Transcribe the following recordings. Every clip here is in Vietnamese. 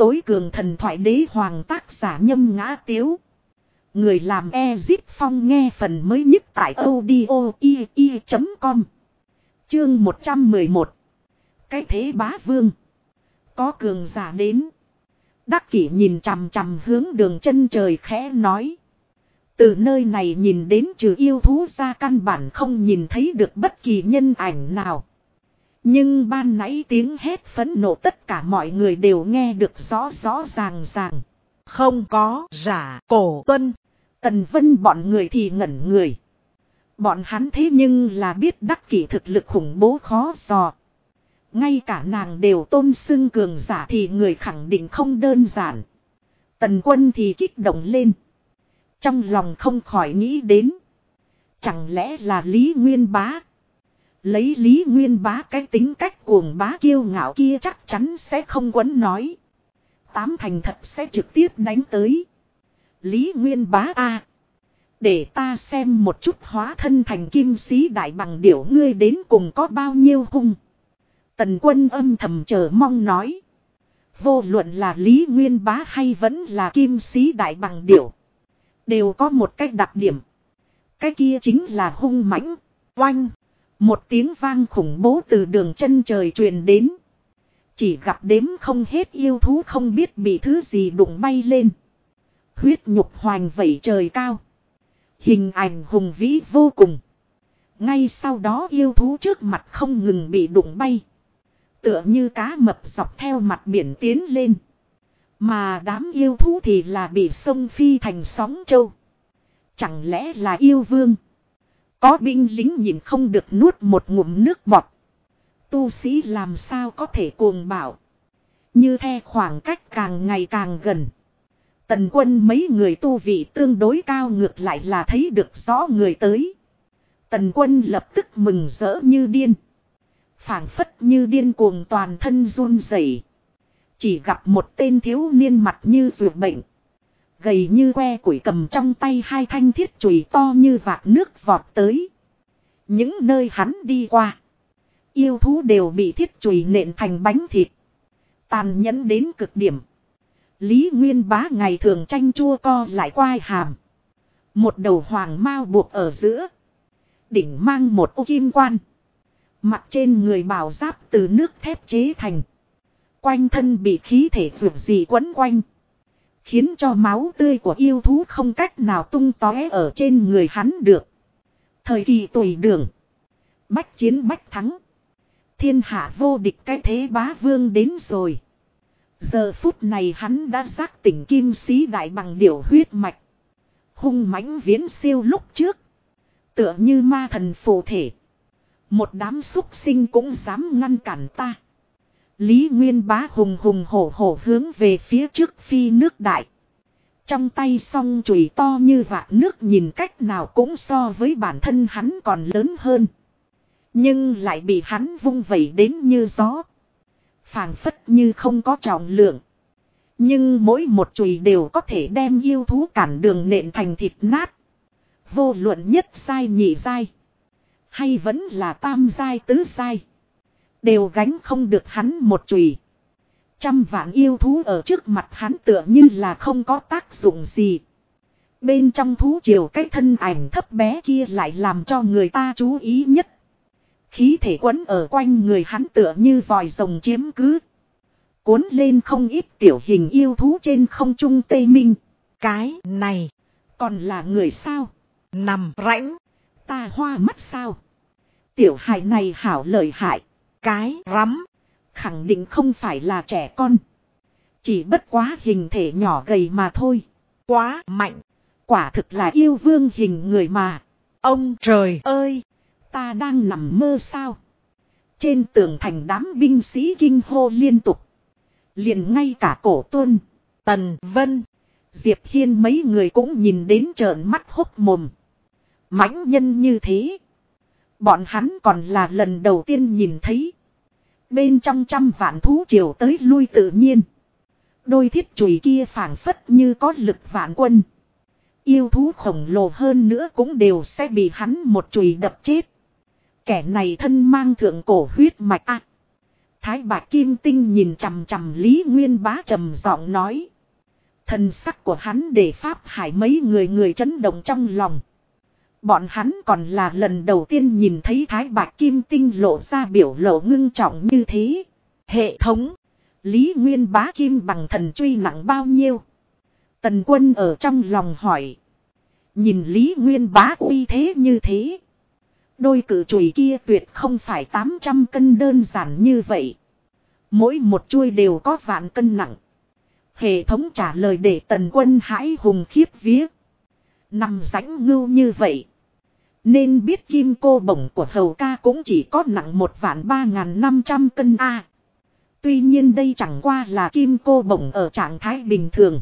tối cường thần thoại đế hoàng tác giả Nhâm Ngã Tiếu. Người làm Ezip Phong nghe phần mới nhất tại audio.com. Chương 111. Cái thế bá vương. Có cường giả đến. Đắc Kỷ nhìn chằm chằm hướng đường chân trời khẽ nói. Từ nơi này nhìn đến trừ yêu thú ra căn bản không nhìn thấy được bất kỳ nhân ảnh nào. Nhưng ban nãy tiếng hét phẫn nộ tất cả mọi người đều nghe được rõ rõ ràng ràng. Không có giả cổ tuân. Tần Vân bọn người thì ngẩn người. Bọn hắn thế nhưng là biết Đắc Kỷ thực lực khủng bố khó dò. Ngay cả nàng đều tôn xưng cường giả thì người khẳng định không đơn giản. Tần Quân thì kích động lên. Trong lòng không khỏi nghĩ đến. Chẳng lẽ là Lý Nguyên Bá? Lấy Lý Nguyên Bá cái tính cách cuồng bá kiêu ngạo kia chắc chắn sẽ không quấn nói. Tám thành thật sẽ trực tiếp đánh tới. Lý Nguyên Bá a, để ta xem một chút hóa thân thành kim sĩ đại bằng điểu ngươi đến cùng có bao nhiêu hung. Tần Quân âm thầm chờ mong nói. Vô luận là Lý Nguyên Bá hay vẫn là kim sĩ đại bằng điểu. Đều có một cái đặc điểm. Cái kia chính là hung mãnh. Oanh. Một tiếng vang khủng bố từ đường chân trời truyền đến. Chỉ gặp đếm không hết yêu thú không biết bị thứ gì đụng bay lên. Huyết nhục hoành vẩy trời cao. Hình ảnh hùng vĩ vô cùng. Ngay sau đó yêu thú trước mặt không ngừng bị đụng bay. Tựa như cá mập dọc theo mặt biển tiến lên. Mà đám yêu thú thì là bị sông phi thành sóng trâu. Chẳng lẽ là yêu vương? Có binh lính nhìn không được nuốt một ngụm nước bọt. Tu sĩ làm sao có thể cuồng bạo. Như the khoảng cách càng ngày càng gần. Tần Quân mấy người tu vị tương đối cao ngược lại là thấy được rõ người tới. Tần Quân lập tức mừng rỡ như điên. Phảng phất như điên cuồng toàn thân run rẩy. Chỉ gặp một tên thiếu niên mặt như ruột bệnh. Gầy như que củi cầm trong tay hai thanh thiết chùy to như vạc nước vọt tới. Những nơi hắn đi qua. Yêu thú đều bị thiết chùy nện thành bánh thịt. Tàn nhẫn đến cực điểm. Lý Nguyên Bá ngày thường tranh chua co lại quai hàm. Một đầu hoàng mao buộc ở giữa. Đỉnh mang một ô kim quan. Mặt trên người bào giáp từ nước thép chế thành. Quanh thân bị khí thể vượt dị quấn quanh. Khiến cho máu tươi của yêu thú không cách nào tung tóe ở trên người hắn được. Thời kỳ tùy đường. Bách chiến bách thắng. Thiên hạ vô địch cái thế bá vương đến rồi. Giờ phút này hắn đã giác tỉnh kim sĩ đại bằng điểu huyết mạch. Hung mãnh viễn siêu lúc trước. Tựa như ma thần phù thể. Một đám súc sinh cũng dám ngăn cản ta. Lý Nguyên Bá hùng hùng hổ hổ hướng về phía trước phi nước đại. Trong tay song chùy to như vạc nước nhìn cách nào cũng so với bản thân hắn còn lớn hơn. Nhưng lại bị hắn vung vẩy đến như gió. Phảng phất như không có trọng lượng. Nhưng mỗi một chùy đều có thể đem yêu thú cản đường nện thành thịt nát. Vô luận nhất giai nhị giai. Hay vẫn là tam giai tứ giai. Đều gánh không được hắn một chùy. Trăm vạn yêu thú ở trước mặt hắn tựa như là không có tác dụng gì. Bên trong thú triều cái thân ảnh thấp bé kia lại làm cho người ta chú ý nhất. Khí thể quấn ở quanh người hắn tựa như vòi rồng chiếm cứ. Cuốn lên không ít tiểu hình yêu thú trên không trung tê minh. Cái này còn là người sao? Nằm rãnh. Ta hoa mắt sao? Tiểu hài này hảo lợi hại. Cái rắm. Khẳng định không phải là trẻ con. Chỉ bất quá hình thể nhỏ gầy mà thôi. Quá mạnh. Quả thực là yêu vương hình người mà. Ông trời ơi. Ta đang nằm mơ sao? Trên tường thành đám binh sĩ kinh hô liên tục. Liền ngay cả Cổ Tuân, Tần Vân, Diệp Hiên mấy người cũng nhìn đến trợn mắt hốc mồm. Mãnh nhân như thế. Bọn hắn còn là lần đầu tiên nhìn thấy. Bên trong trăm vạn thú triều tới lui tự nhiên. Đôi thiết chùy kia phảng phất như có lực vạn quân. Yêu thú khổng lồ hơn nữa cũng đều sẽ bị hắn một chùy đập chết. Kẻ này thân mang thượng cổ huyết mạch Thái Bạch Kim Tinh nhìn chằm chằm Lý Nguyên Bá trầm giọng nói. Thần sắc của hắn để Pháp Hải mấy người chấn động trong lòng. Bọn hắn còn là lần đầu tiên nhìn thấy Thái Bạch Kim Tinh lộ ra biểu lộ ngưng trọng như thế. Hệ thống. Lý Nguyên Bá kim bằng thần truy nặng bao nhiêu? Tần Quân ở trong lòng hỏi. Nhìn Lý Nguyên Bá uy thế như thế. Đôi cử chùy kia tuyệt không phải 800 cân đơn giản như vậy. Mỗi một chuôi đều có vạn cân nặng. Hệ thống trả lời để Tần Quân hãi hùng khiếp vía. Nằm rãnh ngưu như vậy. Nên biết kim cô bổng của hầu ca cũng chỉ có nặng 1.3500 cân a. Tuy nhiên đây chẳng qua là kim cô bổng ở trạng thái bình thường.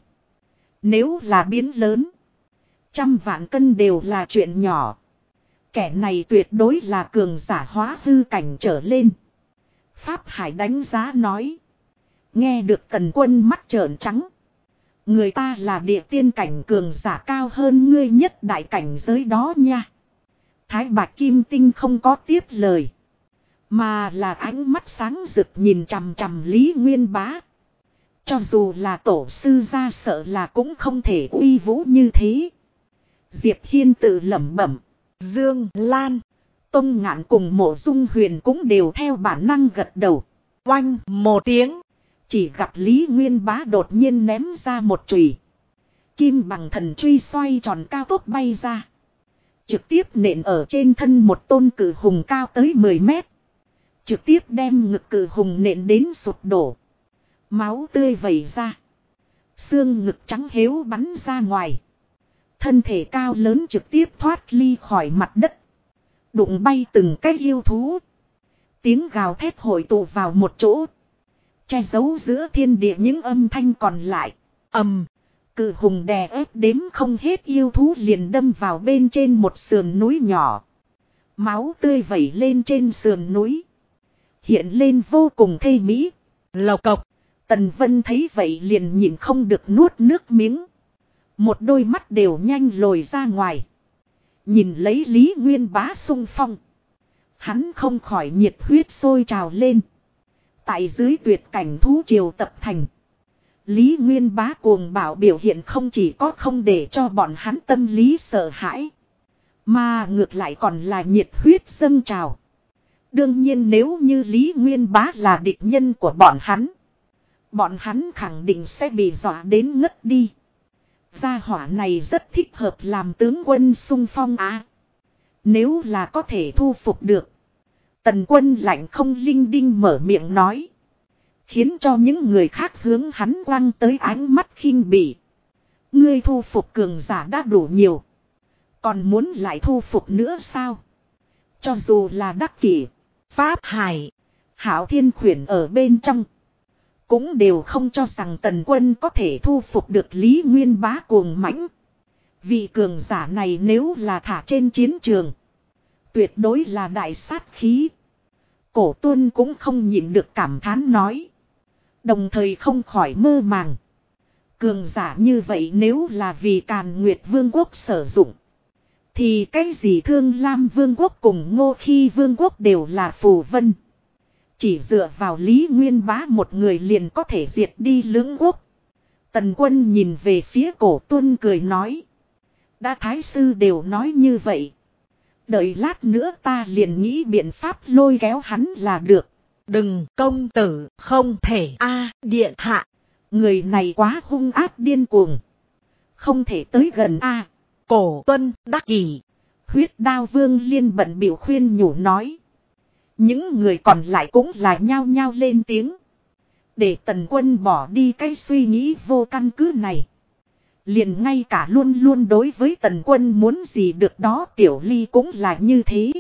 Nếu là biến lớn, 100 vạn cân đều là chuyện nhỏ. Kẻ này tuyệt đối là cường giả hóa hư cảnh trở lên. Pháp Hải đánh giá nói. Nghe được Tần Quân mắt trợn trắng. Người ta là địa tiên cảnh cường giả cao hơn ngươi nhất đại cảnh giới đó nha. Thái Bạch Kim Tinh không có tiếp lời. Mà là ánh mắt sáng rực nhìn chằm chằm Lý Nguyên Bá. Cho dù là tổ sư ra sợ là cũng không thể uy vũ như thế. Diệp Hiên tự lẩm bẩm. Dương Lan, Tông Ngạn cùng Mộ Dung Huyền cũng đều theo bản năng gật đầu. Oanh một tiếng. Chỉ gặp Lý Nguyên Bá đột nhiên ném ra một chùy. Kim bằng thần truy xoay tròn cao tốc bay ra. Trực tiếp nện ở trên thân một tôn cử hùng cao tới 10 mét. Trực tiếp đem ngực cử hùng nện đến sụp đổ. Máu tươi vẩy ra. Xương ngực trắng héo bắn ra ngoài. Thân thể cao lớn trực tiếp thoát ly khỏi mặt đất. Đụng bay từng cái yêu thú. Tiếng gào thét hội tụ vào một chỗ. Che giấu giữa thiên địa những âm thanh còn lại. Cự hùng đè ép đếm không hết yêu thú liền đâm vào bên trên một sườn núi nhỏ. Máu tươi vẩy lên trên sườn núi. Hiện lên vô cùng thê mỹ. Lộc cộc. Tần Vân thấy vậy liền nhìn không được nuốt nước miếng. Một đôi mắt đều nhanh lồi ra ngoài. Nhìn lấy Lý Nguyên Bá xung phong. Hắn không khỏi nhiệt huyết sôi trào lên. Tại dưới tuyệt cảnh thú triều tập thành. Lý Nguyên Bá cuồng bạo biểu hiện không chỉ có không để cho bọn hắn tâm lý sợ hãi. Mà ngược lại còn là nhiệt huyết dâng trào. Đương nhiên nếu như Lý Nguyên Bá là địch nhân của bọn hắn khẳng định sẽ bị dọa đến ngất đi. Gia hỏa này rất thích hợp làm tướng quân xung phong á. Nếu là có thể thu phục được. Tần Quân lạnh không linh đinh mở miệng nói. Khiến cho những người khác hướng hắn quăng tới ánh mắt khinh bỉ. Ngươi thu phục cường giả đã đủ nhiều. Còn muốn lại thu phục nữa sao? Cho dù là Đắc Kỷ, Pháp Hải, Hạo Thiên Khuyển ở bên trong. Cũng đều không cho rằng Tần Quân có thể thu phục được Lý Nguyên Bá cuồng mãnh. Vị cường giả này nếu là thả trên chiến trường. Tuyệt đối là đại sát khí. Cổ Tuân cũng không nhịn được cảm thán nói. Đồng thời không khỏi mơ màng. Cường giả như vậy nếu là vì Càn Nguyệt Vương quốc sử dụng. Thì cái gì Thương Lam Vương quốc cùng Ngô Khi Vương quốc đều là phù vân. Chỉ dựa vào Lý Nguyên Bá một người liền có thể diệt đi lưỡng quốc. Tần Quân nhìn về phía Cổ Tuân cười nói. Đã thái sư đều nói như vậy. Đợi lát nữa ta liền nghĩ biện pháp lôi kéo hắn là được. Đừng công tử không thể điện hạ. Người này quá hung ác điên cuồng. Không thể tới gần Cổ Tuân Đắc Kỷ. Huyết Đao Vương Liên bận biểu khuyên nhủ nói. Những người còn lại cũng là nhao nhao lên tiếng. Để Tần Quân bỏ đi cái suy nghĩ vô căn cứ này. Liền ngay cả luôn luôn đối với Tần Quân muốn gì được đó Tiểu Ly cũng là như thế.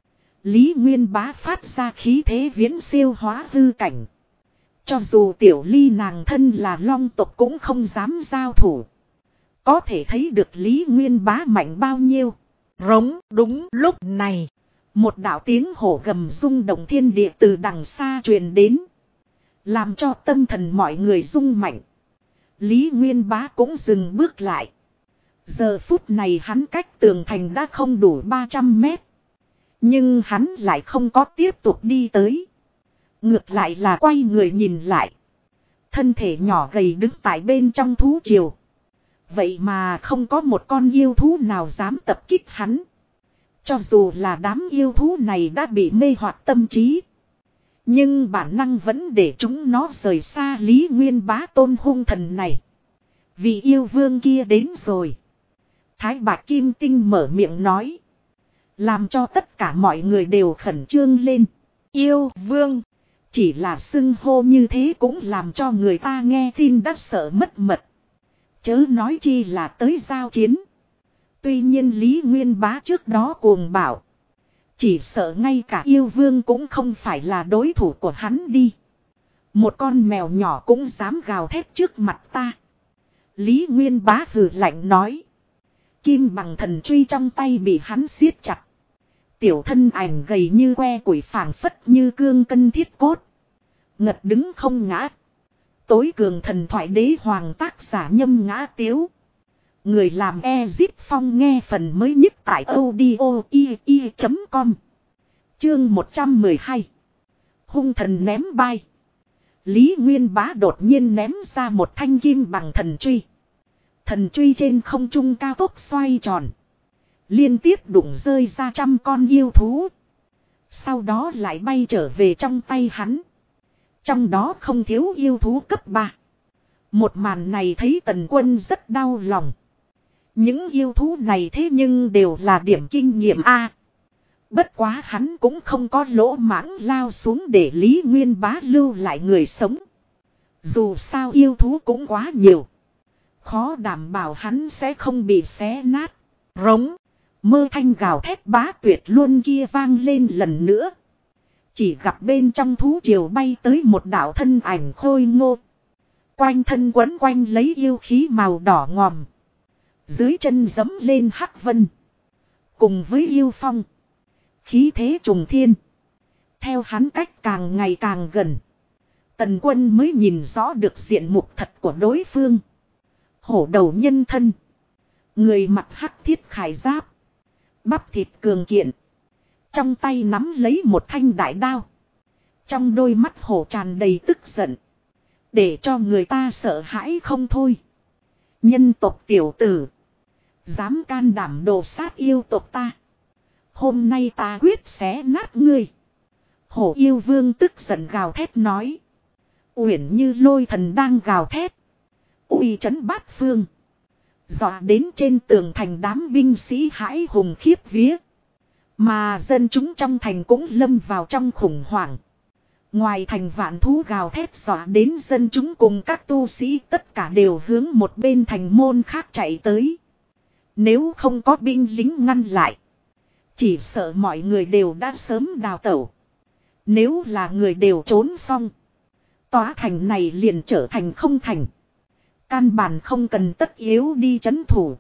Lý Nguyên Bá phát ra khí thế viễn siêu hóa hư cảnh. Cho dù Tiểu Ly nàng thân là long tộc cũng không dám giao thủ. Có thể thấy được Lý Nguyên Bá mạnh bao nhiêu. Rống đúng lúc này. Một đạo tiếng hổ gầm rung động thiên địa từ đằng xa truyền đến. Làm cho tâm thần mọi người rung mạnh. Lý Nguyên Bá cũng dừng bước lại. Giờ phút này hắn cách tường thành đã không đủ 300 mét. Nhưng hắn lại không có tiếp tục đi tới. Ngược lại là quay người nhìn lại. Thân thể nhỏ gầy đứng tại bên trong thú triều. Vậy mà không có một con yêu thú nào dám tập kích hắn. Cho dù là đám yêu thú này đã bị mê hoặc tâm trí. Nhưng bản năng vẫn để chúng nó rời xa Lý Nguyên Bá tôn hung thần này. Vì yêu vương kia đến rồi. Thái Bạch Kim Tinh mở miệng nói. Làm cho tất cả mọi người đều khẩn trương lên. Yêu vương. Chỉ là xưng hô như thế cũng làm cho người ta nghe tin đã sợ mất mật. Chớ nói chi là tới giao chiến. Tuy nhiên Lý Nguyên Bá trước đó cuồng bảo. Chỉ sợ ngay cả yêu vương cũng không phải là đối thủ của hắn đi. Một con mèo nhỏ cũng dám gào thét trước mặt ta. Lý Nguyên Bá hừ lạnh nói. Kim bằng thần truy trong tay bị hắn siết chặt. Tiểu thân ảnh gầy như que củi phảng phất như cương cân thiết cốt. Ngật đứng không ngã. Tối cường thần thoại đế hoàng tác giả Nhâm Ngã Tiếu. Người làm Ezip Phong nghe phần mới nhất tại audio.com. Chương 112. Hung thần ném bay. Lý Nguyên Bá đột nhiên ném ra một thanh kim bằng thần truy. Thần truy trên không trung cao tốc xoay tròn. Liên tiếp đụng rơi ra trăm con yêu thú. Sau đó lại bay trở về trong tay hắn. Trong đó không thiếu yêu thú cấp 3. Một màn này thấy Tần Quân rất đau lòng. Những yêu thú này thế nhưng đều là điểm kinh nghiệm A. Bất quá hắn cũng không có lỗ mãng lao xuống để Lý Nguyên Bá lưu lại người sống. Dù sao yêu thú cũng quá nhiều. Khó đảm bảo hắn sẽ không bị xé nát. Rống. Mơ thanh gào thét bá tuyệt luôn kia vang lên lần nữa. Chỉ gặp bên trong thú triều bay tới một đạo thân ảnh khôi ngô. Quanh thân quấn quanh lấy yêu khí màu đỏ ngòm. Dưới chân giẫm lên hắc vân. Cùng với yêu phong. Khí thế trùng thiên. Theo hắn cách càng ngày càng gần. Tần Quân mới nhìn rõ được diện mục thật của đối phương. Hổ đầu nhân thân. Người mặc hắc thiết khải giáp. Bắp thịt cường kiện. Trong tay nắm lấy một thanh đại đao. Trong đôi mắt hổ tràn đầy tức giận. Để cho người ta sợ hãi không thôi. Nhân tộc tiểu tử. Dám can đảm đồ sát yêu tộc ta. Hôm nay ta quyết xé nát ngươi. Hổ yêu vương tức giận gào thét nói. Uyển như lôi thần đang gào thét. Uy trấn bát phương. Dọa đến trên tường thành đám binh sĩ hãi hùng khiếp vía. Mà dân chúng trong thành cũng lâm vào trong khủng hoảng. Ngoài thành vạn thú gào thét dọa đến dân chúng cùng các tu sĩ tất cả đều hướng một bên thành môn khác chạy tới. Nếu không có binh lính ngăn lại. Chỉ sợ mọi người đều đã sớm đào tẩu. Nếu là người đều trốn xong. Tòa thành này liền trở thành không thành. Căn bản không cần tất yếu đi trấn thủ.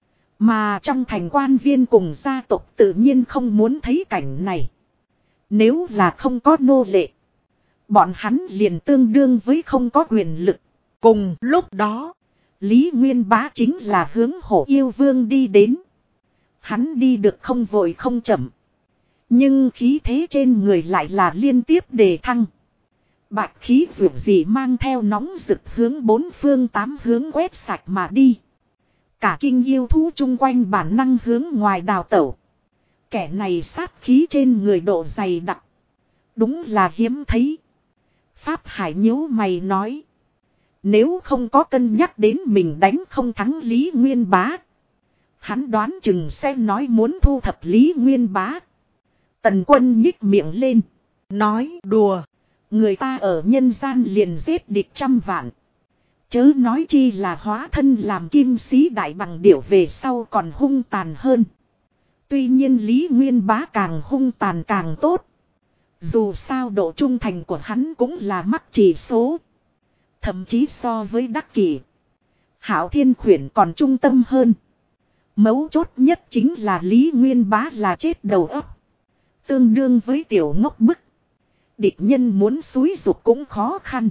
Mà trong thành quan viên cùng gia tộc tự nhiên không muốn thấy cảnh này. Nếu là không có nô lệ. Bọn hắn liền tương đương với không có quyền lực. Cùng lúc đó. Lý Nguyên Bá chính là hướng Hổ yêu vương đi đến. Hắn đi được không vội không chậm. Nhưng khí thế trên người lại là liên tiếp đề thăng. Bạch khí vượt gì mang theo nóng rực hướng bốn phương tám hướng quét sạch mà đi. Cả kinh yêu thú chung quanh bản năng hướng ngoài đào tẩu. Kẻ này sát khí trên người độ dày đặc. Đúng là hiếm thấy. Pháp Hải nhíu mày nói. Nếu không có cân nhắc đến mình đánh không thắng Lý Nguyên Bá. Hắn đoán chừng sẽ nói muốn thu thập Lý Nguyên Bá. Tần Quân nhích miệng lên. Nói đùa. Người ta ở nhân gian liền giết địch 100 vạn. Chớ nói chi là hóa thân làm kim sĩ đại bằng điểu về sau còn hung tàn hơn. Tuy nhiên Lý Nguyên Bá càng hung tàn càng tốt. Dù sao độ trung thành của hắn cũng là mắc chỉ số. Thậm chí so với Đắc Kỷ. Hạo Thiên Khuyển còn trung tâm hơn. Mấu chốt nhất chính là Lý Nguyên Bá là chết đầu óc. Tương đương với tiểu ngốc bức. Địch nhân muốn xúi dục cũng khó khăn.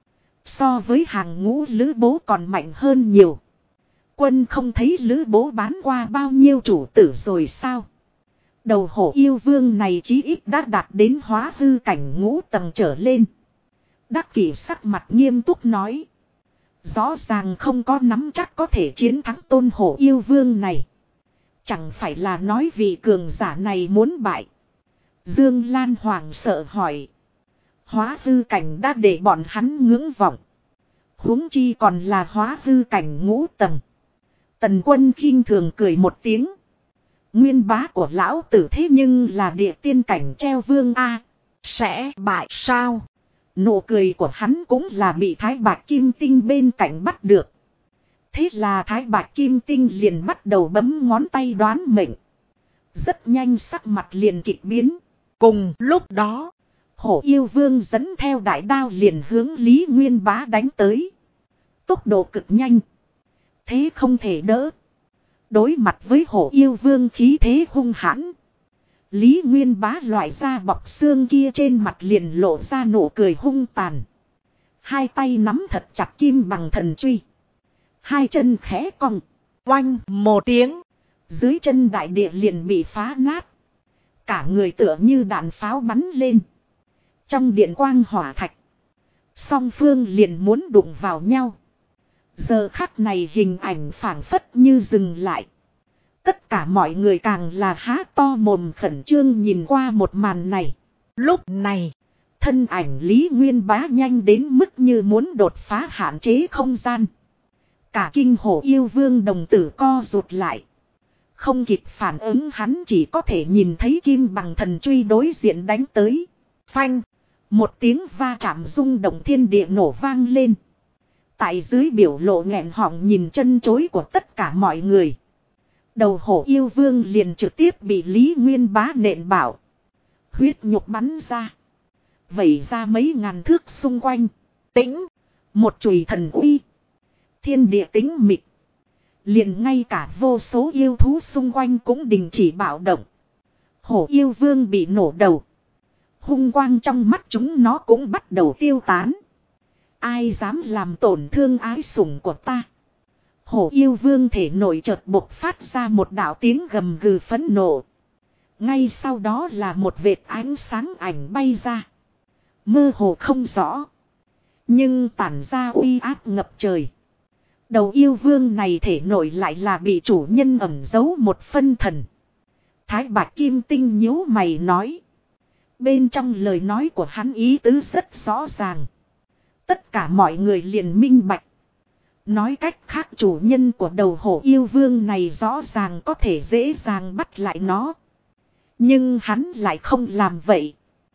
So với hàng ngũ Lữ Bố còn mạnh hơn nhiều. Quân không thấy Lữ Bố bán qua bao nhiêu chủ tử rồi sao? Đầu hổ yêu vương này chí ít đã đạt đến hóa hư cảnh ngũ tầng trở lên. Đắc Kỷ sắc mặt nghiêm túc nói. Rõ ràng không có nắm chắc có thể chiến thắng tôn hổ yêu vương này. Chẳng phải là nói vị cường giả này muốn bại. Dương Lan hoảng sợ hỏi. Hóa hư cảnh đã để bọn hắn ngưỡng vọng. Huống chi còn là hóa hư cảnh ngũ tầng. Tần Quân khinh thường cười một tiếng. Nguyên bá của lão tử thế nhưng là địa tiên cảnh treo vương A. Sẽ bại sao? Nụ cười của hắn cũng là bị Thái Bạch Kim Tinh bên cạnh bắt được. Thế là Thái Bạch Kim Tinh liền bắt đầu bấm ngón tay đoán mệnh. Rất nhanh sắc mặt liền kịch biến. Cùng lúc đó, hổ yêu vương dẫn theo đại đao liền hướng Lý Nguyên Bá đánh tới. Tốc độ cực nhanh. Thế không thể đỡ. Đối mặt với hổ yêu vương khí thế hung hãn. Lý Nguyên Bá loại ra bọc xương kia trên mặt liền lộ ra nụ cười hung tàn. Hai tay nắm thật chặt kim bằng thần truy. Hai chân khẽ cong. Oanh một tiếng. Dưới chân đại địa liền bị phá nát. Cả người tựa như đạn pháo bắn lên. Trong điện quang hỏa thạch. Song phương liền muốn đụng vào nhau. Giờ khắc này hình ảnh phảng phất như dừng lại. Tất cả mọi người càng là há to mồm khẩn trương nhìn qua một màn này. Lúc này, thân ảnh Lý Nguyên Bá nhanh đến mức như muốn đột phá hạn chế không gian. Cả kinh hổ yêu vương đồng tử co rụt lại. Không kịp phản ứng hắn chỉ có thể nhìn thấy kim bằng thần truy đối diện đánh tới. Phanh, một tiếng va chạm rung động thiên địa nổ vang lên. Tại dưới biểu lộ nghẹn họng nhìn chân chối của tất cả mọi người. Đầu hổ yêu vương liền trực tiếp bị Lý Nguyên Bá nện bảo. Huyết nhục bắn ra. Vẩy ra mấy ngàn thước xung quanh. Tĩnh. Một chùy thần uy. Thiên địa tĩnh mịch. Liền ngay cả vô số yêu thú xung quanh cũng đình chỉ bạo động. Hổ yêu vương bị nổ đầu. Hung quang trong mắt chúng nó cũng bắt đầu tiêu tán. Ai dám làm tổn thương ái sủng của ta? Hổ yêu vương thể nổi chợt bộc phát ra một đạo tiếng gầm gừ phẫn nộ. Ngay sau đó là một vệt ánh sáng ảnh bay ra. Mơ hồ không rõ. Nhưng tản ra uy áp ngập trời. Đầu yêu vương này thể nổi lại là bị chủ nhân ẩn giấu một phân thần. Thái Bạch Kim Tinh nhíu mày nói. Bên trong lời nói của hắn ý tứ rất rõ ràng. Tất cả mọi người liền minh bạch. Nói cách khác chủ nhân của đầu hổ yêu vương này rõ ràng có thể dễ dàng bắt lại nó. Nhưng hắn lại không làm vậy.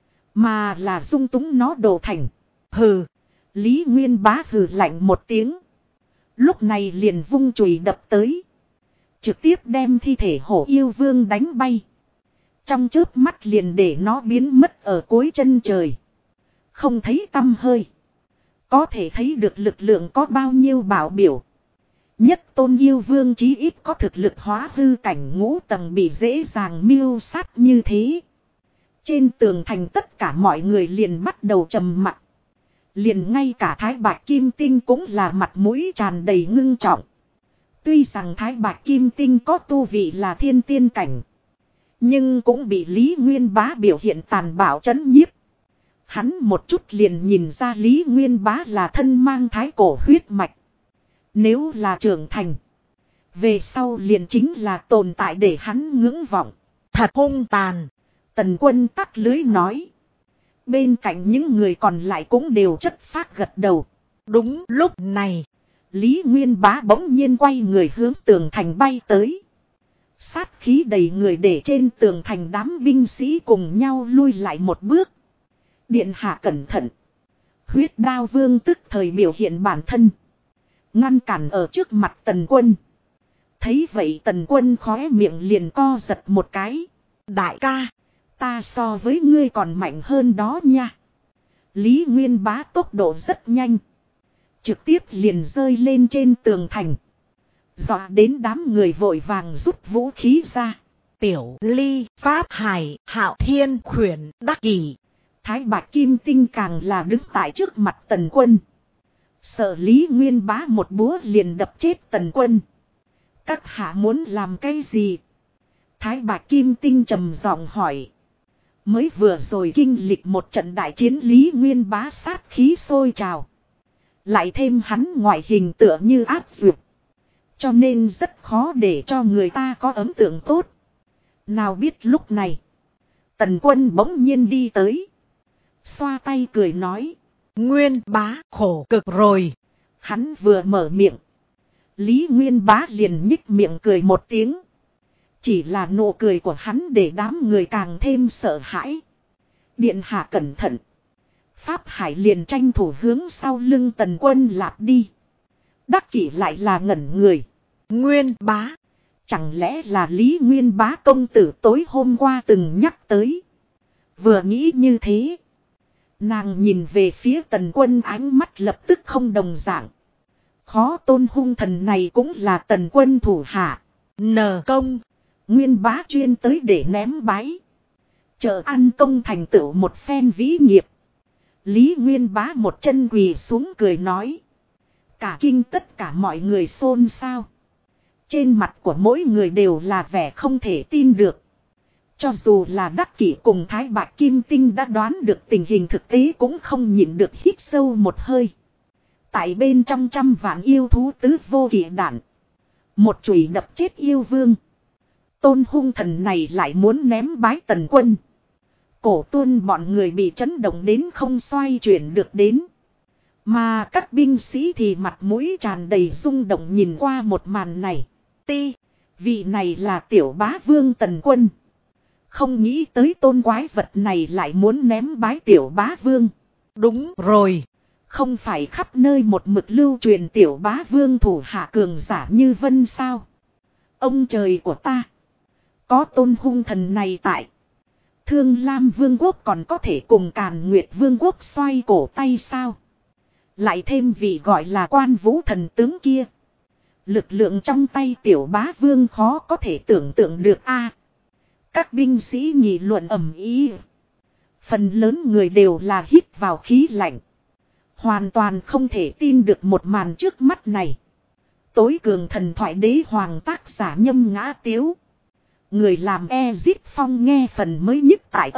Mà là dung túng nó đổ thành. Hừ. Lý Nguyên Bá hừ lạnh một tiếng. Lúc này liền vung chùy đập tới. Trực tiếp đem thi thể hổ yêu vương đánh bay. Trong chớp mắt liền để nó biến mất ở cuối chân trời. Không thấy tăm hơi. Có thể thấy được lực lượng có bao nhiêu bảo biểu. Nhất tôn yêu vương chí ít có thực lực hóa hư cảnh ngũ tầng bị dễ dàng mưu sát như thế. Trên tường thành tất cả mọi người liền bắt đầu trầm mặc. Liền ngay cả Thái Bạch Kim Tinh cũng là mặt mũi tràn đầy ngưng trọng. Tuy rằng Thái Bạch Kim Tinh có tu vị là thiên tiên cảnh. Nhưng cũng bị Lý Nguyên Bá biểu hiện tàn bạo trấn nhiếp. Hắn một chút liền nhìn ra Lý Nguyên Bá là thân mang thái cổ huyết mạch. Nếu là trưởng thành. Về sau liền chính là tồn tại để hắn ngưỡng vọng. Thật hung tàn. Tần Quân tắt lưới nói. Bên cạnh những người còn lại cũng đều chất phác gật đầu. Đúng lúc này. Lý Nguyên Bá bỗng nhiên quay người hướng tường thành bay tới. Sát khí đầy người để trên tường thành đám binh sĩ cùng nhau lui lại một bước. Điện hạ cẩn thận. Huyết đao vương tức thời biểu hiện bản thân. Ngăn cản ở trước mặt Tần Quân. Thấy vậy Tần Quân khóe miệng liền co giật một cái. Đại ca. Ta so với ngươi còn mạnh hơn đó nha. Lý Nguyên Bá tốc độ rất nhanh. Trực tiếp liền rơi lên trên tường thành. Dọa đến đám người vội vàng rút vũ khí ra. Tiểu Ly, Pháp Hải, Hạo Thiên, Khuyển, Đắc Kỷ. Thái Bạch Kim Tinh càng là đứng tại trước mặt Tần Quân. Sợ Lý Nguyên Bá một búa liền đập chết Tần Quân. Các hạ muốn làm cái gì? Thái Bạch Kim Tinh trầm giọng hỏi. Mới vừa rồi kinh lịch một trận đại chiến, Lý Nguyên Bá sát khí sôi trào. Lại thêm hắn ngoại hình tựa như áp dược. Cho nên rất khó để cho người ta có ấn tượng tốt. Nào biết lúc này. Tần Quân bỗng nhiên đi tới. Xoa tay cười nói. Nguyên Bá khổ cực rồi. Hắn vừa mở miệng. Lý Nguyên Bá liền nhích miệng cười một tiếng. Chỉ là nụ cười của hắn để đám người càng thêm sợ hãi. Điện hạ cẩn thận. Pháp Hải liền tranh thủ hướng sau lưng Tần Quân lạp đi. Đắc Kỷ lại là ngẩn người. Nguyên Bá. Chẳng lẽ là Lý Nguyên Bá công tử tối hôm qua từng nhắc tới. Vừa nghĩ như thế. Nàng nhìn về phía Tần Quân, ánh mắt lập tức không đồng dạng. Khó tôn hung thần này cũng là Tần Quân thủ hạ. Nờ công. Nguyên Bá chuyên tới để ném bái. Chờ ăn công thành tựu một phen vĩ nghiệp. Lý Nguyên Bá một chân quỳ xuống cười nói. Cả kinh tất cả mọi người xôn xao. Trên mặt của mỗi người đều là vẻ không thể tin được. Cho dù là Đắc Kỷ cùng Thái Bạch Kim Tinh đã đoán được tình hình thực tế cũng không nhịn được hít sâu một hơi. Tại bên trong trăm vạn yêu thú tứ vô kỵ đản. Một chùy đập chết yêu vương. Tôn hung thần này lại muốn ném bái Tần Quân. Cổ Tuân bọn người bị chấn động đến không xoay chuyển được đến. Mà các binh sĩ thì mặt mũi tràn đầy rung động nhìn qua một màn này. Vị này là tiểu bá vương Tần Quân. Không nghĩ tới tôn quái vật này lại muốn ném bái tiểu bá vương. Đúng rồi. Không phải khắp nơi một mực lưu truyền tiểu bá vương thủ hạ cường giả như vân sao. Ông trời của ta. Có tôn hung thần này tại. Thương Lam Vương quốc còn có thể cùng Càn Nguyệt Vương quốc xoay cổ tay sao. Lại thêm vị gọi là Quan Vũ thần tướng kia. Lực lượng trong tay tiểu bá vương khó có thể tưởng tượng được a. Các binh sĩ nghị luận ầm ĩ. Phần lớn người đều là hít vào khí lạnh. Hoàn toàn không thể tin được một màn trước mắt này. Tối cường thần thoại đế hoàng tác giả Nhâm Ngã Tiếu. Người làm Ezit Phong nghe phần mới nhất tại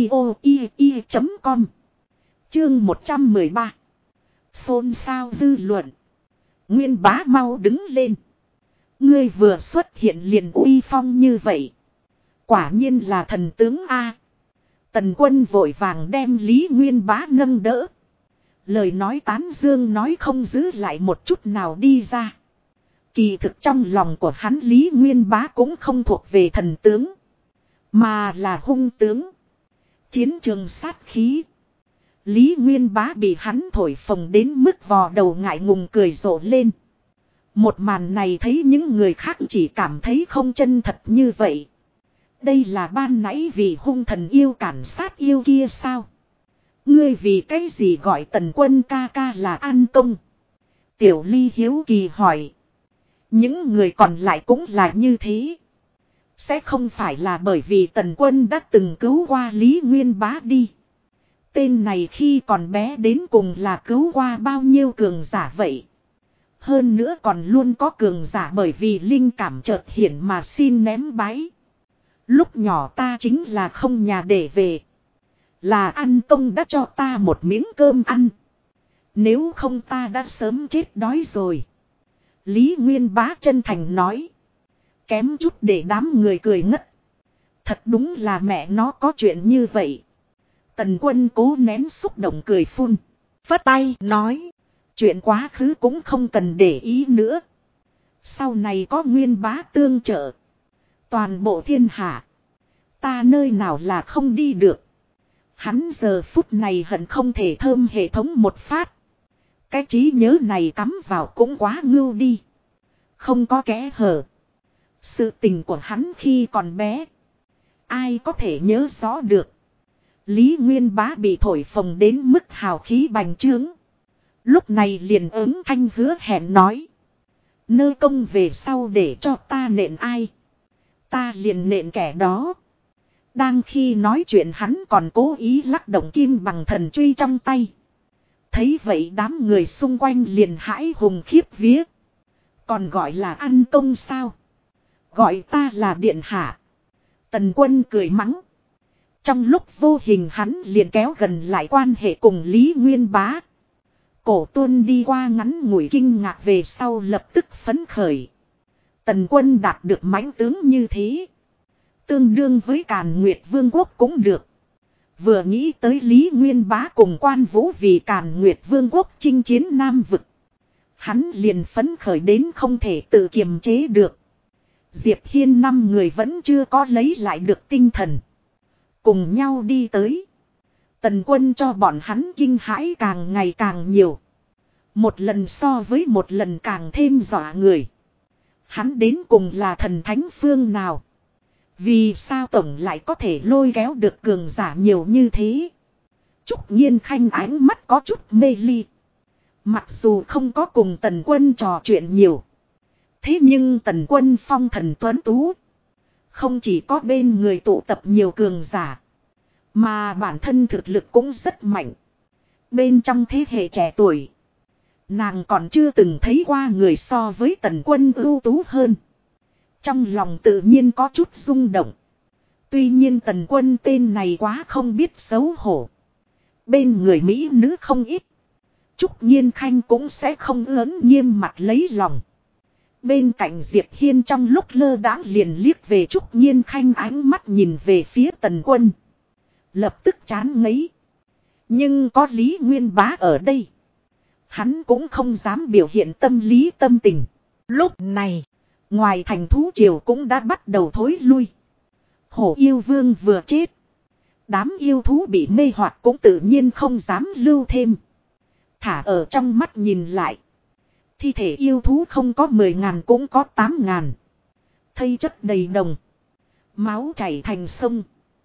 audio.com. Chương 113. Xôn xao dư luận. Nguyên Bá mau đứng lên. Ngươi vừa xuất hiện liền uy phong như vậy. Quả nhiên là thần tướng A. Tần Quân vội vàng đem Lý Nguyên Bá nâng đỡ. Lời nói tán dương nói không giữ lại một chút nào đi ra. Kỳ thực trong lòng của hắn Lý Nguyên Bá cũng không thuộc về thần tướng. Mà là hung tướng. Chiến trường sát khí. Lý Nguyên Bá bị hắn thổi phồng đến mức vò đầu ngại ngùng cười rộ lên. Một màn này thấy những người khác chỉ cảm thấy không chân thật như vậy. Đây là ban nãy vì hung thần yêu cản sát yêu kia sao? Ngươi vì cái gì gọi Tần Quân ca ca là An Công? Tiểu Ly hiếu kỳ hỏi. Những người còn lại cũng là như thế. Sẽ không phải là bởi vì Tần Quân đã từng cứu qua Lý Nguyên Bá đi. Tên này khi còn bé đến cùng là cứu qua bao nhiêu cường giả vậy. Hơn nữa còn luôn có cường giả bởi vì linh cảm chợt hiện mà xin ném bái. Lúc nhỏ ta chính là không nhà để về. Là An Công đã cho ta một miếng cơm ăn. Nếu không ta đã sớm chết đói rồi. Lý Nguyên Bá chân thành nói. Kém chút để đám người cười ngất. Thật đúng là mẹ nó có chuyện như vậy. Tần Quân cố nén xúc động cười phun. Phất tay nói. Chuyện quá khứ cũng không cần để ý nữa. Sau này có Nguyên Bá tương trợ. Toàn bộ thiên hạ. Ta nơi nào là không đi được. Hắn giờ phút này hận không thể thơm hệ thống một phát. Cái trí nhớ này cắm vào cũng quá ngưu đi. Không có kẽ hở. Sự tình của hắn khi còn bé. Ai có thể nhớ rõ được. Lý Nguyên Bá bị thổi phồng đến mức hào khí bành trướng. Lúc này liền ứng thanh hứa hẹn nói. Nơ công về sau để cho ta nện ai. Ta liền nện kẻ đó. Đang khi nói chuyện hắn còn cố ý lắc động kim bằng thần truy trong tay. Thấy vậy đám người xung quanh liền hãi hùng khiếp vía. Còn gọi là An Công sao? Gọi ta là điện hạ. Tần Quân cười mắng. Trong lúc vô hình hắn liền kéo gần lại quan hệ cùng Lý Nguyên Bá. Cổ Tuân đi qua ngắn ngủi kinh ngạc về sau lập tức phấn khởi. Tần Quân đạt được mãnh tướng như thế. Tương đương với Càn Nguyệt Vương quốc cũng được. Vừa nghĩ tới Lý Nguyên Bá cùng Quan Vũ vì Càn Nguyệt Vương quốc chinh chiến Nam vực. Hắn liền phấn khởi đến không thể tự kiềm chế được. Diệp Hiên 5 người vẫn chưa có lấy lại được tinh thần. Cùng nhau đi tới. Tần Quân cho bọn hắn kinh hãi càng ngày càng nhiều. Một lần so với một lần càng thêm dọa người. Hắn đến cùng là thần thánh phương nào? Vì sao tổng lại có thể lôi kéo được cường giả nhiều như thế? Trúc Nhiên Khanh ánh mắt có chút mê ly. Mặc dù không có cùng Tần Quân trò chuyện nhiều. Thế nhưng Tần Quân phong thần tuấn tú. Không chỉ có bên người tụ tập nhiều cường giả. Mà bản thân thực lực cũng rất mạnh. Bên trong thế hệ trẻ tuổi. Nàng còn chưa từng thấy qua người so với Tần Quân ưu tú hơn. Trong lòng tự nhiên có chút rung động. Tuy nhiên Tần Quân tên này quá không biết xấu hổ. Bên người Mỹ nữ không ít. Trúc Nhiên Khanh cũng sẽ không ớn nghiêm mặt lấy lòng. Bên cạnh Diệp Hiên trong lúc lơ đãng liền liếc về Trúc Nhiên Khanh ánh mắt nhìn về phía Tần Quân. Lập tức chán ngấy. Nhưng có Lý Nguyên Bá ở đây. Hắn cũng không dám biểu hiện tâm lý tâm tình. Lúc này, ngoài thành thú triều cũng đã bắt đầu thối lui. Hổ yêu vương vừa chết. Đám yêu thú bị mê hoặc cũng tự nhiên không dám lưu thêm. Thả ở trong mắt nhìn lại. Thi thể yêu thú không có 10.000 cũng có 8.000. Thây chất đầy đồng. Máu chảy thành sông.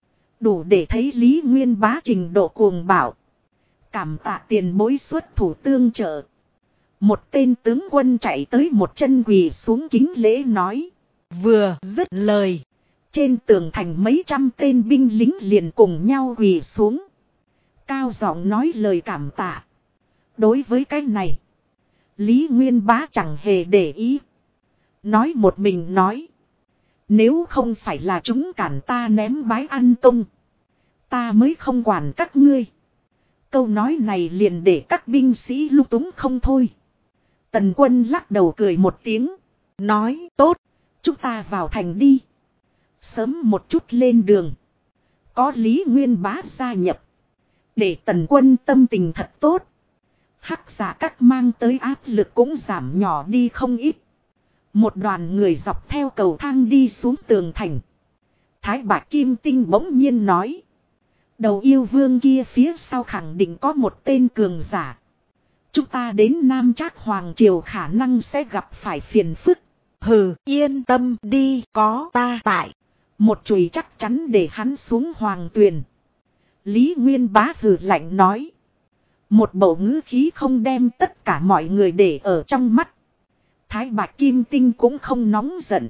Đủ để thấy Lý Nguyên Bá trình độ cuồng bạo. Cảm tạ tiền bối xuất thủ tương trợ. Một tên tướng quân chạy tới một chân quỳ xuống kính lễ nói. Vừa dứt lời. Trên tường thành mấy trăm tên binh lính liền cùng nhau quỳ xuống. Cao giọng nói lời cảm tạ. Đối với cái này. Lý Nguyên Bá chẳng hề để ý. Nói một mình nói. Nếu không phải là chúng cản ta ném bái ăn tung. Ta mới không quản các ngươi. Câu nói này liền để các binh sĩ lung túng không thôi. Tần Quân lắc đầu cười một tiếng. Nói tốt. Chúng ta vào thành đi. Sớm một chút lên đường. Có Lý Nguyên Bá gia nhập. Để Tần Quân tâm tình thật tốt. Hắc giả các mang tới áp lực cũng giảm nhỏ đi không ít. Một đoàn người dọc theo cầu thang đi xuống tường thành. Thái Bạch Kim Tinh bỗng nhiên nói. Đầu yêu vương kia phía sau khẳng định có một tên cường giả. Chúng ta đến Nam Trác Hoàng Triều khả năng sẽ gặp phải phiền phức. Hừ, yên tâm đi, có ta tại. Một chùy chắc chắn để hắn xuống hoàng tuyền. Lý Nguyên Bá hừ lạnh nói. Một bầu ngữ khí không đem tất cả mọi người để ở trong mắt. Thái Bạch Kim Tinh cũng không nóng giận.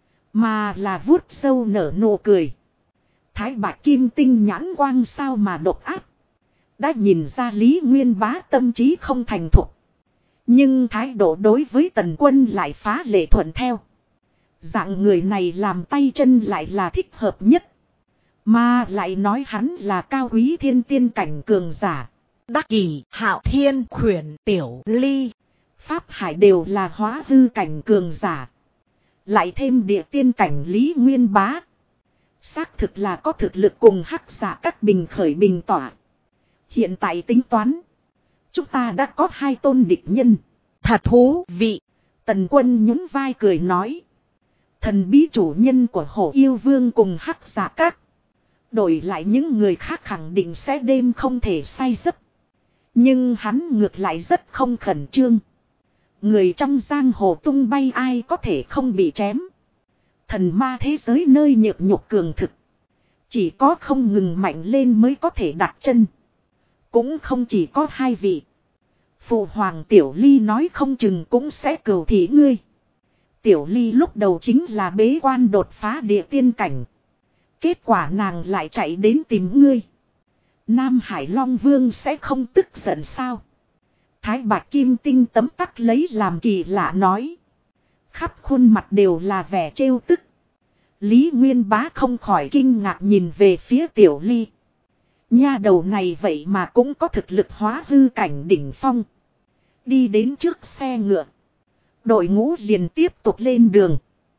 Mà là vuốt râu nở nụ cười. Thái Bạch Kim Tinh nhãn quang sao mà độc ác. Đã nhìn ra Lý Nguyên Bá tâm trí không thành thục. Nhưng thái độ đối với Tần Quân lại phá lệ thuận theo. Dạng người này làm tay chân lại là thích hợp nhất. Mà lại nói hắn là cao quý thiên tiên cảnh cường giả. Đắc Kỷ, Hạo Thiên, Khuyển, Tiểu Ly, Pháp Hải đều là hóa hư cảnh cường giả. Lại thêm địa tiên cảnh Lý Nguyên Bá. Xác thực là có thực lực cùng hắc giả các bình khởi bình tỏa. Hiện tại tính toán. Chúng ta đã có 2 tôn địch nhân. Thật thú vị. Tần Quân nhún vai cười nói. Thần bí chủ nhân của Hổ Yêu Vương cùng hắc giả các. Đổi lại những người khác khẳng định sẽ đêm không thể say giấc. Nhưng hắn ngược lại rất không khẩn trương. Người trong giang hồ tung bay ai có thể không bị chém. Thần ma thế giới nơi nhược nhục cường thực. Chỉ có không ngừng mạnh lên mới có thể đặt chân. Cũng không chỉ có 2 vị. Phụ hoàng Tiểu Ly nói không chừng cũng sẽ cầu thị ngươi. Tiểu Ly lúc đầu chính là bế quan đột phá địa tiên cảnh. Kết quả nàng lại chạy đến tìm ngươi. Nam Hải Long Vương sẽ không tức giận sao? Thái Bạch Kim Tinh tấm tắc lấy làm kỳ lạ nói. Khắp khuôn mặt đều là vẻ trêu tức. Lý Nguyên Bá không khỏi kinh ngạc nhìn về phía Tiểu Ly. Nha đầu này vậy mà cũng có thực lực hóa hư cảnh đỉnh phong. Đi đến trước xe ngựa. Đội ngũ liền tiếp tục lên đường.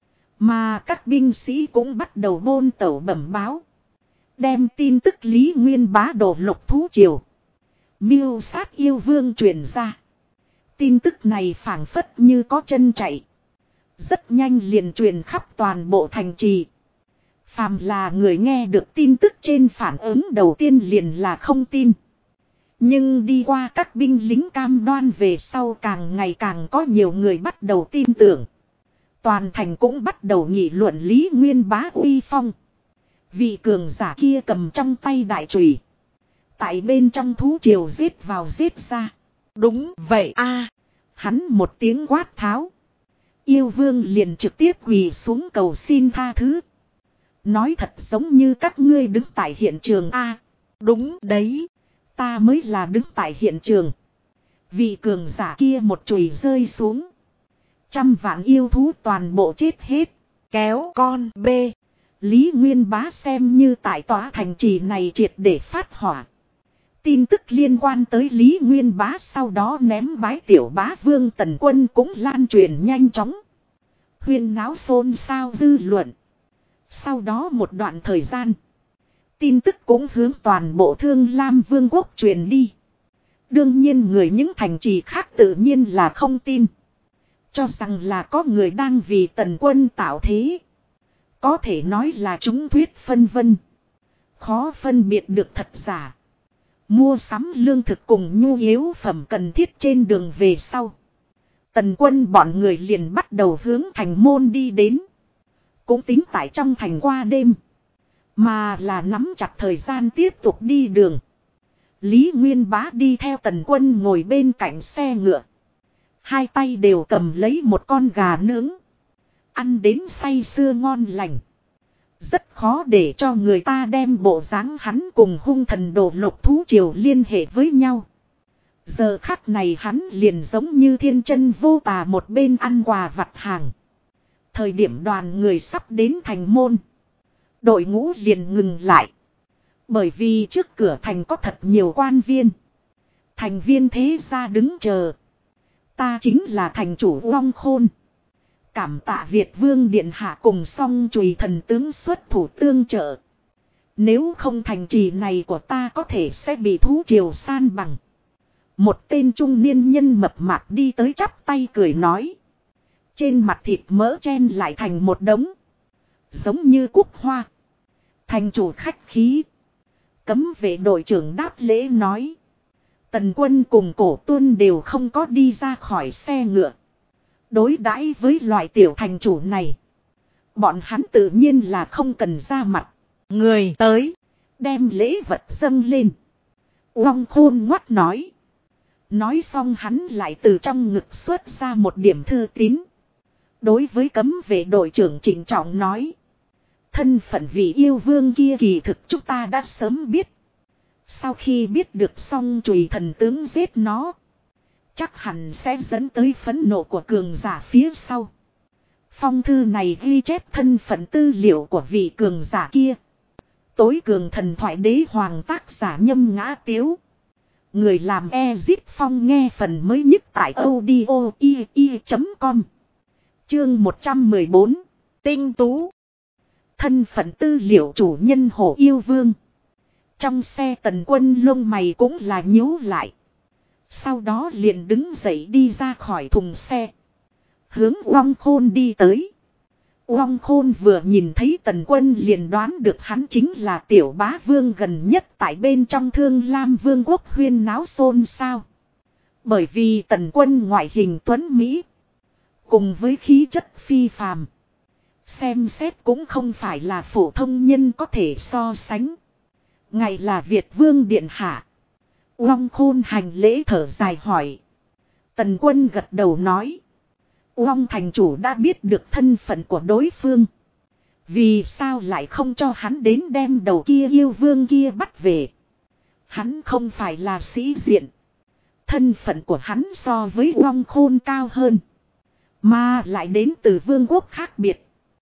Mà các binh sĩ cũng bắt đầu bôn tẩu bẩm báo. Đem tin tức Lý Nguyên Bá đổ lục thú triều. Miêu sát yêu vương truyền ra. Tin tức này phảng phất như có chân chạy. Rất nhanh liền truyền khắp toàn bộ thành trì. Phàm là người nghe được tin tức trên phản ứng đầu tiên liền là không tin. Nhưng đi qua các binh lính cam đoan về sau càng ngày càng có nhiều người bắt đầu tin tưởng. Toàn thành cũng bắt đầu nghị luận Lý Nguyên Bá uy phong. Vị cường giả kia cầm trong tay đại chùy. Tại bên trong thú triều giết vào giết ra. Đúng vậy a, hắn một tiếng quát tháo. Yêu vương liền trực tiếp quỳ xuống cầu xin tha thứ. Nói thật giống như các ngươi đứng tại hiện trường a. Đúng đấy, ta mới là đứng tại hiện trường. Vị cường giả kia một chùy rơi xuống. Trăm vạn yêu thú toàn bộ chết hết. Kéo con bê. Lý Nguyên Bá xem như tại tòa thành trì này triệt để phát hỏa. Tin tức liên quan tới Lý Nguyên Bá sau đó ném bái tiểu bá vương Tần Quân cũng lan truyền nhanh chóng. Huyên náo xôn xao dư luận. Sau đó một đoạn thời gian. Tin tức cũng hướng toàn bộ Thương Lam Vương quốc truyền đi. Đương nhiên người những thành trì khác tự nhiên là không tin. Cho rằng là có người đang vì Tần Quân tạo thế. Có thể nói là chúng thuyết phân vân. Khó phân biệt được thật giả. Mua sắm lương thực cùng nhu yếu phẩm cần thiết trên đường về sau. Tần Quân bọn người liền bắt đầu hướng thành môn đi đến. Cũng tính tại trong thành qua đêm. Mà là nắm chặt thời gian tiếp tục đi đường. Lý Nguyên Bá đi theo Tần Quân ngồi bên cạnh xe ngựa. Hai tay đều cầm lấy một con gà nướng. Ăn đến say sưa ngon lành. Rất khó để cho người ta đem bộ dáng hắn cùng hung thần đồ lục thú triều liên hệ với nhau. Giờ khắc này hắn liền giống như thiên chân vô tà một bên ăn quà vặt hàng. Thời điểm đoàn người sắp đến thành môn. Đội ngũ liền ngừng lại. Bởi vì trước cửa thành có thật nhiều quan viên. Thành viên thế gia đứng chờ. Ta chính là thành chủ Long Khôn. Cảm tạ Việt Vương Điện Hạ cùng song chùy thần tướng xuất thủ tương trợ. Nếu không thành trì này của ta có thể sẽ bị thú triều san bằng. Một tên trung niên nhân mập mạp đi tới chắp tay cười nói. Trên mặt thịt mỡ chen lại thành một đống. Giống như cúc hoa. Thành chủ khách khí. Cấm vệ đội trưởng đáp lễ nói. Tần Quân cùng Cổ Tuân đều không có đi ra khỏi xe ngựa. Đối đãi với loại tiểu thành chủ này. Bọn hắn tự nhiên là không cần ra mặt. Người tới. Đem lễ vật dâng lên. Long Khôn ngoắt nói. Nói xong hắn lại từ trong ngực xuất ra một điểm thư tín. Đối với cấm vệ đội trưởng trịnh trọng nói. Thân phận vị yêu vương kia kỳ thực chúng ta đã sớm biết. Sau khi biết được song chùy thần tướng giết nó. Chắc hẳn sẽ dẫn tới phẫn nộ của cường giả phía sau. Phong thư này ghi chép thân phận tư liệu của vị cường giả kia. Tối cường thần thoại đế hoàng tác giả Nhâm Ngã Tiếu. Người làm Ezip Phong nghe phần mới nhất tại audio.com. Chương 114. Tinh tú. Thân phận tư liệu chủ nhân Hổ Yêu Vương. Trong xe Tần Quân lông mày cũng là nhíu lại. Sau đó liền đứng dậy đi ra khỏi thùng xe. Hướng Long Khôn đi tới. Long Khôn vừa nhìn thấy Tần Quân liền đoán được hắn chính là tiểu bá vương gần nhất tại bên trong Thương Lam Vương quốc huyên náo xôn xao. Bởi vì Tần Quân ngoại hình tuấn Mỹ. Cùng với khí chất phi phàm. Xem xét cũng không phải là phổ thông nhân có thể so sánh. Ngày là Việt Vương Điện Hạ. Long Khôn hành lễ thở dài hỏi. Tần Quân gật đầu nói. Long thành chủ đã biết được thân phận của đối phương. Vì sao lại không cho hắn đến đem đầu kia yêu vương kia bắt về. Hắn không phải là sĩ diện. Thân phận của hắn so với Long Khôn cao hơn. Mà lại đến từ vương quốc khác biệt.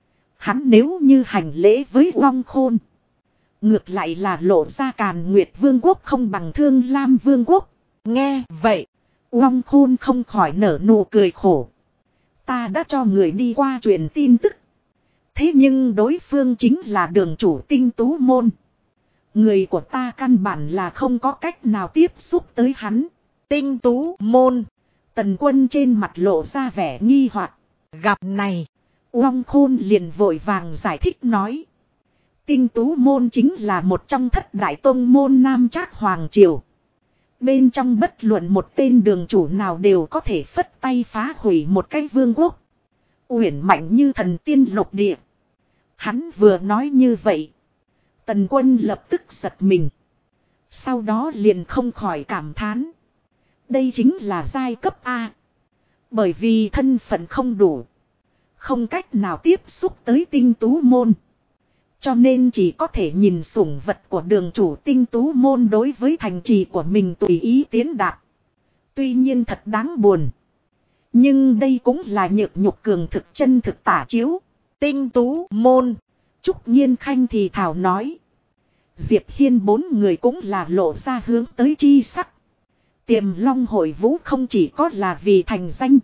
Hắn nếu như hành lễ với Long Khôn, ngược lại là lộ ra Càn Nguyệt Vương quốc không bằng Thương Lam Vương quốc. Nghe vậy, Long Khôn không khỏi nở nụ cười khổ. Ta đã cho người đi qua truyền tin tức. Thế nhưng đối phương chính là đường chủ Tinh Tú Môn. Người của ta căn bản là không có cách nào tiếp xúc tới hắn. Tinh Tú Môn. Tần Quân trên mặt lộ ra vẻ nghi hoặc. Gặp này, Long Khôn liền vội vàng giải thích nói. Tinh Tú Môn chính là một trong thất đại tông môn Nam Trác Hoàng Triều. Bên trong bất luận một tên đường chủ nào đều có thể phất tay phá hủy một cái vương quốc. Uyển mạnh như thần tiên lục địa. Hắn vừa nói như vậy, Tần Quân lập tức giật mình. Sau đó liền không khỏi cảm thán. Đây chính là giai cấp A. Bởi vì thân phận không đủ, không cách nào tiếp xúc tới Tinh Tú Môn, cho nên chỉ có thể nhìn sủng vật của đường chủ Tinh Tú Môn đối với thành trì của mình tùy ý tiến đạt. Tuy nhiên thật đáng buồn, nhưng đây cũng là nhược nhục cường thực chân thực tả chiếu. Tinh Tú Môn. Trúc Nhiên Khanh thì thảo nói. Diệp Hiên bốn người cũng là lộ ra hướng tới chi sắc. Tiềm Long hội vũ không chỉ có là vì thành danh,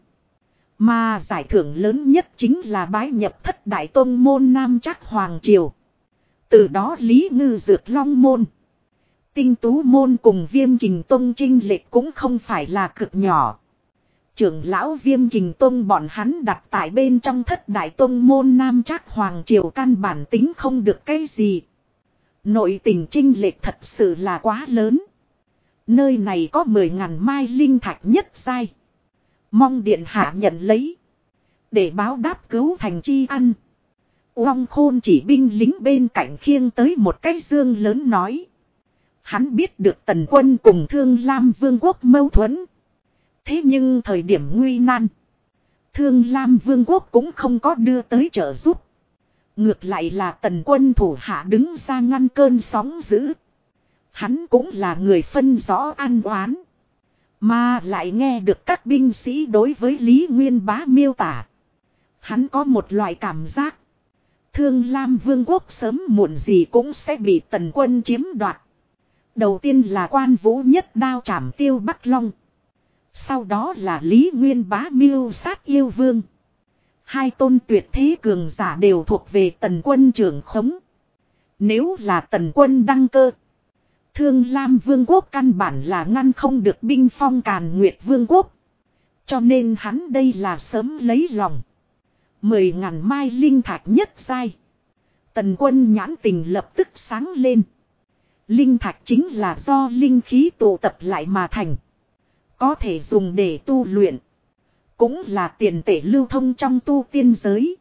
mà giải thưởng lớn nhất chính là bái nhập thất đại tông môn Nam Trác Hoàng Triều. Từ đó Lý Ngư Dược Long Môn, Tinh Tú Môn cùng Viêm Kình Tông chênh lệch cũng không phải là cực nhỏ. Trưởng lão Viêm Kình Tông bọn hắn đặt tại bên trong thất đại tông môn Nam Trác Hoàng Triều căn bản tính không được cái gì. Nội tình chênh lệch thật sự là quá lớn. Nơi này có 10.000 mai linh thạch nhất giai. Mong điện hạ nhận lấy, để báo đáp cứu thành chi ăn. Long Khôn chỉ binh lính bên cạnh khiêng tới một cái dương lớn nói. Hắn biết được Tần Quân cùng Thương Lam Vương quốc mâu thuẫn. Thế nhưng thời điểm nguy nan, Thương Lam Vương quốc cũng không có đưa tới trợ giúp. Ngược lại là Tần Quân thủ hạ đứng ra ngăn cơn sóng dữ. Hắn cũng là người phân rõ ăn oán, mà lại nghe được các binh sĩ đối với Lý Nguyên Bá miêu tả. Hắn có một loại cảm giác, Thương Lam Vương quốc sớm muộn gì cũng sẽ bị Tần Quân chiếm đoạt. Đầu tiên là Quan Vũ nhất đao trảm Tiêu Bắc Long, sau đó là Lý Nguyên Bá mưu sát Yêu Vương. Hai tôn tuyệt thế cường giả đều thuộc về Tần Quân trưởng khống. Nếu là Tần Quân đăng cơ, Thương Lam Vương quốc căn bản là ngăn không được binh phong Càn Nguyệt Vương quốc. Cho nên hắn đây là sớm lấy lòng. 10.000 mai linh thạch nhất giai. Tần Quân nhãn tình lập tức sáng lên. Linh thạch chính là do linh khí tụ tập lại mà thành, có thể dùng để tu luyện, cũng là tiền tệ lưu thông trong tu tiên giới.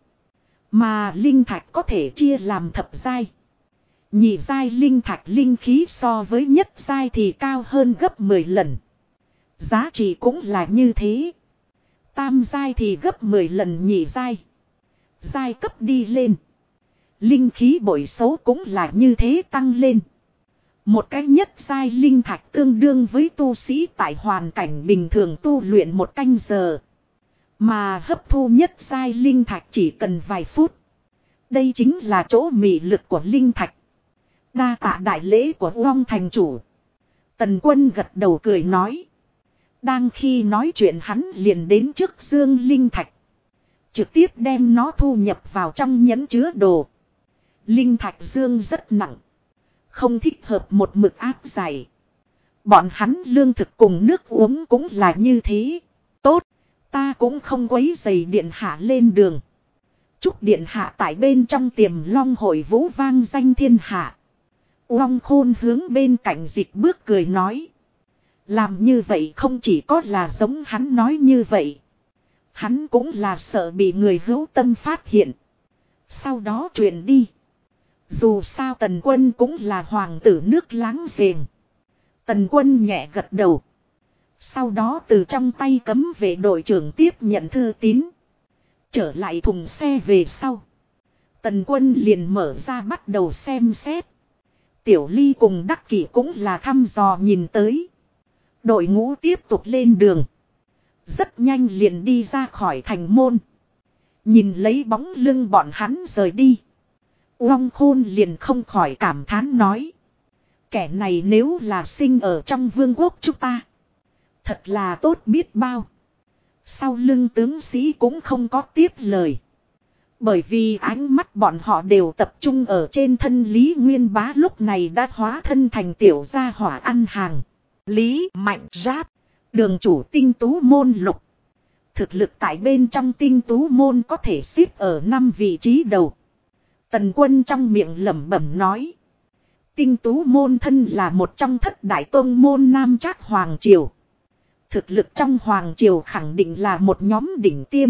Mà linh thạch có thể chia làm thập giai. Nhị giai linh thạch linh khí so với nhất giai thì cao hơn gấp 10 lần. Giá trị cũng là như thế. Tam giai thì gấp 10 lần nhị giai. Giai cấp đi lên, linh khí bội số cũng là như thế tăng lên. Một cái nhất giai linh thạch tương đương với tu sĩ tại hoàn cảnh bình thường tu luyện 1 canh giờ. Mà hấp thu nhất giai linh thạch chỉ cần vài phút. Đây chính là chỗ mị lực của linh thạch. Đa tạ đại lễ của Long thành chủ. Tần Quân gật đầu cười nói. Đang khi nói chuyện hắn liền đến trước dương linh thạch, trực tiếp đem nó thu nhập vào trong nhẫn chứa đồ. Linh thạch dương rất nặng, không thích hợp một mực áp giải. Bọn hắn lương thực cùng nước uống cũng là như thế. Tốt, ta cũng không quấy rầy điện hạ lên đường. Chúc điện hạ tại bên trong Tiềm Long hội vũ vang danh thiên hạ. Long Khôn hướng bên cạnh dịch bước cười nói. Làm như vậy không chỉ có là giống hắn nói như vậy. Hắn cũng là sợ bị người hữu tâm phát hiện, sau đó truyền đi. Dù sao Tần Quân cũng là hoàng tử nước láng giềng. Tần Quân nhẹ gật đầu. Sau đó từ trong tay cấm vệ đội trưởng tiếp nhận thư tín. Trở lại thùng xe về sau, Tần Quân liền mở ra bắt đầu xem xét. Tiểu Ly cùng Đắc Kỷ cũng là thăm dò nhìn tới. Đội ngũ tiếp tục lên đường. Rất nhanh liền đi ra khỏi thành môn. Nhìn lấy bóng lưng bọn hắn rời đi. Uông Khôn liền không khỏi cảm thán nói. Kẻ này nếu là sinh ở trong vương quốc chúng ta. Thật là tốt biết bao. Sau lưng tướng sĩ cũng không có tiếp lời. Bởi vì ánh mắt bọn họ đều tập trung ở trên thân Lý Nguyên Bá lúc này đã hóa thân thành tiểu gia hỏa ăn hàng. Lý Mạnh Giáp, đường chủ Tinh Tú Môn Lục. Thực lực tại bên trong Tinh Tú Môn có thể xếp ở 5 vị trí đầu. Tần Quân trong miệng lẩm bẩm nói. Tinh Tú Môn thân là một trong thất đại tôn môn Nam Trác Hoàng Triều. Thực lực trong Hoàng Triều khẳng định là một nhóm đỉnh tiêm.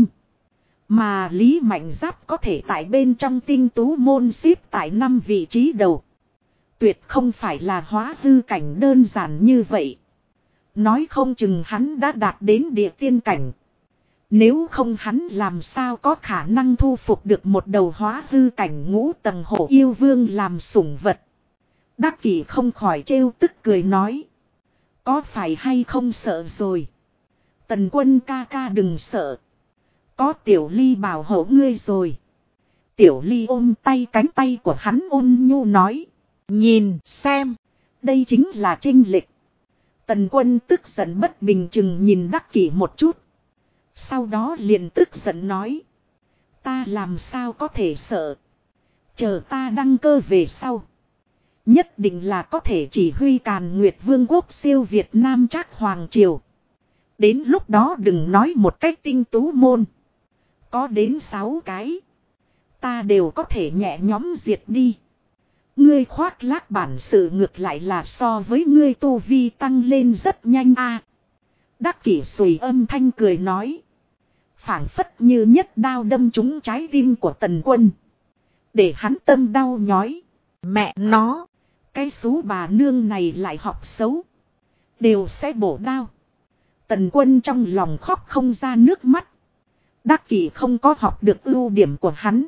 Mà Lý Mạnh Giáp có thể tại bên trong Tinh Tú Môn xếp tại 5 vị trí đầu. Tuyệt không phải là hóa hư cảnh đơn giản như vậy. Nói không chừng hắn đã đạt đến địa tiên cảnh. Nếu không hắn làm sao có khả năng thu phục được một đầu hóa hư cảnh ngũ tầng hổ yêu vương làm sủng vật. Đắc Kỷ không khỏi trêu tức cười nói. Có phải hay không sợ rồi? Tần Quân ca ca đừng sợ. Có Tiểu Ly bảo hộ ngươi rồi. Tiểu Ly ôm tay cánh tay của hắn ôn nhu nói. Nhìn xem. Đây chính là chênh lệch. Tần Quân tức giận bất bình chừng nhìn Đắc Kỷ một chút. Sau đó liền tức giận nói. Ta làm sao có thể sợ. Chờ ta đăng cơ về sau. Nhất định là có thể chỉ huy Càn Nguyệt Vương quốc siêu Việt Nam Trác Hoàng Triều. Đến lúc đó đừng nói một cách Tinh Tú Môn. Có đến 6 cái. Ta đều có thể nhẹ nhóm diệt đi. Ngươi khoác lác bản sự ngược lại là so với ngươi tu vi tăng lên rất nhanh a. Đắc Kỷ sùi âm thanh cười nói. Phảng phất như nhất đao đâm trúng trái tim của Tần Quân. Để hắn tâm đau nhói. Mẹ nó. Cái xú bà nương này lại học xấu. Đều sẽ bổ đao. Tần Quân trong lòng khóc không ra nước mắt. Đắc Kỷ không có học được ưu điểm của hắn.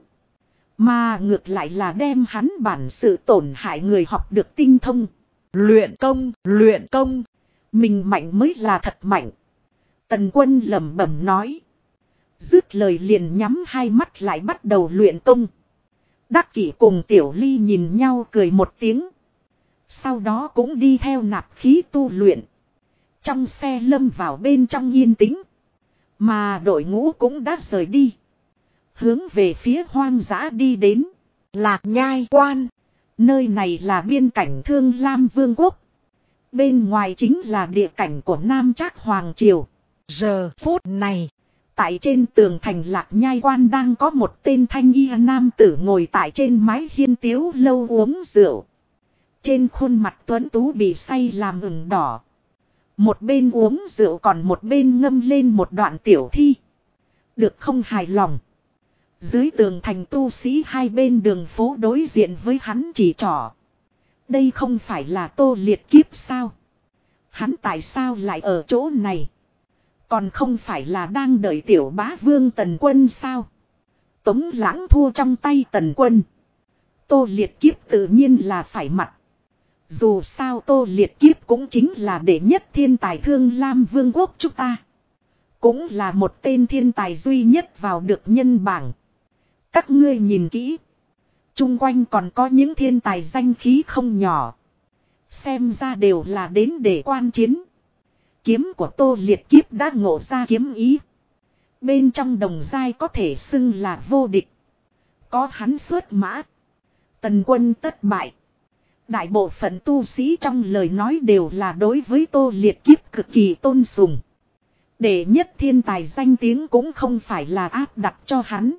Mà ngược lại là đem hắn bản sự tổn hại người học được tinh thông. Luyện công. Mình mạnh mới là thật mạnh. Tần Quân lẩm bẩm nói. Dứt lời liền nhắm hai mắt lại bắt đầu luyện công. Đắc Kỷ cùng Tiểu Ly nhìn nhau cười một tiếng. Sau đó cũng đi theo nạp khí tu luyện. Trong xe lâm vào bên trong yên tĩnh. Mà đội ngũ cũng đã rời đi. Hướng về phía hoang dã đi đến. Lạc Nhai Quan. Nơi này là biên cảnh Thương Lam Vương quốc. Bên ngoài chính là địa cảnh của Nam Trác Hoàng Triều. Giờ phút này. Tại trên tường thành Lạc Nhai Quan đang có một tên thanh y nam tử ngồi tại trên mái hiên tiếu lâu uống rượu. Trên khuôn mặt tuấn tú bị say làm ửng đỏ. Một bên uống rượu còn một bên ngâm lên một đoạn tiểu thi. Được không hài lòng. Dưới tường thành tu sĩ hai bên đường phố đối diện với hắn chỉ trỏ. Đây không phải là Tô Liệt Kiếp sao? Hắn tại sao lại ở chỗ này? Còn không phải là đang đợi tiểu bá vương Tần Quân sao? Tống Lãng thua trong tay Tần Quân. Tô Liệt Kiếp tự nhiên là phải mặt. Dù sao Tô Liệt Kiếp cũng chính là đệ nhất thiên tài Thương Lam Vương quốc chúng ta. Cũng là một tên thiên tài duy nhất vào được nhân bảng. Các ngươi nhìn kỹ. Chung quanh còn có những thiên tài danh khí không nhỏ. Xem ra đều là đến để quan chiến. Kiếm của Tô Liệt Kiếp đã ngộ ra kiếm ý. Bên trong đồng giai có thể xưng là vô địch. Có hắn xuất mã. Tần Quân tất bại. Đại bộ phận tu sĩ trong lời nói đều là đối với Tô Liệt Kiếp cực kỳ tôn sùng. Đệ nhất thiên tài danh tiếng cũng không phải là áp đặt cho hắn.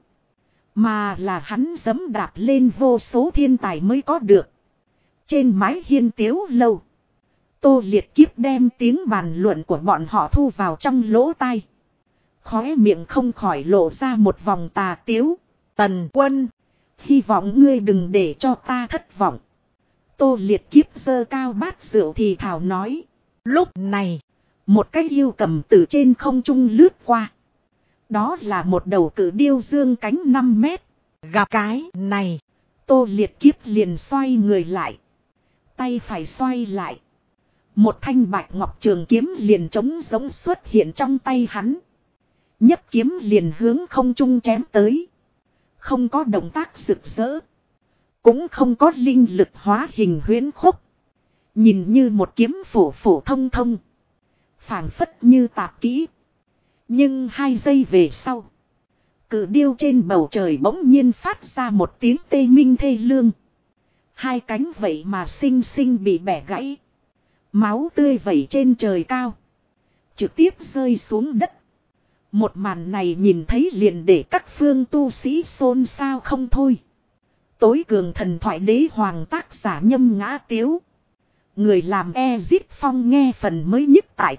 Mà là hắn giẫm đạp lên vô số thiên tài mới có được. Trên mái hiên tiếu lâu. Tô Liệt Kiếp đem tiếng bàn luận của bọn họ thu vào trong lỗ tai. Khóe miệng không khỏi lộ ra một vòng tà tiếu. Tần Quân. Hy vọng ngươi đừng để cho ta thất vọng. Tô Liệt Kiếp giơ cao bát rượu thì thảo nói. Lúc này. Một cái yêu cầm từ trên không trung lướt qua. Đó là một đầu cự điêu dương cánh 5 mét. Gặp cái này. Tô Liệt Kiếp liền xoay người lại. Tay phải xoay lại. Một thanh bạch ngọc trường kiếm liền trống giống xuất hiện trong tay hắn. Nhấp kiếm liền hướng không trung chém tới. Không có động tác rực rỡ. Cũng không có linh lực hóa hình huyễn khúc. Nhìn như một kiếm phổ phổ thông thông. Phảng phất như tạp kỹ. Nhưng 2 giây về sau. Cự điêu trên bầu trời bỗng nhiên phát ra một tiếng tê minh thê lương. 2 cánh vậy mà xinh xinh bị bẻ gãy. Máu tươi vẩy trên trời cao. Trực tiếp rơi xuống đất. Một màn này nhìn thấy liền để các phương tu sĩ xôn xao không thôi. Tối cường thần thoại đế hoàng tác giả Nhâm Ngã Tiếu. Người làm Ezit Phong nghe phần mới nhất tại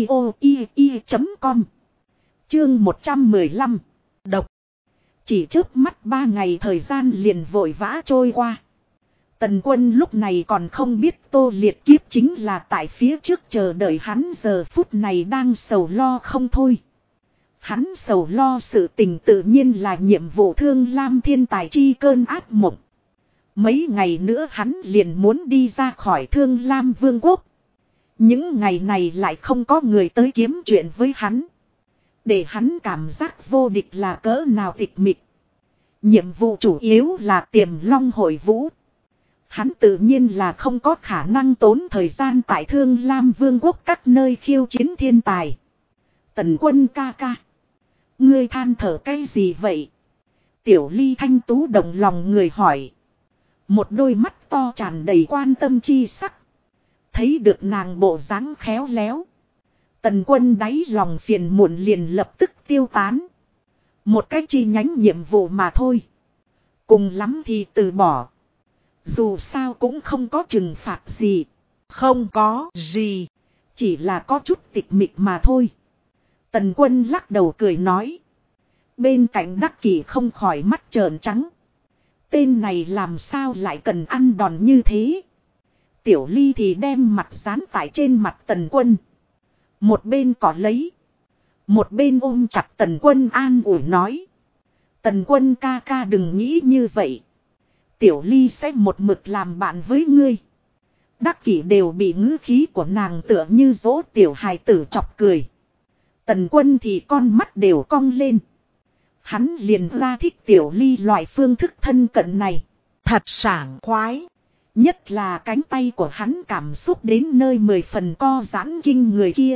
audio.com. Chương 115. Độc. Chỉ trước mắt 3 ngày thời gian liền vội vã trôi qua. Tần Quân lúc này còn không biết Tô Liệt Kiếp chính là tại phía trước chờ đợi hắn giờ phút này đang sầu lo không thôi. Hắn sầu lo sự tình tự nhiên là nhiệm vụ Thương Lam thiên tài chi cơn ác mộng. Mấy ngày nữa hắn liền muốn đi ra khỏi Thương Lam Vương quốc. Những ngày này lại không có người tới kiếm chuyện với hắn. Để hắn cảm giác vô địch là cỡ nào tịch mịch. Nhiệm vụ chủ yếu là Tiềm Long hội vũ. Hắn tự nhiên là không có khả năng tốn thời gian tại Thương Lam Vương quốc các nơi khiêu chiến thiên tài. Tần Quân ca ca. Ngươi than thở cái gì vậy? Tiểu Ly thanh tú động lòng người hỏi. Một đôi mắt to tràn đầy quan tâm chi sắc. Thấy được nàng bộ dáng khéo léo. Tần Quân đáy lòng phiền muộn liền lập tức tiêu tán. Một cái chi nhánh nhiệm vụ mà thôi. Cùng lắm thì từ bỏ. Dù sao cũng không có trừng phạt gì. Không có gì. Chỉ là có chút tịch mịch mà thôi. Tần Quân lắc đầu cười nói. Bên cạnh Đắc Kỷ không khỏi mắt trợn trắng. Tên này làm sao lại cần ăn đòn như thế. Tiểu Ly thì đem mặt dán tại trên mặt Tần Quân. Một bên cỏ lấy. Một bên ôm chặt Tần Quân an ủi nói. Tần Quân ca ca đừng nghĩ như vậy. Tiểu Ly sẽ một mực làm bạn với ngươi. Đắc Kỷ đều bị ngữ khí của nàng tựa như dỗ tiểu hài tử chọc cười. Tần Quân thì con mắt đều cong lên. Hắn liền ra thích Tiểu Ly loại phương thức thân cận này. Thật sảng khoái. Nhất là cánh tay của hắn cảm xúc đến nơi 10 phần co giãn kinh người kia.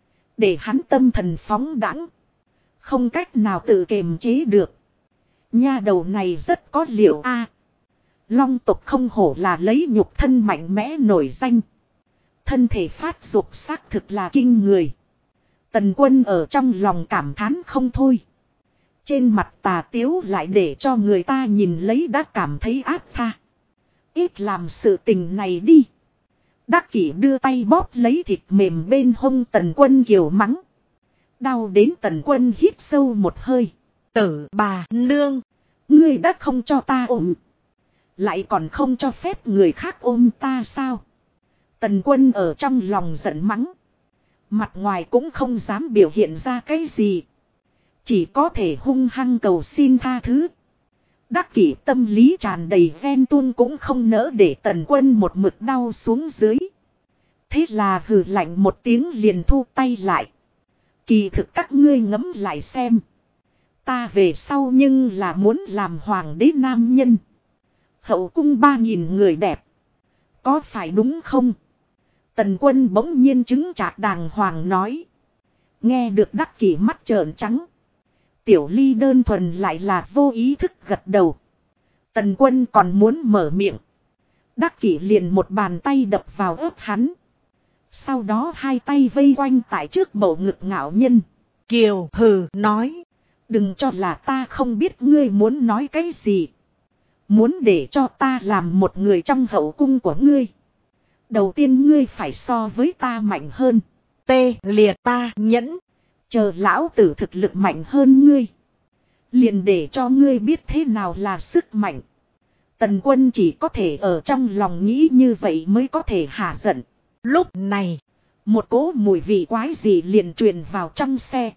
Để hắn tâm thần phóng đãng. Không cách nào tự kiềm chế được. Nha đầu này rất có liệu a. Long tộc không hổ là lấy nhục thân mạnh mẽ nổi danh. Thân thể phát dục xác thực là kinh người. Tần Quân ở trong lòng cảm thán không thôi. Trên mặt tà tiếu lại để cho người ta nhìn lấy đã cảm thấy áp tha. Ít làm sự tình này đi. Đắc Kỷ đưa tay bóp lấy thịt mềm bên hông Tần Quân kiều mắng. Đau đến Tần Quân hít sâu một hơi. Tử bà nương. Ngươi đã không cho ta ôm. Lại còn không cho phép người khác ôm ta sao? Tần Quân ở trong lòng giận mắng. Mặt ngoài cũng không dám biểu hiện ra cái gì. Chỉ có thể hung hăng cầu xin tha thứ. Đắc Kỷ tâm lý tràn đầy ghen tuông cũng không nỡ để Tần Quân một mực đau xuống dưới. Thế là hừ lạnh một tiếng liền thu tay lại. Kỳ thực các ngươi ngẫm lại xem. Ta về sau nhưng là muốn làm hoàng đế nam nhân. Hậu cung 3000 người đẹp. Có phải đúng không? Tần Quân bỗng nhiên chứng chạc đàng hoàng nói. Nghe được Đắc Kỷ mắt trợn trắng. Tiểu Ly đơn thuần lại là vô ý thức gật đầu. Tần Quân còn muốn mở miệng. Đắc Kỷ liền một bàn tay đập vào ớt hắn. Sau đó 2 tay vây quanh tại trước bầu ngực ngạo nhân. Kiều hừ nói. Đừng cho là ta không biết ngươi muốn nói cái gì. Muốn để cho ta làm một người trong hậu cung của ngươi. Đầu tiên ngươi phải so với ta mạnh hơn. Tê liệt ta nhẫn. Chờ lão tử thực lực mạnh hơn ngươi. Liền để cho ngươi biết thế nào là sức mạnh. Tần Quân chỉ có thể ở trong lòng nghĩ như vậy mới có thể hạ giận. Lúc này, một cỗ mùi vị quái gì liền truyền vào trong xe.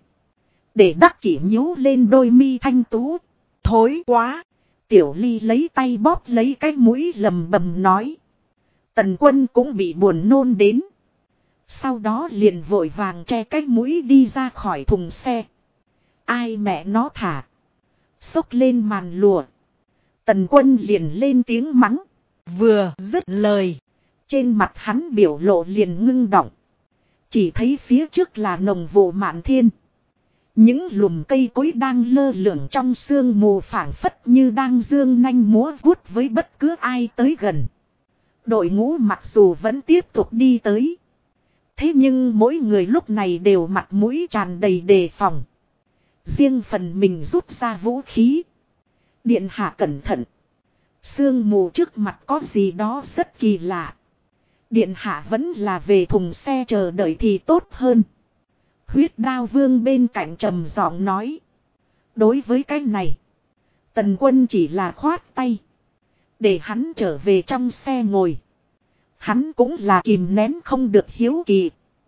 Để Đắc Kỷ nhíu lên đôi mi thanh tú. Thối quá. Tiểu Ly lấy tay bóp lấy cái mũi lầm bầm nói. Tần Quân cũng bị buồn nôn đến. Sau đó liền vội vàng che cái mũi đi ra khỏi thùng xe. Ai mẹ nó thả. Xốc lên màn lụa. Tần Quân liền lên tiếng mắng. Vừa dứt lời. Trên mặt hắn biểu lộ liền ngưng động. Chỉ thấy phía trước là nồng vụ mạn thiên. Những lùm cây cối đang lơ lửng trong sương mù phảng phất như đang dương nanh múa vuốt với bất cứ ai tới gần. Đội ngũ mặc dù vẫn tiếp tục đi tới. Thế nhưng mỗi người lúc này đều mặt mũi tràn đầy đề phòng. Riêng phần mình rút ra vũ khí. Điện hạ cẩn thận. Sương mù trước mặt có gì đó rất kỳ lạ. Điện hạ vẫn là về thùng xe chờ đợi thì tốt hơn. Huyết Đao Vương bên cạnh trầm giọng nói. Đối với cái này, Tần Quân chỉ là khoát tay. Để hắn trở về trong xe ngồi. Hắn cũng là kìm nén không được hiếu kỳ.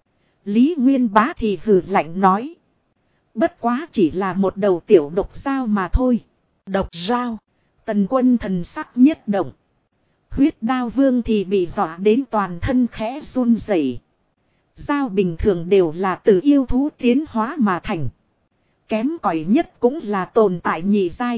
Lý Nguyên Bá thì hừ lạnh nói. Bất quá chỉ là một đầu tiểu độc dao mà thôi. Độc dao. Tần Quân thần sắc nhất động. Huyết Đao Vương thì bị dọa đến toàn thân khẽ run rẩy. Dao bình thường đều là từ yêu thú tiến hóa mà thành. Kém cỏi nhất cũng là tồn tại nhị giai.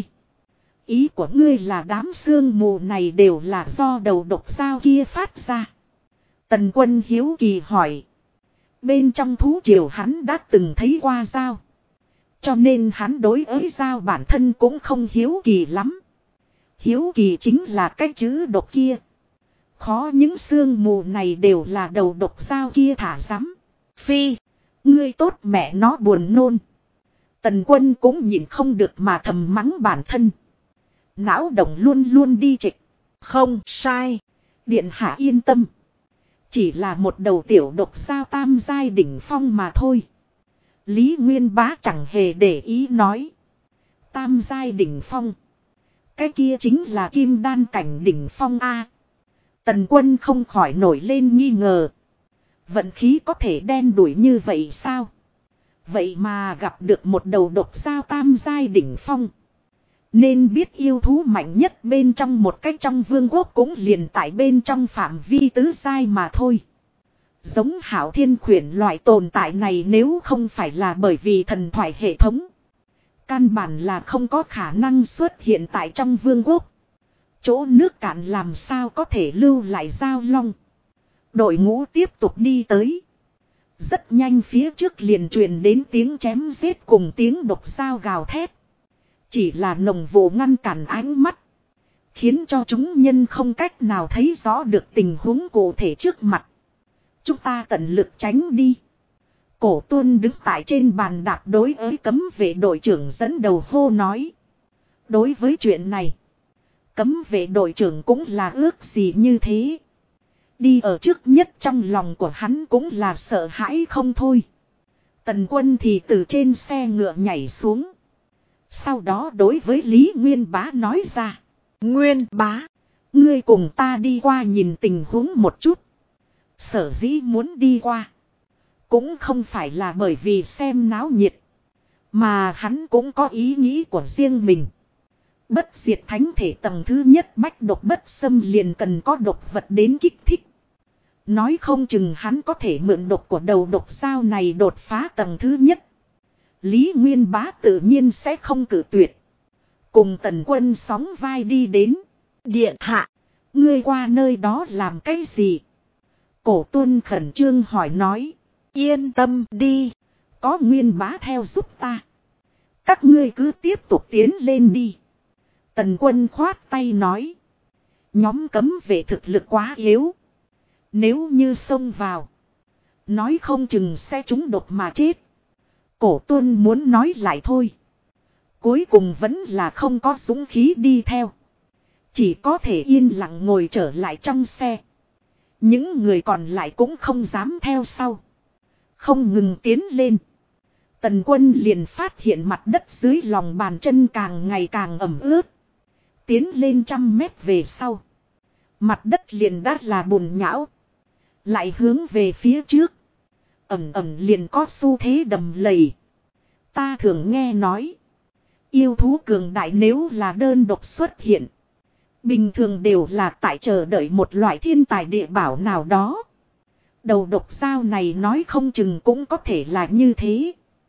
Ý của ngươi là đám sương mù này đều là do đầu độc dao kia phát ra. Tần Quân hiếu kỳ hỏi. Bên trong thú triều hắn đã từng thấy qua dao. Cho nên hắn đối với dao bản thân cũng không hiếu kỳ lắm. Hiếu kỳ chính là cái chữ độc kia. Khó những sương mù này đều là đầu độc dao kia thả rắm. Phi, ngươi tốt mẹ nó buồn nôn. Tần Quân cũng nhìn không được mà thầm mắng bản thân. Não động luôn luôn đi trịch. Không sai. Điện hạ yên tâm. Chỉ là một đầu tiểu độc dao tam giai đỉnh phong mà thôi. Lý Nguyên Bá chẳng hề để ý nói. Tam giai đỉnh phong. Cái kia chính là kim đan cảnh đỉnh phong A. Tần Quân không khỏi nổi lên nghi ngờ. Vận khí có thể đen đủi như vậy sao? Vậy mà gặp được một đầu độc dao tam giai đỉnh phong. Nên biết yêu thú mạnh nhất bên trong một cách trong vương quốc cũng liền tại bên trong phạm vi tứ giai mà thôi. Giống Hạo Thiên Khuyển loại tồn tại này nếu không phải là bởi vì thần thoại hệ thống. Căn bản là không có khả năng xuất hiện tại trong vương quốc. Chỗ nước cạn làm sao có thể lưu lại dao long. Đội ngũ tiếp tục đi tới. Rất nhanh phía trước liền truyền đến tiếng chém giết cùng tiếng độc dao gào thét. Chỉ là nồng vụ ngăn cản ánh mắt. Khiến cho chúng nhân không cách nào thấy rõ được tình huống cụ thể trước mặt. Chúng ta tận lực tránh đi. Cổ Tuân đứng tại trên bàn đạp đối với cấm vệ đội trưởng dẫn đầu hô nói. Đối với chuyện này, cấm vệ đội trưởng cũng là ước gì như thế. Đi ở trước nhất trong lòng của hắn cũng là sợ hãi không thôi. Tần Quân thì từ trên xe ngựa nhảy xuống. Sau đó đối với Lý Nguyên Bá nói ra. Nguyên Bá, ngươi cùng ta đi qua nhìn tình huống một chút. Sở dĩ muốn đi qua. Cũng không phải là bởi vì xem náo nhiệt. Mà hắn cũng có ý nghĩ của riêng mình. Bất diệt thánh thể tầng thứ nhất bách độc bất xâm liền cần có độc vật đến kích thích. Nói không chừng hắn có thể mượn độc của đầu độc dao này đột phá tầng thứ nhất. Lý Nguyên Bá tự nhiên sẽ không cử tuyệt. Cùng Tần Quân sóng vai đi đến. Điện hạ, ngươi qua nơi đó làm cái gì? Cổ Tuân khẩn trương hỏi nói. Yên tâm đi. Có Nguyên Bá theo giúp ta. Các ngươi cứ tiếp tục tiến lên đi. Tần Quân khoát tay nói. Nhóm cấm vệ thực lực quá yếu. Nếu như xông vào. Nói không chừng sẽ trúng độc mà chết. Cổ Tuân muốn nói lại thôi. Cuối cùng vẫn là không có dũng khí đi theo. Chỉ có thể yên lặng ngồi trở lại trong xe. Những người còn lại cũng không dám theo sau. Không ngừng tiến lên. Tần Quân liền phát hiện mặt đất dưới lòng bàn chân càng ngày càng ẩm ướt. Tiến lên 100 mét về sau. Mặt đất liền đã là bùn nhão. Lại hướng về phía trước. Ẩm liền có xu thế đầm lầy. Ta thường nghe nói. Yêu thú cường đại nếu là đơn độc xuất hiện. Bình thường đều là tại chờ đợi một loại thiên tài địa bảo nào đó. Đầu độc dao này nói không chừng cũng có thể là như thế.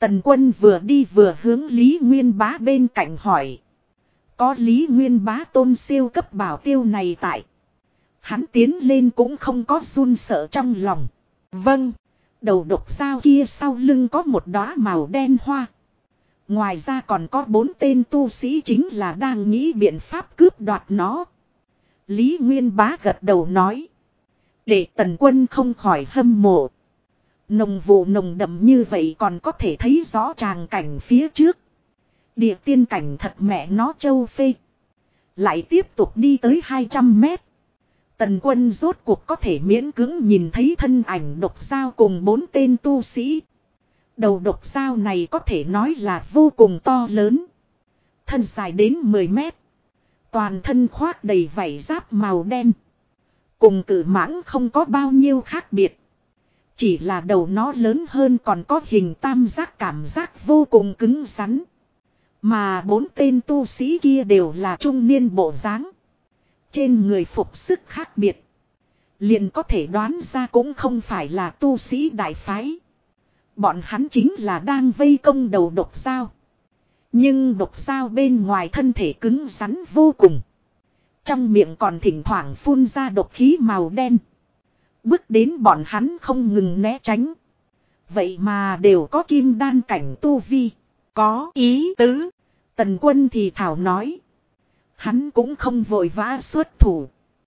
Tần Quân vừa đi vừa hướng Lý Nguyên Bá bên cạnh hỏi. Có Lý Nguyên Bá tôn siêu cấp bảo tiêu này tại. Hắn tiến lên cũng không có run sợ trong lòng. Vâng. Đầu độc dao kia sau lưng có một đóa màu đen hoa. Ngoài ra còn có 4 tên tu sĩ chính là đang nghĩ biện pháp cướp đoạt nó. Lý Nguyên Bá gật đầu nói. Để Tần Quân không khỏi hâm mộ. Nồng vụ nồng đậm như vậy còn có thể thấy rõ tràng cảnh phía trước. Địa tiên cảnh thật mẹ nó châu phê. Lại tiếp tục đi tới 200 mét. Tần Quân rốt cuộc có thể miễn cưỡng nhìn thấy thân ảnh độc dao cùng 4 tên tu sĩ. Đầu độc dao này có thể nói là vô cùng to lớn. Thân dài đến 10 mét. Toàn thân khoác đầy vảy giáp màu đen. Cùng cự mãng không có bao nhiêu khác biệt. Chỉ là đầu nó lớn hơn còn có hình tam giác cảm giác vô cùng cứng rắn. Mà 4 tên tu sĩ kia đều là trung niên bộ dáng. Trên người phục sức khác biệt. Liền có thể đoán ra cũng không phải là tu sĩ đại phái. Bọn hắn chính là đang vây công đầu độc dao. Nhưng độc dao bên ngoài thân thể cứng rắn vô cùng. Trong miệng còn thỉnh thoảng phun ra độc khí màu đen. Bước đến bọn hắn không ngừng né tránh. Vậy mà đều có kim đan cảnh tu vi. Có ý tứ. Tần Quân thì thảo nói. Hắn cũng không vội vã xuất thủ.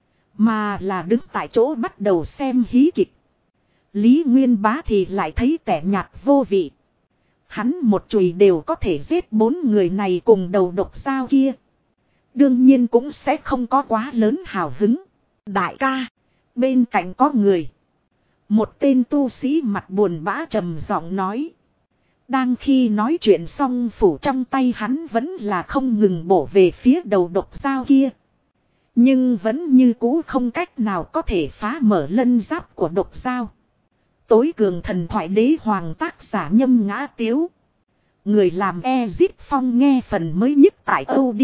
Mà là đứng tại chỗ bắt đầu xem hí kịch. Lý Nguyên Bá thì lại thấy tẻ nhạt vô vị. Hắn một chùy đều có thể giết 4 người này cùng đầu độc dao kia. Đương nhiên cũng sẽ không có quá lớn hào hứng. Đại ca, bên cạnh có người. Một tên tu sĩ mặt buồn bã trầm giọng nói. Đang khi nói chuyện xong phủ trong tay hắn vẫn là không ngừng bổ về phía đầu độc dao kia. Nhưng vẫn như cũ không cách nào có thể phá mở lân giáp của độc dao. Tối cường thần thoại đế hoàng tác giả Nhâm Ngã Tiếu. Người làm Ezit Phong nghe phần mới nhất tại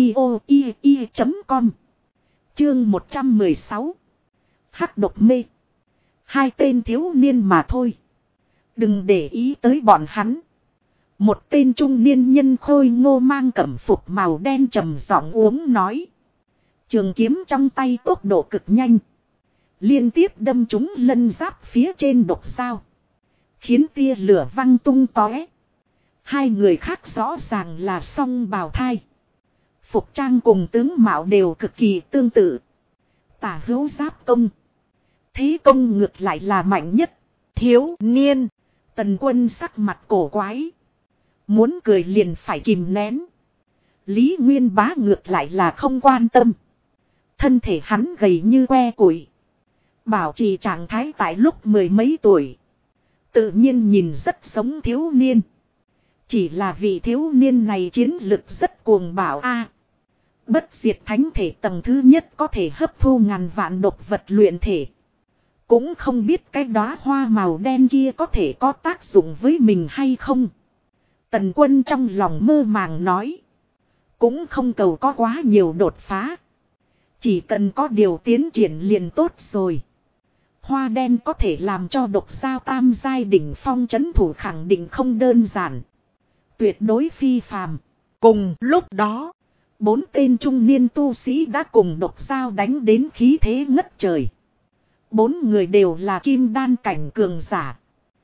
audio.com. Chương 116. Hắc độc mê. 2 tên thiếu niên mà thôi. Đừng để ý tới bọn hắn. Một tên trung niên nhân khôi ngô mang cẩm phục màu đen trầm giọng uống nói. Trường kiếm trong tay tốc độ cực nhanh. Liên tiếp đâm trúng lân giáp phía trên độc dao. Khiến tia lửa văng tung tóe. 2 người khác rõ ràng là song bào thai. Phục trang cùng tướng mạo đều cực kỳ tương tự. Tả hữu giáp công. Thế công ngược lại là mạnh nhất. Thiếu niên. Tần Quân sắc mặt cổ quái. Muốn cười liền phải kìm nén. Lý Nguyên Bá ngược lại là không quan tâm. Thân thể hắn gầy như que củi. Bảo trì trạng thái tại lúc 10 mấy tuổi. Tự nhiên nhìn rất giống thiếu niên. Chỉ là vì thiếu niên này chiến lực rất cuồng bạo a. Bất diệt thánh thể tầng thứ nhất có thể hấp thu ngàn vạn độc vật luyện thể. Cũng không biết cái đóa hoa màu đen kia có thể có tác dụng với mình hay không. Tần Quân trong lòng mơ màng nói. Cũng không cầu có quá nhiều đột phá. Chỉ cần có điều tiến triển liền tốt rồi. Hoa đen có thể làm cho độc dao tam giai đỉnh phong trấn thủ khẳng định không đơn giản. Tuyệt đối phi phàm. Cùng lúc đó, 4 tên trung niên tu sĩ đã cùng độc dao đánh đến khí thế ngất trời. 4 người đều là kim đan cảnh cường giả.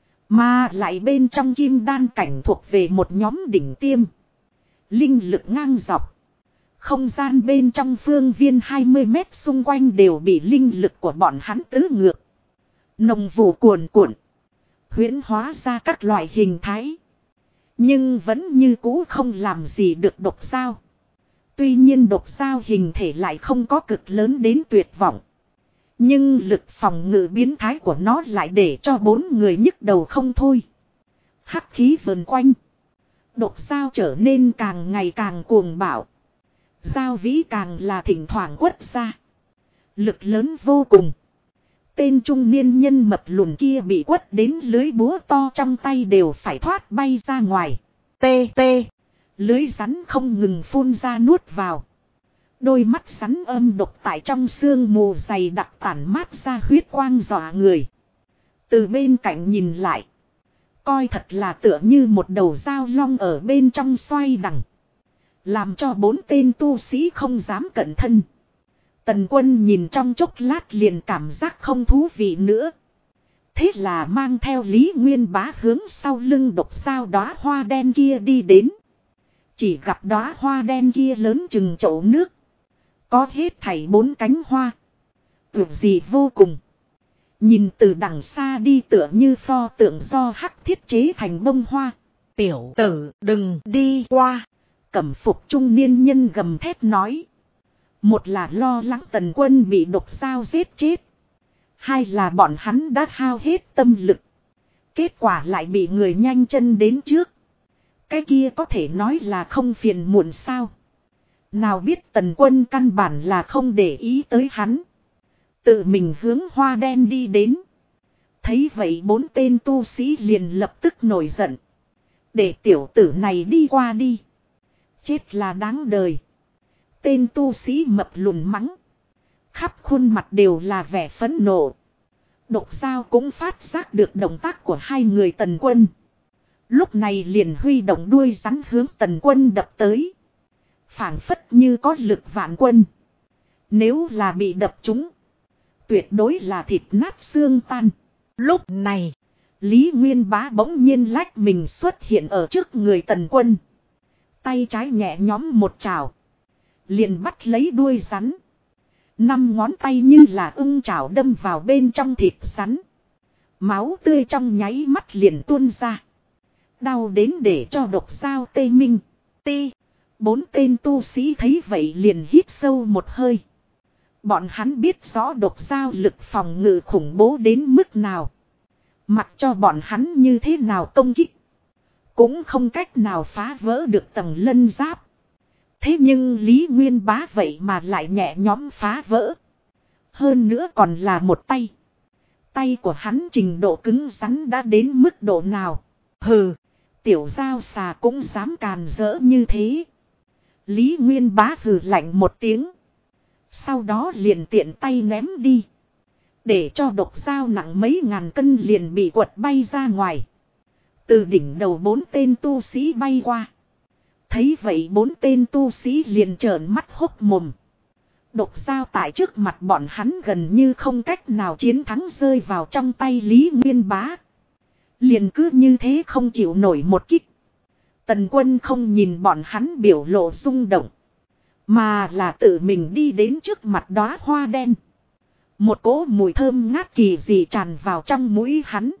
Mà lại bên trong kim đan cảnh thuộc về một nhóm đỉnh tiêm. Linh lực ngang dọc. Không gian bên trong phương viên 20 mét xung quanh đều bị linh lực của bọn hắn tứ ngược. Nồng vụ cuồn cuộn. Huyễn hóa ra các loại hình thái. Nhưng vẫn như cũ không làm gì được độc dao. Tuy nhiên độc dao hình thể lại không có cực lớn đến tuyệt vọng. Nhưng lực phòng ngự biến thái của nó lại để cho 4 người nhức đầu không thôi. Hắc khí vần quanh. Độc dao trở nên càng ngày càng cuồng bạo. Dao vĩ càng là thỉnh thoảng quất ra. Lực lớn vô cùng. Tên trung niên nhân mập lùn kia bị quất đến lưới búa to trong tay đều phải thoát bay ra ngoài. Tê tê. Lưới rắn không ngừng phun ra nuốt vào. Đôi mắt rắn âm độc tại trong sương mù dày đặc tản mát ra huyết quang dọa người. Từ bên cạnh nhìn lại. Coi thật là tựa như một đầu dao long ở bên trong xoay đằng. Làm cho 4 tên tu sĩ không dám cẩn thân. Tần Quân nhìn trong chốc lát liền cảm giác không thú vị nữa. Thế là mang theo Lý Nguyên Bá hướng sau lưng độc dao đóa hoa đen kia đi đến. Chỉ gặp đóa hoa đen kia lớn chừng chậu nước. Có hết thảy 4 cánh hoa. Tưởng gì vô cùng. Nhìn từ đằng xa đi tựa như pho tượng do hắc thiết chế thành bông hoa. Tiểu tử đừng đi qua. Cẩm phục trung niên nhân gầm thét nói. Một là lo lắng Tần Quân bị độc dao giết chết. Hai là bọn hắn đã hao hết tâm lực. Kết quả lại bị người nhanh chân đến trước. Cái kia có thể nói là không phiền muộn sao. Nào biết Tần Quân căn bản là không để ý tới hắn. Tự mình hướng hoa đen đi đến. Thấy vậy 4 tên tu sĩ liền lập tức nổi giận. Để tiểu tử này đi qua đi. Chết là đáng đời. Tên tu sĩ mập lùn mắng. Khắp khuôn mặt đều là vẻ phẫn nộ. Độc dao cũng phát giác được động tác của hai người Tần Quân. Lúc này liền huy động đuôi rắn hướng Tần Quân đập tới. Phảng phất như có lực vạn quân. Nếu là bị đập trúng, tuyệt đối là thịt nát xương tan. Lúc này, Lý Nguyên Bá bỗng nhiên lách mình xuất hiện ở trước người Tần Quân. Tay trái nhẹ nhõm một chảo. Liền bắt lấy đuôi rắn. 5 ngón tay như là ưng chảo đâm vào bên trong thịt rắn. Máu tươi trong nháy mắt liền tuôn ra. Đau đến để cho độc dao tê minh. 4 tên tu sĩ thấy vậy liền hít sâu một hơi. Bọn hắn biết rõ độc dao lực phòng ngự khủng bố đến mức nào. Mặc cho bọn hắn như thế nào công kích, cũng không cách nào phá vỡ được tầng lân giáp. Thế nhưng Lý Nguyên Bá vậy mà lại nhẹ nhõm phá vỡ. Hơn nữa còn là một tay. Tay của hắn trình độ cứng rắn đã đến mức độ nào. Hừ, tiểu dao xà cũng dám càn rỡ như thế. Lý Nguyên Bá hừ lạnh một tiếng. Sau đó liền tiện tay ném đi. Để cho độc dao nặng mấy ngàn cân liền bị quật bay ra ngoài. Từ đỉnh đầu 4 tên tu sĩ bay qua. Thấy vậy 4 tên tu sĩ liền trợn mắt hốc mồm. Độc dao tại trước mặt bọn hắn gần như không cách nào chiến thắng rơi vào trong tay Lý Nguyên Bá. Liền cứ như thế không chịu nổi một kích. Tần Quân không nhìn bọn hắn biểu lộ rung động. Mà là tự mình đi đến trước mặt đóa hoa đen. Một cỗ mùi thơm ngát kỳ dị tràn vào trong mũi hắn.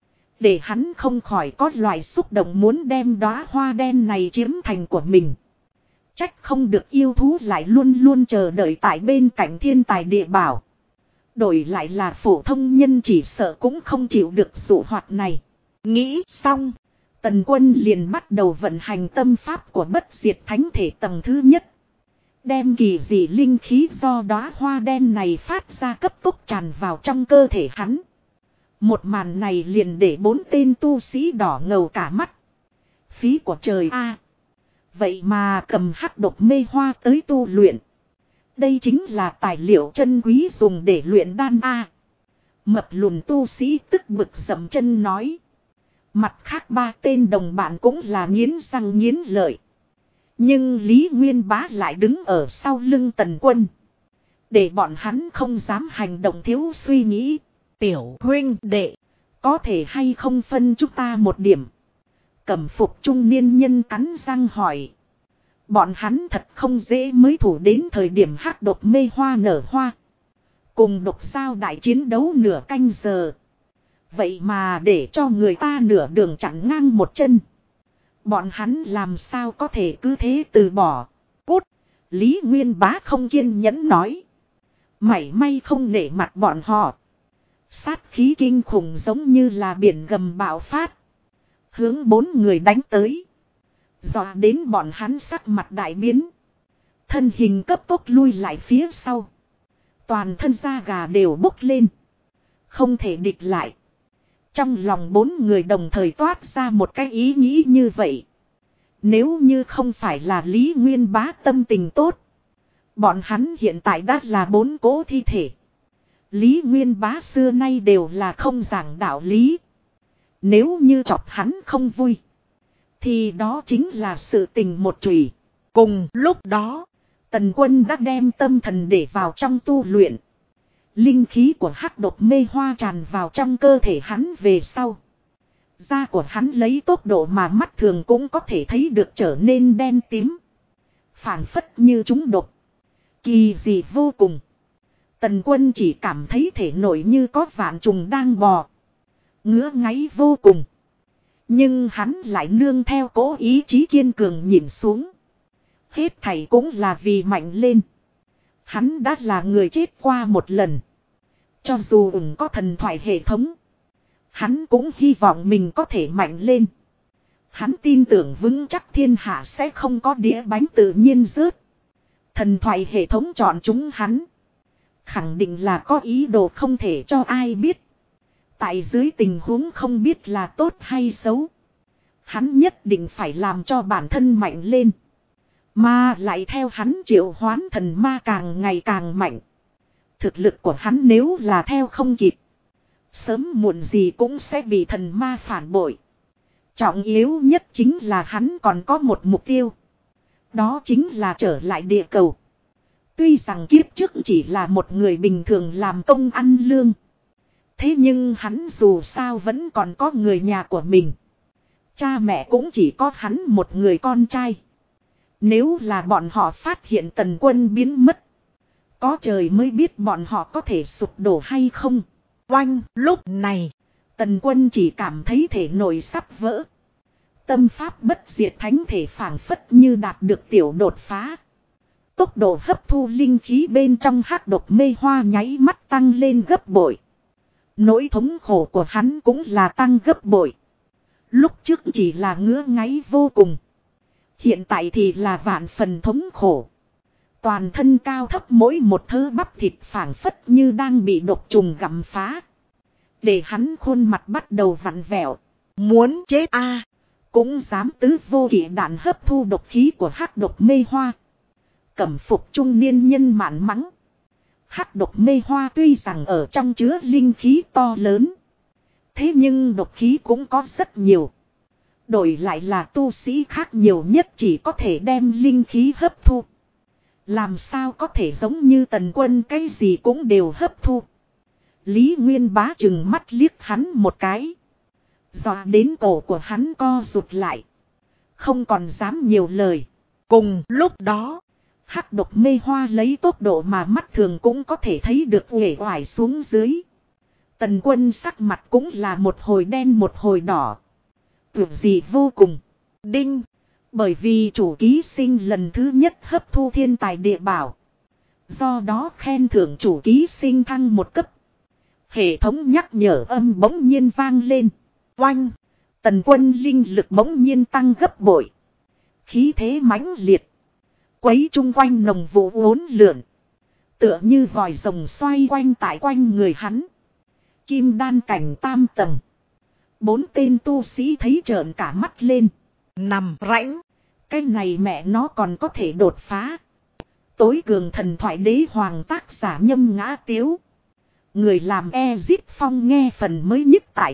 Để hắn không khỏi có loại xúc động muốn đem đóa hoa đen này chiếm thành của mình. Trách không được yêu thú lại luôn luôn chờ đợi tại bên cạnh thiên tài địa bảo. Đổi lại là phổ thông nhân chỉ sợ cũng không chịu được dụ hoạt này. Nghĩ xong, Tần Quân liền bắt đầu vận hành tâm pháp của bất diệt thánh thể tầng thứ nhất. Đem kỳ dị linh khí do đóa hoa đen này phát ra cấp tốc tràn vào trong cơ thể hắn. Một màn này liền để 4 tên tu sĩ đỏ ngầu cả mắt. Phí của trời a, vậy mà cầm hắc độc mê hoa tới tu luyện. Đây chính là tài liệu chân quý dùng để luyện đan a. Mập lùn tu sĩ tức bực dậm chân nói. Mặt khác 3 tên đồng bạn cũng là nghiến răng nghiến lợi. Nhưng Lý Nguyên Bá lại đứng ở sau lưng Tần Quân. Để bọn hắn không dám hành động thiếu suy nghĩ. Tiểu huynh đệ, có thể hay không phân chúng ta một điểm? Cẩm phục trung niên nhân cắn răng hỏi. Bọn hắn thật không dễ mới thủ đến thời điểm hắc độc mê hoa nở hoa. Cùng độc sao đại chiến đấu nửa canh giờ. Vậy mà để cho người ta nửa đường chặn ngang một chân. Bọn hắn làm sao có thể cứ thế từ bỏ. Cút, Lý Nguyên Bá không kiên nhẫn nói. Mảy may không nể mặt bọn họ. Sát khí kinh khủng giống như là biển gầm bạo phát. Hướng 4 người đánh tới. Dọa đến bọn hắn sắc mặt đại biến. Thân hình cấp tốc lui lại phía sau. Toàn thân da gà đều bốc lên. Không thể địch lại. Trong lòng 4 người đồng thời toát ra một cái ý nghĩ như vậy. Nếu như không phải là Lý Nguyên Bá tâm tình tốt. Bọn hắn hiện tại đã là 4 cỗ thi thể. Lý Nguyên Bá xưa nay đều là không giảng đạo lý. Nếu như chọc hắn không vui, thì đó chính là sự tình một chùy. Cùng lúc đó, Tần Quân đã đem tâm thần để vào trong tu luyện. Linh khí của hắc độc mê hoa tràn vào trong cơ thể hắn về sau. Da của hắn lấy tốc độ mà mắt thường cũng có thể thấy được trở nên đen tím. Phảng phất như trúng độc. Kỳ dị vô cùng. Tần Quân chỉ cảm thấy thể nội như có vạn trùng đang bò. Ngứa ngáy vô cùng. Nhưng hắn lại nương theo cố ý chí kiên cường nhìn xuống. Hết thảy cũng là vì mạnh lên. Hắn đã là người chết qua một lần. Cho dù có thần thoại hệ thống, hắn cũng hy vọng mình có thể mạnh lên. Hắn tin tưởng vững chắc thiên hạ sẽ không có đĩa bánh tự nhiên rớt. Thần thoại hệ thống chọn chúng hắn, khẳng định là có ý đồ không thể cho ai biết. Tại dưới tình huống không biết là tốt hay xấu, hắn nhất định phải làm cho bản thân mạnh lên. Mà lại theo hắn triệu hoán thần ma càng ngày càng mạnh. Thực lực của hắn nếu là theo không kịp, sớm muộn gì cũng sẽ bị thần ma phản bội. Trọng yếu nhất chính là hắn còn có một mục tiêu. Đó chính là trở lại địa cầu. Tuy rằng kiếp trước chỉ là một người bình thường làm công ăn lương. Thế nhưng hắn dù sao vẫn còn có người nhà của mình. Cha mẹ cũng chỉ có hắn một người con trai. Nếu là bọn họ phát hiện Tần Quân biến mất, có trời mới biết bọn họ có thể sụp đổ hay không. Oanh, lúc này, Tần Quân chỉ cảm thấy thể nội sắp vỡ. Tâm pháp bất diệt thánh thể phảng phất như đạt được tiểu đột phá. Tốc độ hấp thu linh khí bên trong hắc độc mê hoa nháy mắt tăng lên gấp bội. Nỗi thống khổ của hắn cũng là tăng gấp bội. Lúc trước chỉ là ngứa ngáy vô cùng. Hiện tại thì là vạn phần thống khổ. Toàn thân cao thấp mỗi một thớ bắp thịt phảng phất như đang bị độc trùng gặm phá. Để hắn khuôn mặt bắt đầu vặn vẹo. Muốn chết a, cũng dám tứ vô kỵ đạn hấp thu độc khí của hắc độc mê hoa. Cẩm phục trung niên nhân mạn mắng. Hắc độc mê hoa tuy rằng ở trong chứa linh khí to lớn, thế nhưng độc khí cũng có rất nhiều. Đổi lại là tu sĩ khác nhiều nhất chỉ có thể đem linh khí hấp thu. Làm sao có thể giống như Tần Quân cái gì cũng đều hấp thu. Lý Nguyên Bá chừng mắt liếc hắn một cái. Dọa đến cổ của hắn co rụt lại. Không còn dám nhiều lời. Cùng lúc đó, hắc độc mê hoa lấy tốc độ mà mắt thường cũng có thể thấy được uể oải xuống dưới. Tần Quân sắc mặt cũng là một hồi đen một hồi đỏ. Tưởng gì vô cùng. Đinh. Bởi vì chủ ký sinh lần thứ nhất hấp thu thiên tài địa bảo. Do đó khen thưởng chủ ký sinh thăng một cấp. Hệ thống nhắc nhở âm bỗng nhiên vang lên. Oanh. Tần Quân linh lực bỗng nhiên tăng gấp bội. Khí thế mãnh liệt. Quấy chung quanh nồng vụ uốn lượn. Tựa như vòi rồng xoay quanh tại quanh người hắn. Kim đan cảnh tam tầng. 4 tên tu sĩ thấy trợn cả mắt lên. Nằm rãnh. Cái này mẹ nó còn có thể đột phá. Tối cường thần thoại đế hoàng tác giả Nhâm Ngã Tiếu. Người làm Ezit Phong nghe phần mới nhất tại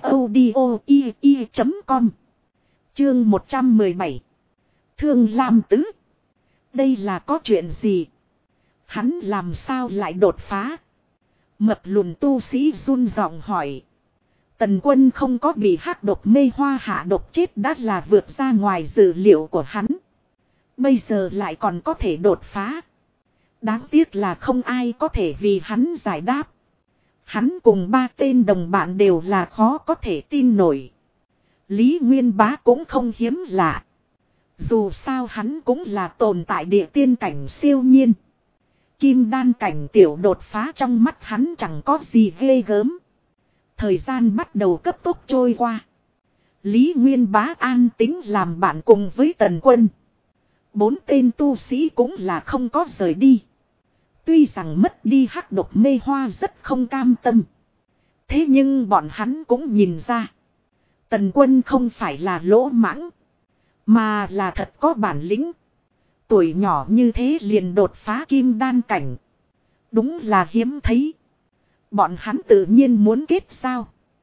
audio.com. Chương 117. Thương Lam Tứ. Đây là có chuyện gì? Hắn làm sao lại đột phá? Mập lùn tu sĩ run giọng hỏi. Tần Quân không có bị hắc độc mê hoa hạ độc chết đã là vượt ra ngoài dự liệu của hắn. Bây giờ lại còn có thể đột phá. Đáng tiếc là không ai có thể vì hắn giải đáp. Hắn cùng 3 tên đồng bạn đều là khó có thể tin nổi. Lý Nguyên Bá cũng không hiếm lạ. Dù sao hắn cũng là tồn tại địa tiên cảnh siêu nhiên. Kim đan cảnh tiểu đột phá trong mắt hắn chẳng có gì ghê gớm. Thời gian bắt đầu cấp tốc trôi qua. Lý Nguyên Bá an tính làm bạn cùng với Tần Quân. 4 tên tu sĩ cũng là không có rời đi. Tuy rằng mất đi hắc độc mê hoa rất không cam tâm. Thế nhưng bọn hắn cũng nhìn ra. Tần Quân không phải là lỗ mãng. Mà là thật có bản lĩnh. Tuổi nhỏ như thế liền đột phá kim đan cảnh. Đúng là hiếm thấy. Bọn hắn tự nhiên muốn kết giao.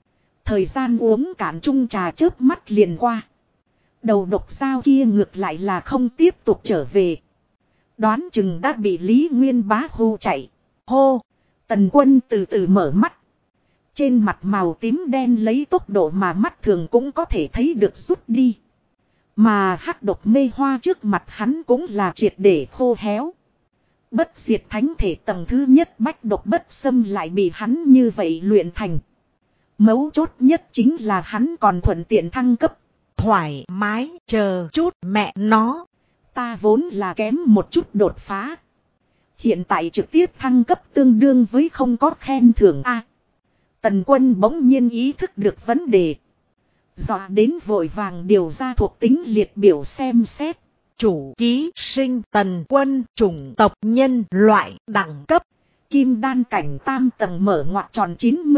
Thời gian uống cạn chung trà chớp mắt liền qua. Đầu độc dao kia ngược lại là không tiếp tục trở về. Đoán chừng đã bị Lý Nguyên Bá hô chạy. Hô! Tần Quân từ từ mở mắt. Trên mặt màu tím đen lấy tốc độ mà mắt thường cũng có thể thấy được rút đi. Mà hắc độc mê hoa trước mặt hắn cũng là triệt để khô héo. Bất diệt thánh thể tầng thứ nhất bách độc bất xâm lại bị hắn như vậy luyện thành. Mấu chốt nhất chính là hắn còn thuận tiện thăng cấp. Thoải mái, chờ chút mẹ nó. Ta vốn là kém một chút đột phá. Hiện tại trực tiếp thăng cấp tương đương với không có khen thưởng A. Tần Quân bỗng nhiên ý thức được vấn đề. Dọa đến vội vàng điều ra thuộc tính liệt biểu xem xét. Chủ ký sinh Tần Quân, chủng tộc nhân loại, đẳng cấp. Kim đan cảnh tam tầng mở ngoặc tròn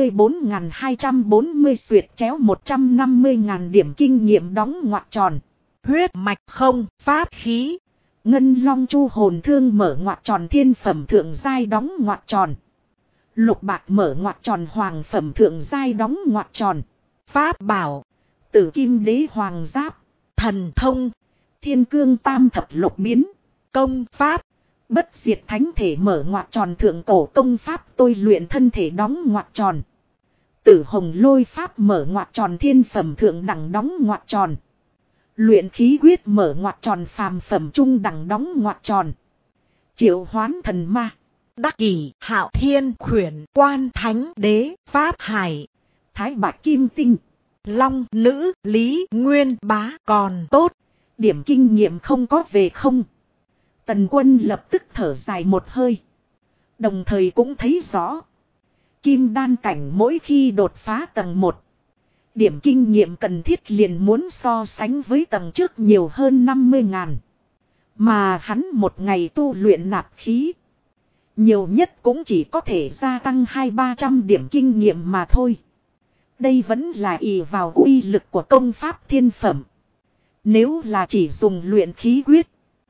94.240 xuyệt chéo 150.000 điểm kinh nghiệm đóng ngoặc tròn. Huyết mạch không, pháp khí. Ngân long chu hồn thương mở ngoặc tròn thiên phẩm thượng giai đóng ngoặc tròn. Lục bạc mở ngoặc tròn hoàng phẩm thượng giai đóng ngoặc tròn. Pháp bảo. Tử kim đế hoàng giáp. Thần thông. Thiên cương tam thập lục biến. Công pháp. Bất diệt thánh thể mở ngoặc tròn thượng cổ công pháp tôi luyện thân thể đóng ngoặc tròn. Tử hồng lôi pháp mở ngoặc tròn thiên phẩm thượng đẳng đóng ngoặc tròn. Luyện khí quyết mở ngoặc tròn phàm phẩm trung đẳng đóng ngoặc tròn. Triệu hoán thần ma. Đắc kỷ hạo thiên khuyển quan thánh đế pháp hải. Thái bạch kim tinh. Long nữ Lý Nguyên Bá còn tốt. Điểm kinh nghiệm không có về không. Tần Quân lập tức thở dài một hơi. Đồng thời cũng thấy rõ. Kim đan cảnh mỗi khi đột phá tầng 1. Điểm kinh nghiệm cần thiết liền muốn so sánh với tầng trước nhiều hơn 50.000. Mà hắn một ngày tu luyện nạp khí. Nhiều nhất cũng chỉ có thể gia tăng 200-300 điểm kinh nghiệm mà thôi. Đây vẫn là ỷ vào uy lực của công pháp thiên phẩm. Nếu là chỉ dùng luyện khí quyết.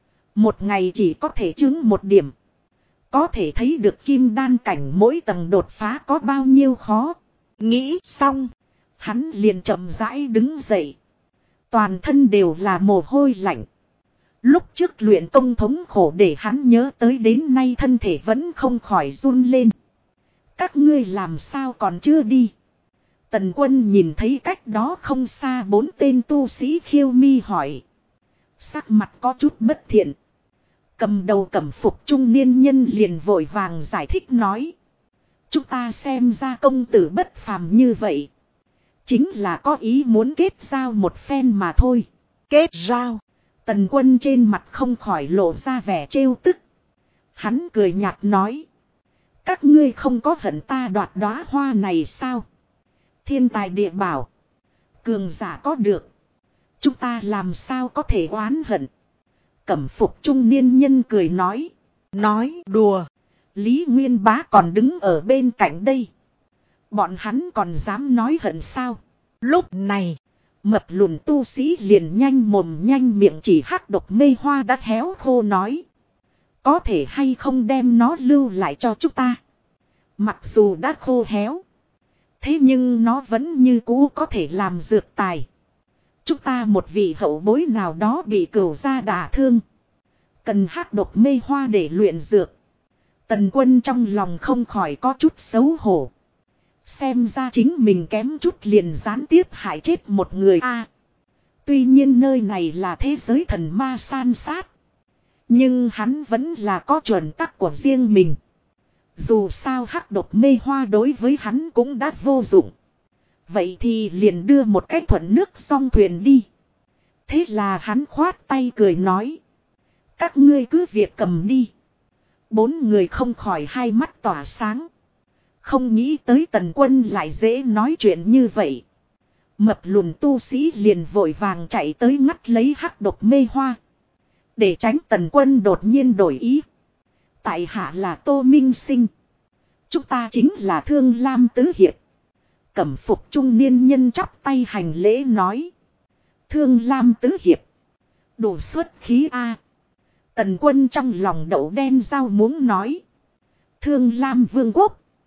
Một ngày chỉ có thể chứng một điểm. Có thể thấy được kim đan cảnh mỗi tầng đột phá có bao nhiêu khó. Nghĩ xong. Hắn liền chậm rãi đứng dậy. Toàn thân đều là mồ hôi lạnh. Lúc trước luyện công thống khổ để hắn nhớ tới đến nay thân thể vẫn không khỏi run lên. Các ngươi làm sao còn chưa đi? Tần Quân nhìn thấy cách đó không xa 4 tên tu sĩ khiêu mi hỏi. Sắc mặt có chút bất thiện. Cầm đầu cẩm phục trung niên nhân liền vội vàng giải thích nói. Chúng ta xem ra công tử bất phàm như vậy. Chính là có ý muốn kết giao một phen mà thôi. Kết giao. Tần Quân trên mặt không khỏi lộ ra vẻ trêu tức. Hắn cười nhạt nói. Các ngươi không có hận ta đoạt đóa hoa này sao? Thiên tài địa bảo. Cường giả có được. Chúng ta làm sao có thể oán hận? Cẩm phục trung niên nhân cười nói. Nói đùa. Lý Nguyên Bá còn đứng ở bên cạnh đây. Bọn hắn còn dám nói hận sao? Lúc này. Mập lùn tu sĩ liền nhanh mồm nhanh miệng chỉ hắc độc mê hoa đã héo khô nói. Có thể hay không đem nó lưu lại cho chúng ta? Mặc dù đã khô héo. Thế nhưng nó vẫn như cũ có thể làm dược tài. Chúng ta một vị hậu bối nào đó bị cửu gia đả thương. Cần hắc độc mê hoa để luyện dược. Tần Quân trong lòng không khỏi có chút xấu hổ. Xem ra chính mình kém chút liền gián tiếp hại chết một người a. Tuy nhiên nơi này là thế giới thần ma san sát. Nhưng hắn vẫn là có chuẩn tắc của riêng mình. Dù sao hắc độc mê hoa đối với hắn cũng đã vô dụng. Vậy thì liền đưa một cái thuận nước song thuyền đi. Thế là hắn khoát tay cười nói. Các ngươi cứ việc cầm đi. 4 người không khỏi hai mắt tỏa sáng. Không nghĩ tới Tần Quân lại dễ nói chuyện như vậy. Mập lùn tu sĩ liền vội vàng chạy tới ngắt lấy hắc độc mê hoa. Để tránh Tần Quân đột nhiên đổi ý. Tại hạ là Tô Minh Sinh. Chúng ta chính là Thương Lam Tứ Hiệp. Cẩm phục trung niên nhân chắp tay hành lễ nói. Thương Lam Tứ Hiệp. Đủ xuất khí A. Tần Quân trong lòng đậu đen rau muống nói. Thương Lam Vương Quốc.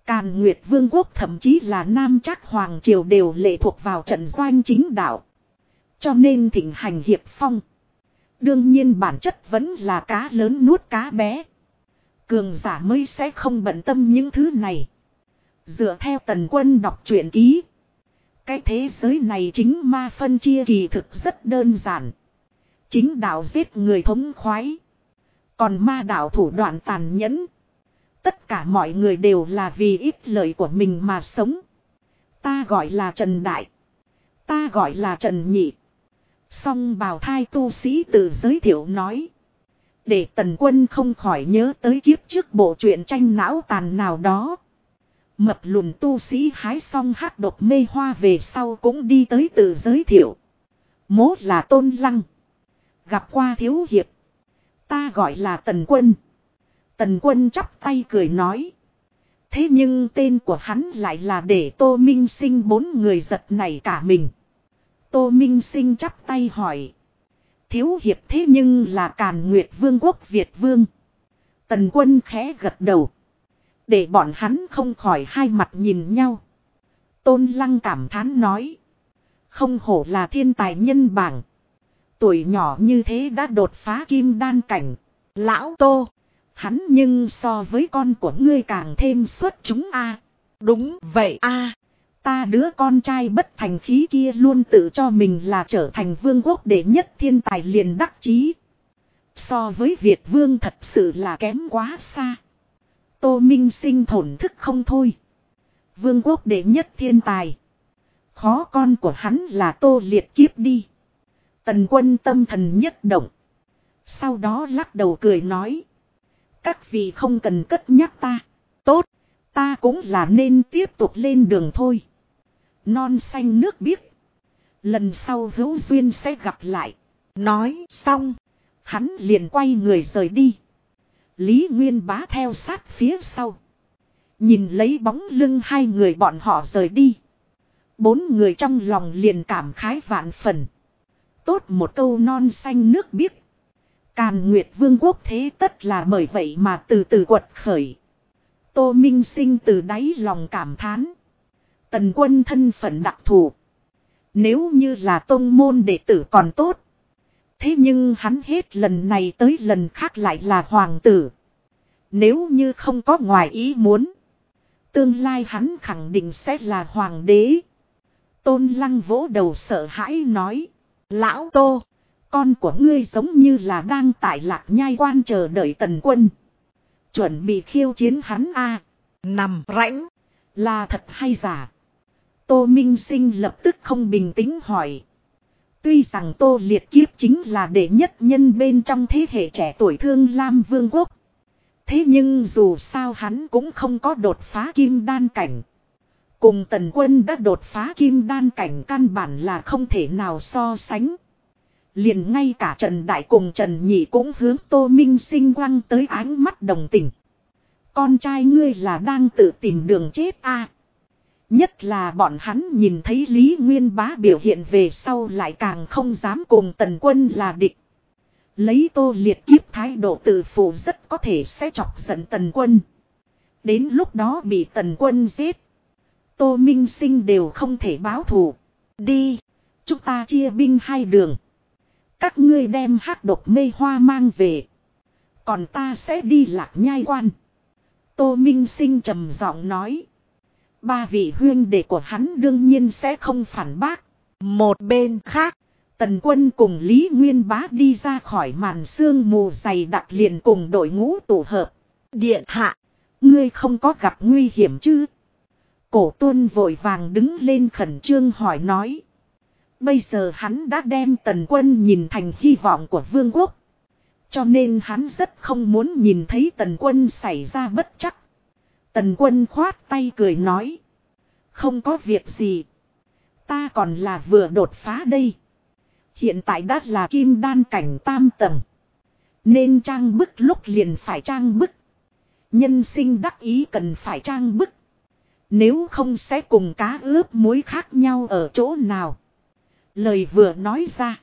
Càn Nguyệt Vương quốc thậm chí là Nam Trác Hoàng Triều đều lệ thuộc vào trận doanh chính đạo. Cho nên thịnh hành hiệp phong. Đương nhiên bản chất vẫn là cá lớn nuốt cá bé. Cường giả mới sẽ không bận tâm những thứ này. Dựa theo Tần Quân đọc truyện ký. Cái thế giới này chính ma phân chia kỳ thực rất đơn giản. Chính đạo giết người thống khoái. Còn ma đạo thủ đoạn tàn nhẫn. Tất cả mọi người đều là vì ích lợi của mình mà sống. Ta gọi là Trần Đại. Ta gọi là Trần Nhị. Song bào thai tu sĩ tự giới thiệu nói. Để Tần Quân không khỏi nhớ tới kiếp trước bộ truyện tranh não tàn nào đó. Mập lùn tu sĩ hái xong hắc độc mê hoa về sau cũng đi tới tự giới thiệu. Mố là Tôn Lăng. Gặp qua thiếu hiệp. Ta gọi là Tần Quân. Tần Quân chắp tay cười nói. Thế nhưng tên của hắn lại là để Tô Minh Sinh bốn người giật nảy cả mình. Tô Minh Sinh chắp tay hỏi. Thiếu hiệp thế nhưng là Càn Nguyệt Vương quốc Việt Vương. Tần Quân khẽ gật đầu. Để bọn hắn không khỏi hai mặt nhìn nhau. Tôn Lăng cảm thán nói. Không hổ là thiên tài nhân bảng. Tuổi nhỏ như thế đã đột phá kim đan cảnh. Lão Tô. Hắn nhưng so với con của ngươi càng thêm xuất chúng a. Đúng vậy a. Ta đứa con trai bất thành khí kia luôn tự cho mình là trở thành vương quốc đệ nhất thiên tài liền đắc chí. So với Việt Vương thật sự là kém quá xa. Tô Minh Sinh thổn thức không thôi. Vương quốc đệ nhất thiên tài. Khó con của hắn là Tô Liệt kiếp đi. Tần Quân tâm thần nhất động. Sau đó lắc đầu cười nói. Các vị không cần cất nhắc ta. Tốt, ta cũng là nên tiếp tục lên đường thôi. Non xanh nước biếc. Lần sau hữu duyên sẽ gặp lại. Nói xong, hắn liền quay người rời đi. Lý Nguyên Bá theo sát phía sau. Nhìn lấy bóng lưng hai người bọn họ rời đi. Bốn người trong lòng liền cảm khái vạn phần. Tốt một câu non xanh nước biếc. Càn Nguyệt Vương quốc thế tất là bởi vậy mà từ từ quật khởi. Tô Minh Sinh từ đáy lòng cảm thán. Tần Quân thân phận đặc thù. Nếu như là tông môn đệ tử còn tốt. Thế nhưng hắn hết lần này tới lần khác lại là hoàng tử. Nếu như không có ngoài ý muốn. Tương lai hắn khẳng định sẽ là hoàng đế. Tôn Lăng vỗ đầu sợ hãi nói. Lão Tô. Con của ngươi giống như là đang tại Lạc Nhai Quan chờ đợi Tần Quân. Chuẩn bị khiêu chiến hắn a. Nằm rãnh. Là thật hay giả? Tô Minh Sinh lập tức không bình tĩnh hỏi. Tuy rằng Tô Liệt kiếp chính là đệ nhất nhân bên trong thế hệ trẻ tuổi Thương Lam Vương quốc. Thế nhưng dù sao hắn cũng không có đột phá kim đan cảnh. Cùng Tần Quân đã đột phá kim đan cảnh căn bản là không thể nào so sánh. Liền ngay cả Trần Đại cùng Trần Nhị cũng hướng Tô Minh Sinh quăng tới ánh mắt đồng tình. Con trai ngươi là đang tự tìm đường chết a. Nhất là bọn hắn nhìn thấy Lý Nguyên Bá biểu hiện về sau lại càng không dám cùng Tần Quân là địch. Lấy Tô Liệt kiếp thái độ tự phụ rất có thể sẽ chọc giận Tần Quân. Đến lúc đó bị Tần Quân giết. Tô Minh Sinh đều không thể báo thù. Đi, chúng ta chia binh hai đường. Các ngươi đem hắc độc mê hoa mang về. Còn ta sẽ đi Lạc Nhai Quan. Tô Minh Sinh trầm giọng nói. Ba vị huynh đệ của hắn đương nhiên sẽ không phản bác. Một bên khác, Tần Quân cùng Lý Nguyên Bá đi ra khỏi màn sương mù dày đặc liền cùng đội ngũ tụ hợp. Điện hạ, ngươi không có gặp nguy hiểm chứ? Cổ Tuân vội vàng đứng lên khẩn trương hỏi nói. Bây giờ hắn đã đem Tần Quân nhìn thành hy vọng của vương quốc. Cho nên hắn rất không muốn nhìn thấy Tần Quân xảy ra bất trắc. Tần Quân khoát tay cười nói. Không có việc gì. Ta còn là vừa đột phá đây. Hiện tại đã là kim đan cảnh tam tầng. Nên trang bức lúc liền phải trang bức. Nhân sinh đắc ý cần phải trang bức. Nếu không sẽ cùng cá ướp muối khác nhau ở chỗ nào. Lời vừa nói ra.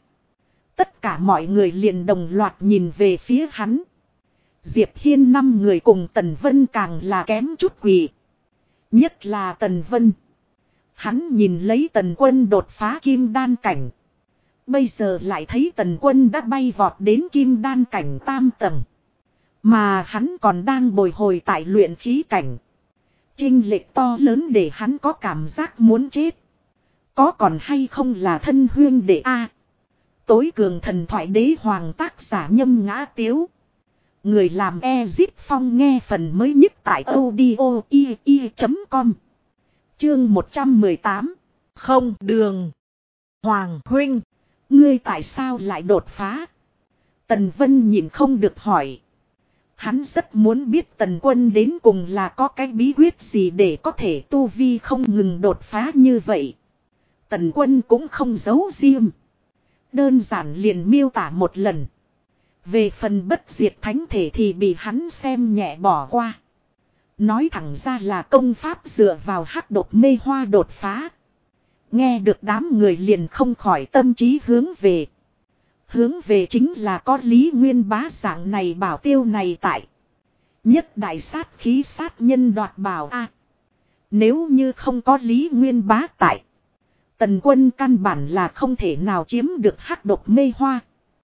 Tất cả mọi người liền đồng loạt nhìn về phía hắn. Diệp Hiên 5 người cùng Tần Vân càng là kém chút quỳ. Nhất là Tần Vân. Hắn nhìn lấy Tần Quân đột phá kim đan cảnh. Bây giờ lại thấy Tần Quân đã bay vọt đến kim đan cảnh tam tầng. Mà hắn còn đang bồi hồi tại luyện khí cảnh. Chênh lệch to lớn để hắn có cảm giác muốn chết. Có còn hay không là thân huyên đệ A. Tối cường thần thoại đế hoàng tác giả Nhâm Ngã Tiếu. Người làm Ezip Phong nghe phần mới nhất tại audio.com. Chương 118. Không đường. Hoàng huynh. Ngươi tại sao lại đột phá? Tần Vân nhìn không được hỏi. Hắn rất muốn biết Tần Quân đến cùng là có cái bí quyết gì để có thể tu vi không ngừng đột phá như vậy. Tần Quân cũng không giấu riêng. Đơn giản liền miêu tả một lần. Về phần bất diệt thánh thể thì bị hắn xem nhẹ bỏ qua. Nói thẳng ra là công pháp dựa vào hắc độc mê hoa đột phá. Nghe được đám người liền không khỏi tâm trí hướng về. Hướng về chính là có Lý Nguyên Bá dạng này bảo tiêu này tại. Nhất đại sát khí sát nhân đoạt bảo A. Nếu như không có Lý Nguyên Bá tại. Tần Quân căn bản là không thể nào chiếm được hắc độc mê hoa.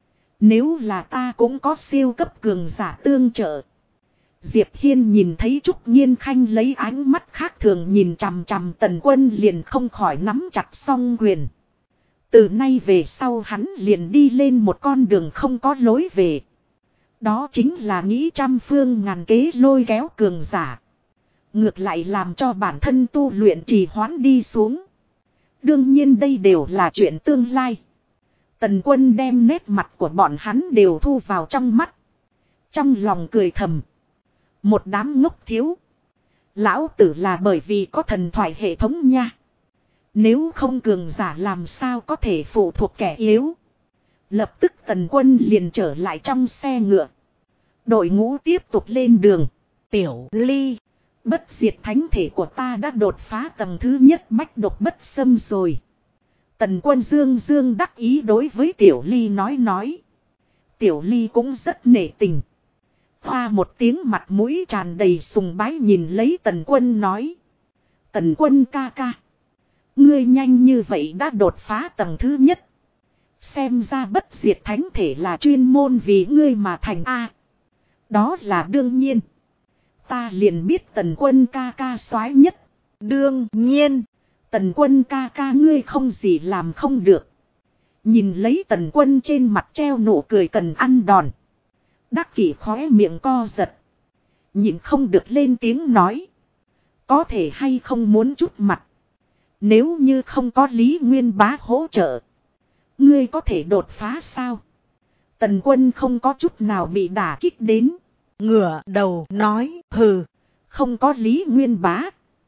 Nếu là ta cũng có siêu cấp cường giả tương trợ. Diệp Hiên nhìn thấy Trúc Nhiên Khanh lấy ánh mắt khác thường nhìn chằm chằm Tần Quân liền không khỏi nắm chặt song quyền. Từ nay về sau hắn liền đi lên một con đường không có lối về. Đó chính là nghĩ trăm phương ngàn kế lôi kéo cường giả. Ngược lại làm cho bản thân tu luyện trì hoãn đi xuống. Đương nhiên đây đều là chuyện tương lai. Tần Quân đem nét mặt của bọn hắn đều thu vào trong mắt. Trong lòng cười thầm. Một đám ngốc thiếu. Lão tử là bởi vì có thần thoại hệ thống nha. Nếu không cường giả làm sao có thể phụ thuộc kẻ yếu. Lập tức Tần Quân liền trở lại trong xe ngựa. Đội ngũ tiếp tục lên đường. Tiểu Ly. Bất diệt thánh thể của ta đã đột phá tầng thứ nhất bách độc bất xâm rồi. Tần Quân dương dương đắc ý đối với Tiểu Ly nói. Tiểu Ly cũng rất nể tình. Hoa một tiếng mặt mũi tràn đầy sùng bái nhìn lấy Tần Quân nói. Tần Quân ca ca. Ngươi nhanh như vậy đã đột phá tầng thứ nhất. Xem ra bất diệt thánh thể là chuyên môn vì ngươi mà thành A. Đó là đương nhiên. Ta liền biết Tần Quân ca ca soái nhất. Đương nhiên. Tần Quân ca ca ngươi không gì làm không được. Nhìn lấy Tần Quân trên mặt treo nụ cười cần ăn đòn. Đắc Kỷ khóe miệng co giật. Nhìn không được lên tiếng nói. Có thể hay không muốn chút mặt. Nếu như không có Lý Nguyên Bá hỗ trợ. Ngươi có thể đột phá sao? Tần Quân không có chút nào bị đả kích đến. Ngửa đầu nói hừ. Không có Lý Nguyên Bá.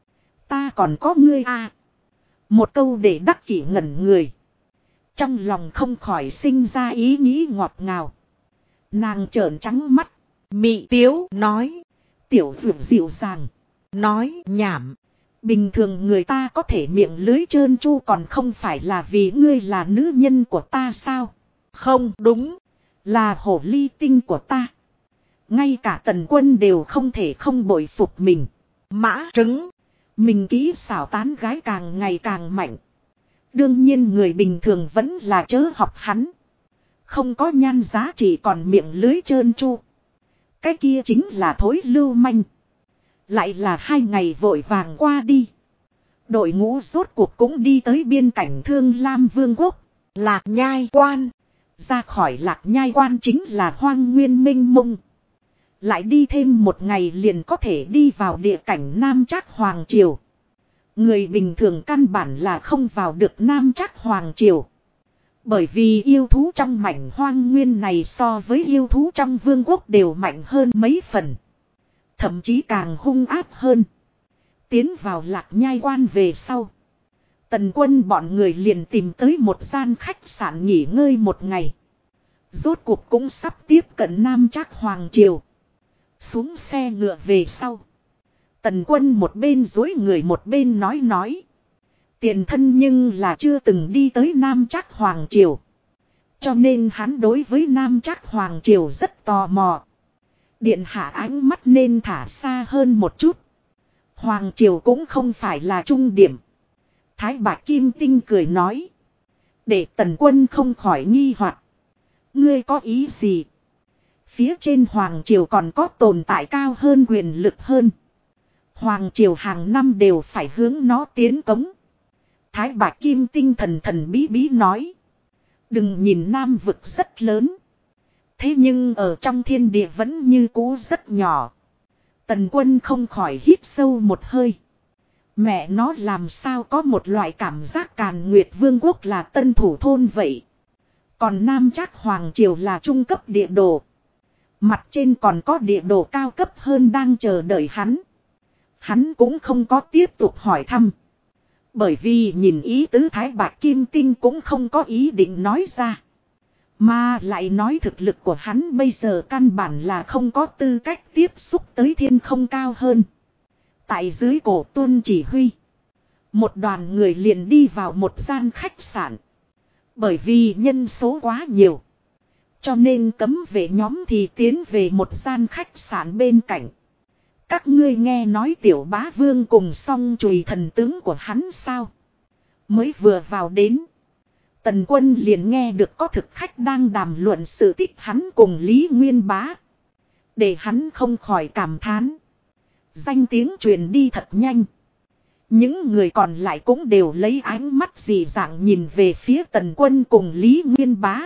Ta còn có ngươi à. Một câu để Đắc Kỷ ngẩn người. Trong lòng không khỏi sinh ra ý nghĩ ngọt ngào. Nàng trợn trắng mắt. Mị Tiếu nói. Tiểu Dược dịu dàng. Nói nhảm. Bình thường người ta có thể miệng lưới trơn tru còn không phải là vì ngươi là nữ nhân của ta sao? Không đúng. Là hồ ly tinh của ta. Ngay cả Tần Quân đều không thể không bội phục mình. Mã trứng. Mình kỹ xảo tán gái càng ngày càng mạnh. Đương nhiên người bình thường vẫn là chớ học hắn. Không có nhan giá trị còn miệng lưới trơn tru. Cái kia chính là thối lưu manh. Lại là 2 ngày vội vàng qua đi. Đội ngũ rốt cuộc cũng đi tới biên cảnh Thương Lam Vương quốc. Lạc Nhai Quan. Ra khỏi Lạc Nhai Quan chính là hoang nguyên minh mông. Lại đi thêm 1 ngày liền có thể đi vào địa cảnh Nam Trác Hoàng Triều. Người bình thường căn bản là không vào được Nam Trác Hoàng Triều. Bởi vì yêu thú trong mảnh hoang nguyên này so với yêu thú trong vương quốc đều mạnh hơn mấy phần. Thậm chí càng hung ác hơn. Tiến vào Lạc Nhai Quan về sau. Tần Quân bọn người liền tìm tới một gian khách sạn nghỉ ngơi 1 ngày. Rốt cuộc cũng sắp tiếp cận Nam Trác Hoàng Triều. Xuống xe ngựa về sau. Tần Quân một bên dối người một bên nói. Tiền thân nhưng là chưa từng đi tới Nam Trác Hoàng Triều. Cho nên hắn đối với Nam Trác Hoàng Triều rất tò mò. Điện hạ ánh mắt nên thả xa hơn một chút. Hoàng triều cũng không phải là trung điểm. Thái Bạch Kim Tinh cười nói. Để Tần Quân không khỏi nghi hoặc. Ngươi có ý gì? Phía trên Hoàng triều còn có tồn tại cao hơn quyền lực hơn. Hoàng triều hàng năm đều phải hướng nó tiến cống. Thái Bạch Kim Tinh thần thần bí bí nói. Đừng nhìn Nam vực rất lớn. Thế nhưng ở trong thiên địa vẫn như cũ rất nhỏ. Tần Quân không khỏi hít sâu một hơi. Mẹ nó làm sao có một loại cảm giác Càn Nguyệt Vương quốc là tân thủ thôn vậy. Còn Nam Trác Hoàng triều là trung cấp địa đồ. Mặt trên còn có địa đồ cao cấp hơn đang chờ đợi hắn. Hắn cũng không có tiếp tục hỏi thăm. Bởi vì nhìn ý tứ Thái Bạch Kim Tinh cũng không có ý định nói ra. Mà lại nói thực lực của hắn bây giờ căn bản là không có tư cách tiếp xúc tới thiên không cao hơn. Tại dưới Cổ Tuân chỉ huy. Một đoàn người liền đi vào một gian khách sạn. Bởi vì nhân số quá nhiều. Cho nên cấm vệ nhóm thì tiến về một gian khách sạn bên cạnh. Các ngươi nghe nói Tiểu Bá Vương cùng song chùy thần tướng của hắn sao? Mới vừa vào đến. Tần Quân liền nghe được có thực khách đang đàm luận sự tích hắn cùng Lý Nguyên Bá. Để hắn không khỏi cảm thán. Danh tiếng truyền đi thật nhanh. Những người còn lại cũng đều lấy ánh mắt dị dạng nhìn về phía Tần Quân cùng Lý Nguyên Bá.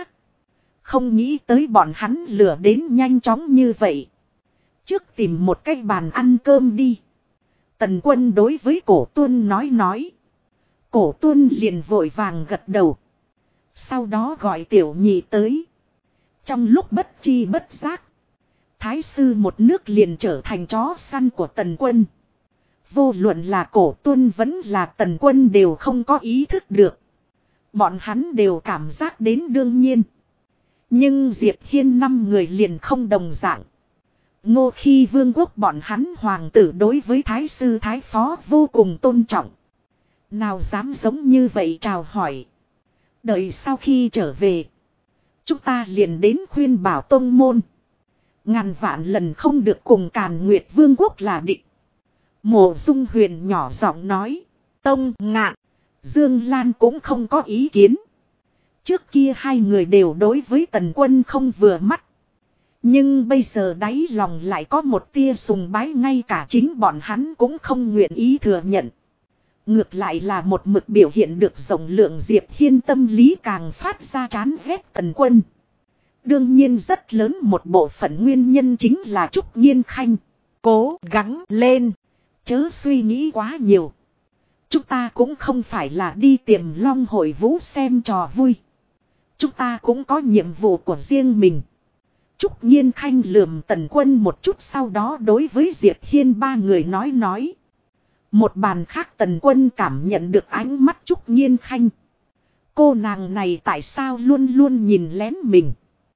Không nghĩ tới bọn hắn lừa đến nhanh chóng như vậy. Trước tìm một cái bàn ăn cơm đi. Tần Quân đối với Cổ Tuân nói. Cổ Tuân liền vội vàng gật đầu. Sau đó gọi Tiểu Nhị tới. Trong lúc bất chi bất giác. Thái sư một nước liền trở thành chó săn của Tần Quân. Vô luận là Cổ Tuân vẫn là Tần Quân đều không có ý thức được. Bọn hắn đều cảm giác đến đương nhiên. Nhưng Diệp Hiên 5 người liền không đồng dạng. Ngô Khi Vương quốc bọn hắn hoàng tử đối với thái sư thái phó vô cùng tôn trọng. Nào dám giống như vậy chào hỏi. Đợi sau khi trở về. Chúng ta liền đến khuyên bảo tông môn. Ngàn vạn lần không được cùng Càn Nguyệt Vương quốc là địch. Mộ Dung Huyền nhỏ giọng nói. Tông Ngạn. Dương Lan cũng không có ý kiến. Trước kia hai người đều đối với Tần Quân không vừa mắt. Nhưng bây giờ đáy lòng lại có một tia sùng bái, ngay cả chính bọn hắn cũng không nguyện ý thừa nhận. Ngược lại là một mực biểu hiện được rộng lượng Diệp Hiên tâm lý càng phát ra chán ghét Tần Quân. Đương nhiên rất lớn một bộ phận nguyên nhân chính là Trúc Nhiên Khanh. Cố gắng lên. Chớ suy nghĩ quá nhiều. Chúng ta cũng không phải là đi tiềm long hội vũ xem trò vui. Chúng ta cũng có nhiệm vụ của riêng mình. Trúc Nhiên Khanh lườm Tần Quân một chút, sau đó đối với Diệp Hiên 3 người nói. Một bàn khác Tần Quân cảm nhận được ánh mắt Trúc Nhiên Khanh. Cô nàng này tại sao luôn luôn nhìn lén mình?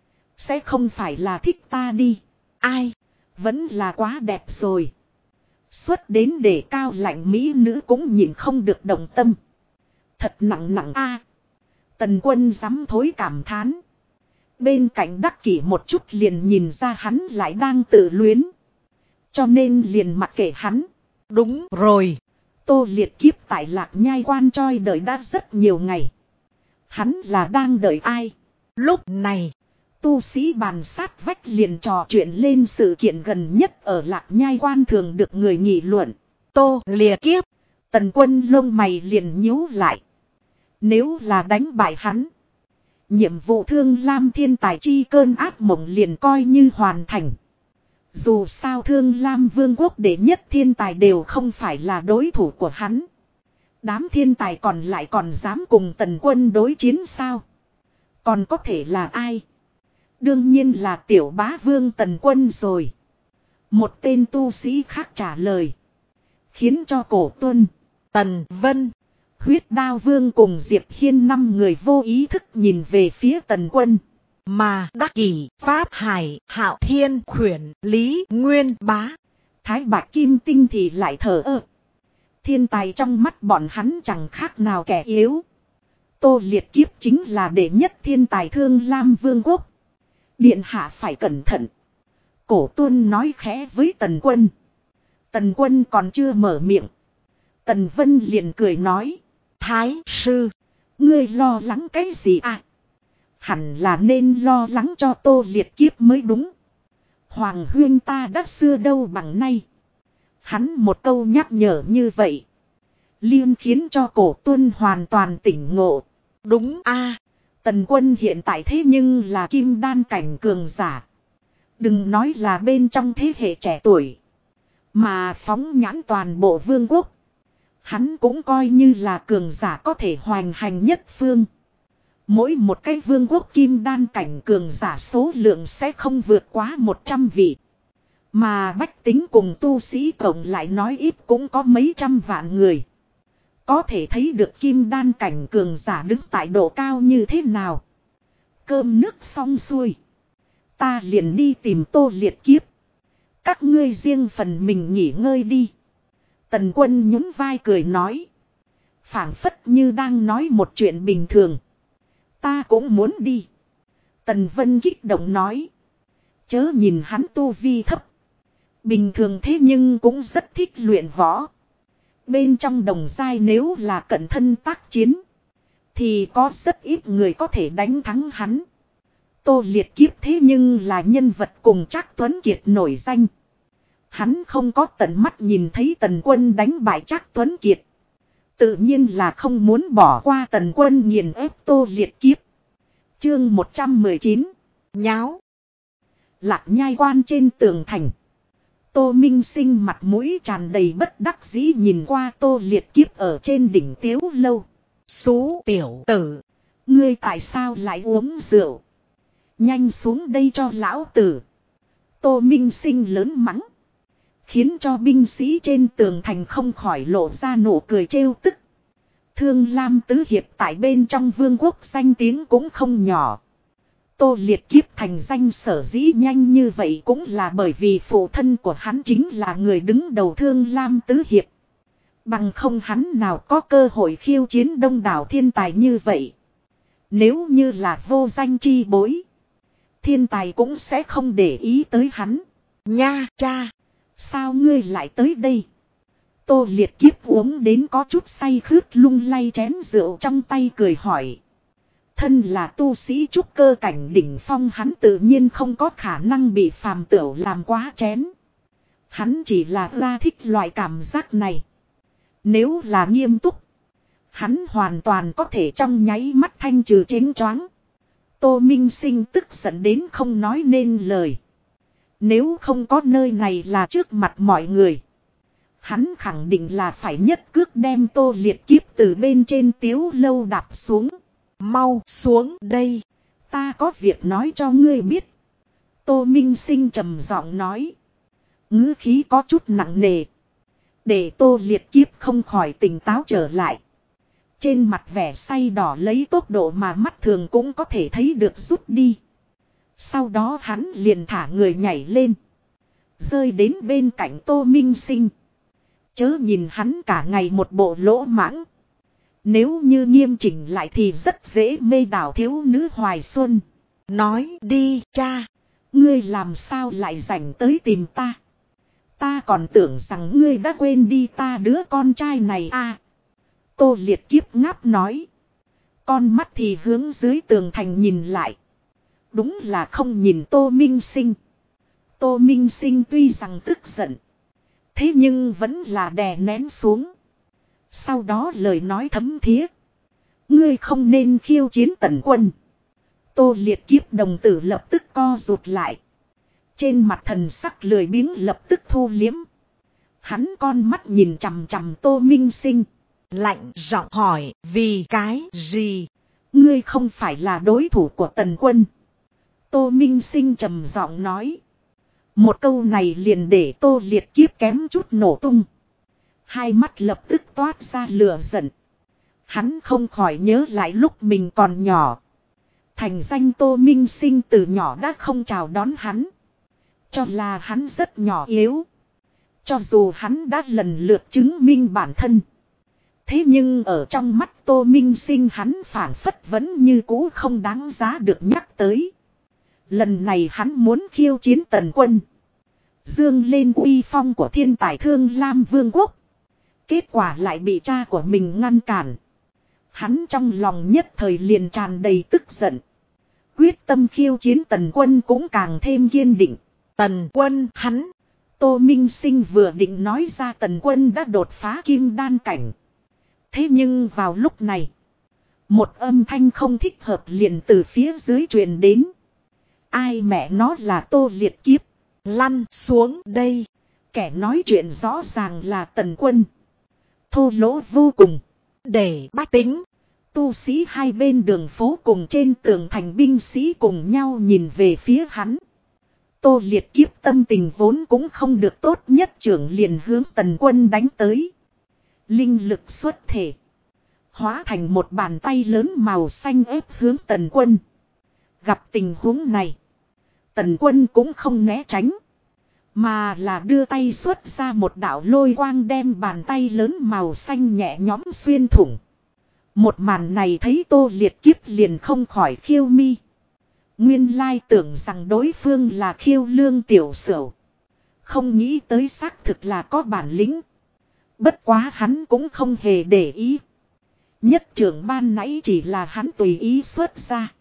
Sẽ không phải là thích ta đi. Ai? Vẫn là quá đẹp rồi. Xuất đến để cao lạnh mỹ nữ cũng nhìn không được động tâm. Thật nặng a. Tần Quân dám thối cảm thán. Bên cạnh Đắc Kỷ một chút liền nhìn ra hắn lại đang tự luyến. Cho nên liền mặc kệ hắn. Đúng rồi. Tô Liệt Kiếp tại Lạc Nhai Quan Choi đợi đã rất nhiều ngày. Hắn là đang đợi ai? Lúc này, tu sĩ bàn sát vách liền trò chuyện lên sự kiện gần nhất ở Lạc Nhai Quan thường được người nghị luận. Tô Liệt Kiếp. Tần Quân lông mày liền nhíu lại. Nếu là đánh bại hắn, nhiệm vụ Thương Lam thiên tài chi cơn ác mộng liền coi như hoàn thành. Dù sao Thương Lam Vương quốc đệ nhất thiên tài đều không phải là đối thủ của hắn. Đám thiên tài còn lại còn dám cùng Tần Quân đối chiến sao? Còn có thể là ai? Đương nhiên là Tiểu Bá Vương Tần Quân rồi. Một tên tu sĩ khác trả lời. Khiến cho Cổ Tuân, Tần Vân, Huyết Đao Vương cùng Diệp Hiên 5 người vô ý thức nhìn về phía Tần Quân. Mà Đắc Kỷ, Pháp Hải, Hạo Thiên, Khuyển, Lý, Nguyên Bá, Thái Bạch Kim Tinh thì lại thờ ơ. Thiên tài trong mắt bọn hắn chẳng khác nào kẻ yếu. Tô Liệt Kiếp chính là đệ nhất thiên tài Thương Lam Vương quốc. Điện hạ phải cẩn thận. Cổ Tuân nói khẽ với Tần Quân. Tần Quân còn chưa mở miệng. Tần Vân liền cười nói. Thái sư, ngươi lo lắng cái gì à? Hẳn là nên lo lắng cho Tô Liệt Kiếp mới đúng. Hoàng huyên ta đã xưa đâu bằng nay. Hắn một câu nhắc nhở như vậy, liên khiến cho Cổ Tuân hoàn toàn tỉnh ngộ. đúng a. Tần Quân hiện tại thế nhưng là kim đan cảnh cường giả. Đừng nói là bên trong thế hệ trẻ tuổi, mà phóng nhãn toàn bộ vương quốc, hắn cũng coi như là cường giả có thể hoành hành nhất phương. Mỗi một cái vương quốc kim đan cảnh cường giả số lượng sẽ không vượt quá 100 vị. Mà bách tính cùng tu sĩ cộng lại nói ít cũng có mấy trăm vạn người. Có thể thấy được kim đan cảnh cường giả đứng tại độ cao như thế nào. Cơm nước xong xuôi, ta liền đi tìm Tô Liệt Kiếp. Các ngươi riêng phần mình nghỉ ngơi đi. Tần Quân nhún vai cười nói. Phảng phất như đang nói một chuyện bình thường. Ta cũng muốn đi. Tần Vân kích động nói. Chớ nhìn hắn tu vi thấp, bình thường thế nhưng cũng rất thích luyện võ. Bên trong đồng giai nếu là cận thân tác chiến, thì có rất ít người có thể đánh thắng hắn. Tô Liệt Kiếp thế nhưng là nhân vật cùng Trác Tuấn Kiệt nổi danh. Hắn không có tận mắt nhìn thấy Tần Quân đánh bại Trác Tuấn Kiệt, tự nhiên là không muốn bỏ qua Tần Quân nghiền ép Tô Liệt Kiếp. Chương 119. Nháo. Lạc Nhai quan trên tường thành, Tô Minh Sinh mặt mũi tràn đầy bất đắc dĩ nhìn qua Tô Liệt Kiếp ở trên đỉnh Tiếu Lâu. Xú tiểu tử, ngươi tại sao lại uống rượu? Nhanh xuống đây cho lão tử. Tô Minh Sinh lớn mắng, khiến cho binh sĩ trên tường thành không khỏi lộ ra nụ cười trêu tức. Thương Lam Tứ Hiệp tại bên trong vương quốc danh tiếng cũng không nhỏ. Tô Liệt Kiếp thành danh sở dĩ nhanh như vậy cũng là bởi vì phụ thân của hắn chính là người đứng đầu Thương Lam Tứ Hiệp. Bằng không hắn nào có cơ hội khiêu chiến đông đảo thiên tài như vậy. Nếu như là vô danh chi bối, thiên tài cũng sẽ không để ý tới hắn. Nha cha, sao ngươi lại tới đây? Tô Liệt Kiếp uống đến có chút say khướt lung lay chén rượu trong tay cười hỏi. Thân là tu sĩ trúc cơ cảnh đỉnh phong, hắn tự nhiên không có khả năng bị phàm tửu làm quá chén. Hắn chỉ là ra thích loại cảm giác này. Nếu là nghiêm túc, hắn hoàn toàn có thể trong nháy mắt thanh trừ chén choáng. Tô Minh Sinh tức giận đến không nói nên lời. Nếu không có nơi này là trước mặt mọi người, hắn khẳng định là phải nhất cước đem Tô Liệt Kiếp từ bên trên Tiếu Lâu đạp xuống. mau xuống đây, ta có việc nói cho ngươi biết. Tô Minh Sinh trầm giọng nói, ngữ khí có chút nặng nề, để Tô Liệt Kiếp không khỏi tỉnh táo trở lại. Trên mặt vẻ say đỏ lấy tốc độ mà mắt thường cũng có thể thấy được rút đi. Sau đó hắn liền thả người nhảy lên, rơi đến bên cạnh Tô Minh Sinh. Chớ nhìn hắn cả ngày một bộ lỗ mãng, nếu như nghiêm chỉnh lại thì rất dễ mê đảo thiếu nữ hoài xuân. Nói đi cha, ngươi làm sao lại rảnh tới tìm ta? Ta còn tưởng rằng ngươi đã quên đi ta đứa con trai này à. Tô Liệt Kiếp ngáp nói, con mắt thì hướng dưới tường thành nhìn lại. Đúng là không nhìn Tô Minh Sinh. Tô Minh Sinh tuy rằng tức giận, thế nhưng vẫn là đè nén xuống. Sau đó lời nói thấm thía, ngươi không nên khiêu chiến Tần Quân. Tô Liệt Kiếp đồng tử lập tức co rụt lại, trên mặt thần sắc lười biếng lập tức thu liếm. Hắn con mắt nhìn chằm chằm Tô Minh Sinh, lạnh giọng hỏi, vì cái gì? Ngươi không phải là đối thủ của Tần Quân. Tô Minh Sinh trầm giọng nói. Một câu này liền để Tô Liệt Kiếp kém chút nổ tung. Hai mắt lập tức toát ra lửa giận. Hắn không khỏi nhớ lại lúc mình còn nhỏ. Thành danh Tô Minh Sinh từ nhỏ đã không chào đón hắn, cho là hắn rất nhỏ yếu. Cho dù hắn đã lần lượt chứng minh bản thân, thế nhưng ở trong mắt Tô Minh Sinh hắn phảng phất vẫn như cũ không đáng giá được nhắc tới. Lần này hắn muốn khiêu chiến Tần Quân, Dương lên uy phong của thiên tài Thương Lam Vương quốc. Kết quả lại bị cha của mình ngăn cản. Hắn trong lòng nhất thời liền tràn đầy tức giận. Quyết tâm khiêu chiến Tần Quân cũng càng thêm kiên định. Tần Quân hắn. Tô Minh Sinh vừa định nói ra Tần Quân đã đột phá kim đan cảnh. Thế nhưng vào lúc này, một âm thanh không thích hợp liền từ phía dưới truyền đến. Ai mẹ nó là Tô Liệt Kiếp? Lăn xuống đây. Kẻ nói chuyện rõ ràng là Tần Quân. Thô lỗ vô cùng. Để bách tính. Tu sĩ hai bên đường phố cùng trên tường thành binh sĩ cùng nhau nhìn về phía hắn. Tô Liệt Kiếp tâm tình vốn cũng không được tốt nhất, trưởng liền hướng Tần Quân đánh tới. Linh lực xuất thể, hóa thành một bàn tay lớn màu xanh ép hướng Tần Quân. Gặp tình huống này, Tần Quân cũng không né tránh, mà là đưa tay xuất ra một đạo lôi quang đem bàn tay lớn màu xanh nhẹ nhõm xuyên thủng. Một màn này thấy Tô Liệt Kiếp liền không khỏi khiêu mi. Nguyên lai tưởng rằng đối phương là Khiêu Lương tiểu sửu. Không nghĩ tới xác thực là có bản lĩnh. Bất quá hắn cũng không hề để ý. Nhất trưởng ban nãy chỉ là hắn tùy ý xuất ra.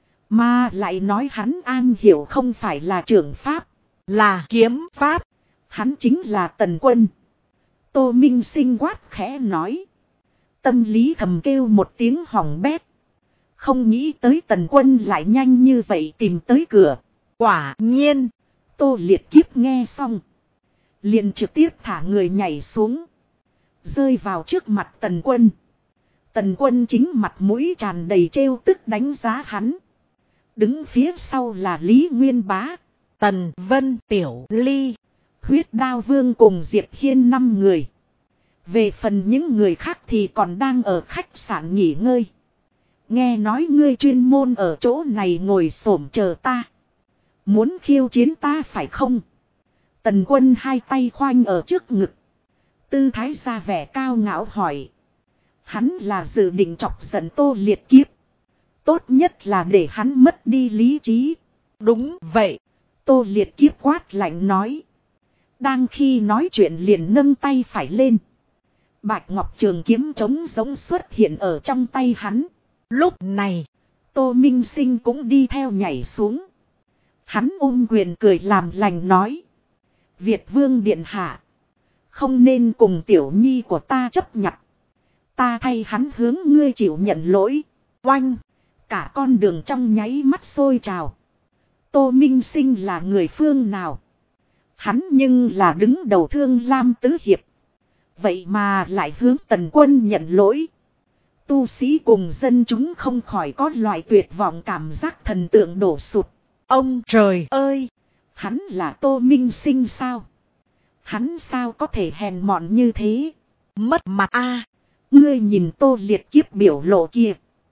Mà lại nói hắn an hiểu không phải là trưởng pháp, là kiếm pháp. Hắn chính là Tần Quân. Tô Minh Sinh quát khẽ nói. Tâm lý thầm kêu một tiếng hỏng bét. Không nghĩ tới Tần Quân lại nhanh như vậy tìm tới cửa. Quả nhiên. Tô Liệt Kiếp nghe xong, liền trực tiếp thả người nhảy xuống, rơi vào trước mặt Tần Quân. Tần Quân chính mặt mũi tràn đầy trêu tức đánh giá hắn. Đứng phía sau là Lý Nguyên Bá, Tần Vân, Tiểu Ly, Huyết Đao Vương cùng Diệp Hiên 5 người. Về phần những người khác thì còn đang ở khách sạn nghỉ ngơi. Nghe nói ngươi chuyên môn ở chỗ này ngồi xổm chờ ta. Muốn khiêu chiến ta phải không? Tần Quân hai tay khoanh ở trước ngực, tư thái ra vẻ cao ngạo hỏi. Hắn là dự định chọc giận Tô Liệt Kiếp. Tốt nhất là để hắn mất đi lý trí. Đúng vậy. Tô Liệt Kiếp quát lạnh nói. Đang khi nói chuyện liền nâng tay phải lên. Bạch Ngọc Trường kiếm trống giống xuất hiện ở trong tay hắn. Lúc này, Tô Minh Sinh cũng đi theo nhảy xuống. Hắn ôm quyền cười làm lành nói. Việt Vương Điện Hạ, không nên cùng tiểu nhi của ta chấp nhặt. Ta thay hắn hướng ngươi chịu nhận lỗi. Oanh, cả con đường trong nháy mắt sôi trào. Tô Minh Sinh là người phương nào? Hắn nhưng là đứng đầu Thương Lam tứ hiệp. Vậy mà lại hướng Tần Quân nhận lỗi. Tu sĩ cùng dân chúng không khỏi có loại tuyệt vọng cảm giác thần tượng đổ sụt. Ông trời ơi! Hắn là Tô Minh Sinh sao? Hắn sao có thể hèn mọn như thế? Mất mặt a! Ngươi nhìn Tô Liệt Kiếp biểu lộ kia.